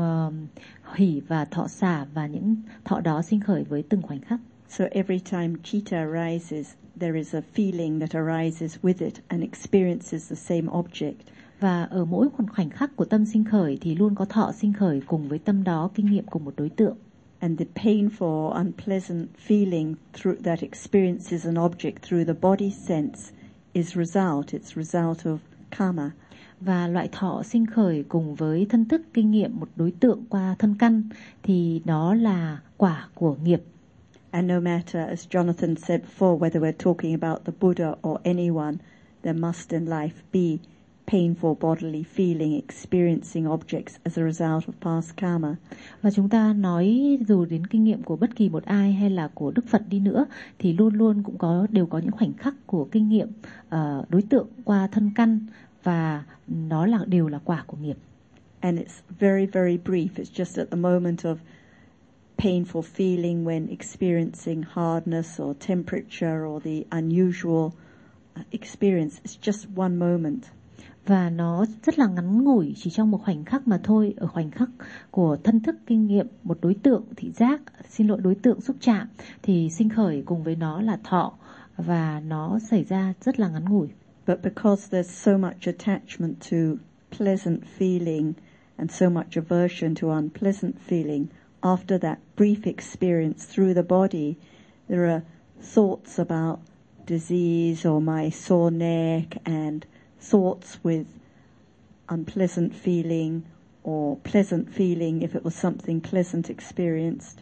hỷ và thọ xả, và những thọ đó sinh khởi với từng khoảnh khắc. So every time citta arises, there is a feeling that arises with it and experiences the same object. Và ở mỗi một khoảnh khắc của tâm sinh khởi thì luôn có thọ sinh khởi cùng với tâm đó kinh nghiệm cùng một đối tượng. And the painful, unpleasant feeling that experiences an object through the body sense is it's result of karma. Và loại thọ sinh khởi cùng với thân thức kinh nghiệm một đối tượng qua thân căn thì đó là quả của nghiệp. And no matter, as Jonathan said before, whether we're talking about the Buddha or anyone, there must in life be painful bodily feeling, experiencing objects as a result of past karma. Và chúng ta nói dù đến kinh nghiệm của bất kỳ một ai hay là của Đức Phật đi nữa thì luôn luôn cũng đều có những khoảnh khắc của kinh nghiệm đối tượng qua thân căn, và nó đều là quả của nghiệp. And it's very, very brief. It's just at the moment of painful feeling when experiencing hardness or temperature or the unusual experience. It's just one moment. Và nó rất là ngắn ngủi, chỉ trong một khoảnh khắc mà thôi. Ở khoảnh khắc của thân thức kinh nghiệm một đối tượng thị giác, đối tượng xúc chạm thì sinh khởi cùng với nó là thọ, và nó xảy ra rất là ngắn ngủi. But because there's so much attachment to pleasant feeling and so much aversion to unpleasant feeling, after that brief experience through the body, there are thoughts about disease or my sore neck, and thoughts with unpleasant feeling or pleasant feeling if it was something pleasant experienced.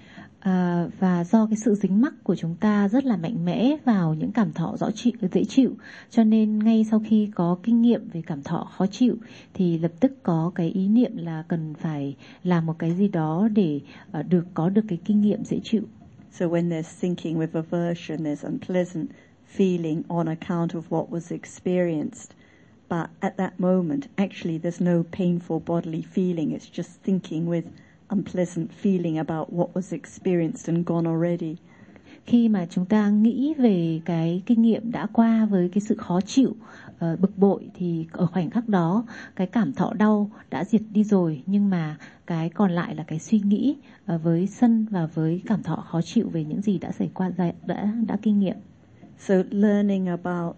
Và do cái sự dính mắc của chúng ta rất là mạnh mẽ vào những cảm thọ dễ chịu, cho nên ngay sau khi có kinh nghiệm về cảm thọ khó chịu thì lập tức có cái ý niệm là cần phải làm một cái gì đó để có được cái kinh nghiệm dễ chịu. So when there's thinking with aversion, there's unpleasant feeling on account of what was experienced. But at that moment, actually there's no painful bodily feeling. It's just thinking with unpleasant feeling about what was experienced and gone already. Khi mà chúng ta nghĩ về cái kinh nghiệm đã qua với cái sự khó chịu, bực bội, thì ở khoảnh khắc đó cái cảm thọ đau đã diệt đi rồi, nhưng mà cái còn lại là cái suy nghĩ với sân và với cảm thọ khó chịu về những gì đã xảy qua, đã kinh nghiệm. So learning about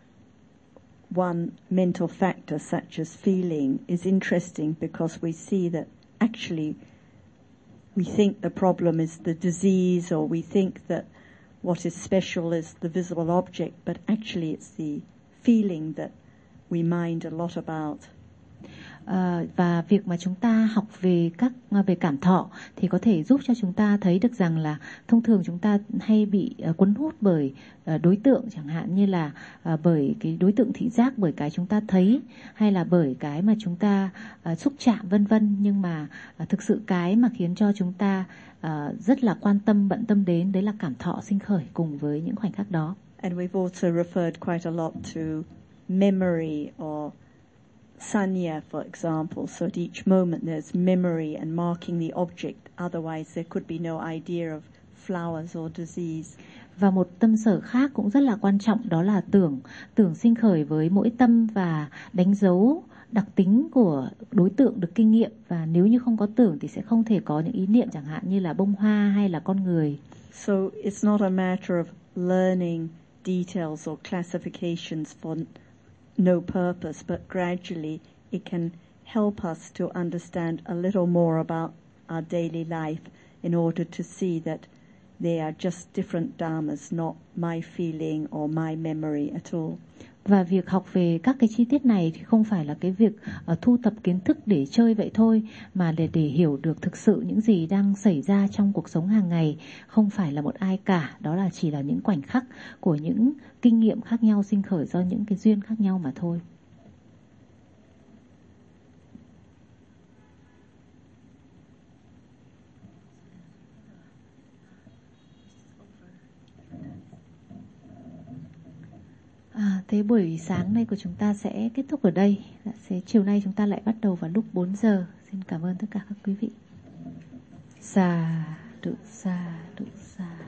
one mental factor such as feeling is interesting because we see that actually we think the problem is the disease, or we think that what is special is the visible object, but actually it's the feeling that we mind a lot about. Và việc mà chúng ta học về cảm thọ thì có thể giúp cho chúng ta thấy được rằng là thông thường chúng ta hay bị cuốn hút bởi đối tượng, chẳng hạn như là bởi cái đối tượng thị giác, bởi cái chúng ta thấy, hay là bởi cái mà chúng ta xúc chạm vân vân, nhưng mà thực sự cái mà khiến cho chúng ta rất là quan tâm, bận tâm đến, đấy là cảm thọ sinh khởi cùng với những khoảnh khắc đó. And we've also referred quite a lot to memory or sanya, for example. So at each moment there's memory and marking the object. Otherwise there could be no idea of flowers or disease. Và một tâm sở khác cũng rất là quan trọng, đó là tưởng sinh khởi với mỗi tâm và đánh dấu đặc tính của đối tượng được kinh nghiệm. Và nếu như không có tưởng thì sẽ không thể có những ý niệm, chẳng hạn như là bông hoa hay là con người. So it's not a matter of learning details or classifications for no purpose, but gradually it can help us to understand a little more about our daily life in order to see that they are just different dharmas, not my feeling or my memory at all. Và việc học về các cái chi tiết này thì không phải là cái việc thu thập kiến thức để chơi vậy thôi, mà để hiểu được thực sự những gì đang xảy ra trong cuộc sống hàng ngày. Không phải là một ai cả, đó là chỉ là những khoảnh khắc của những kinh nghiệm khác nhau sinh khởi do những cái duyên khác nhau mà thôi. Thế buổi sáng nay của chúng ta sẽ kết thúc ở đây. Chiều nay chúng ta lại bắt đầu vào lúc 4 giờ. Xin cảm ơn tất cả các quý vị. Sa đụ sa.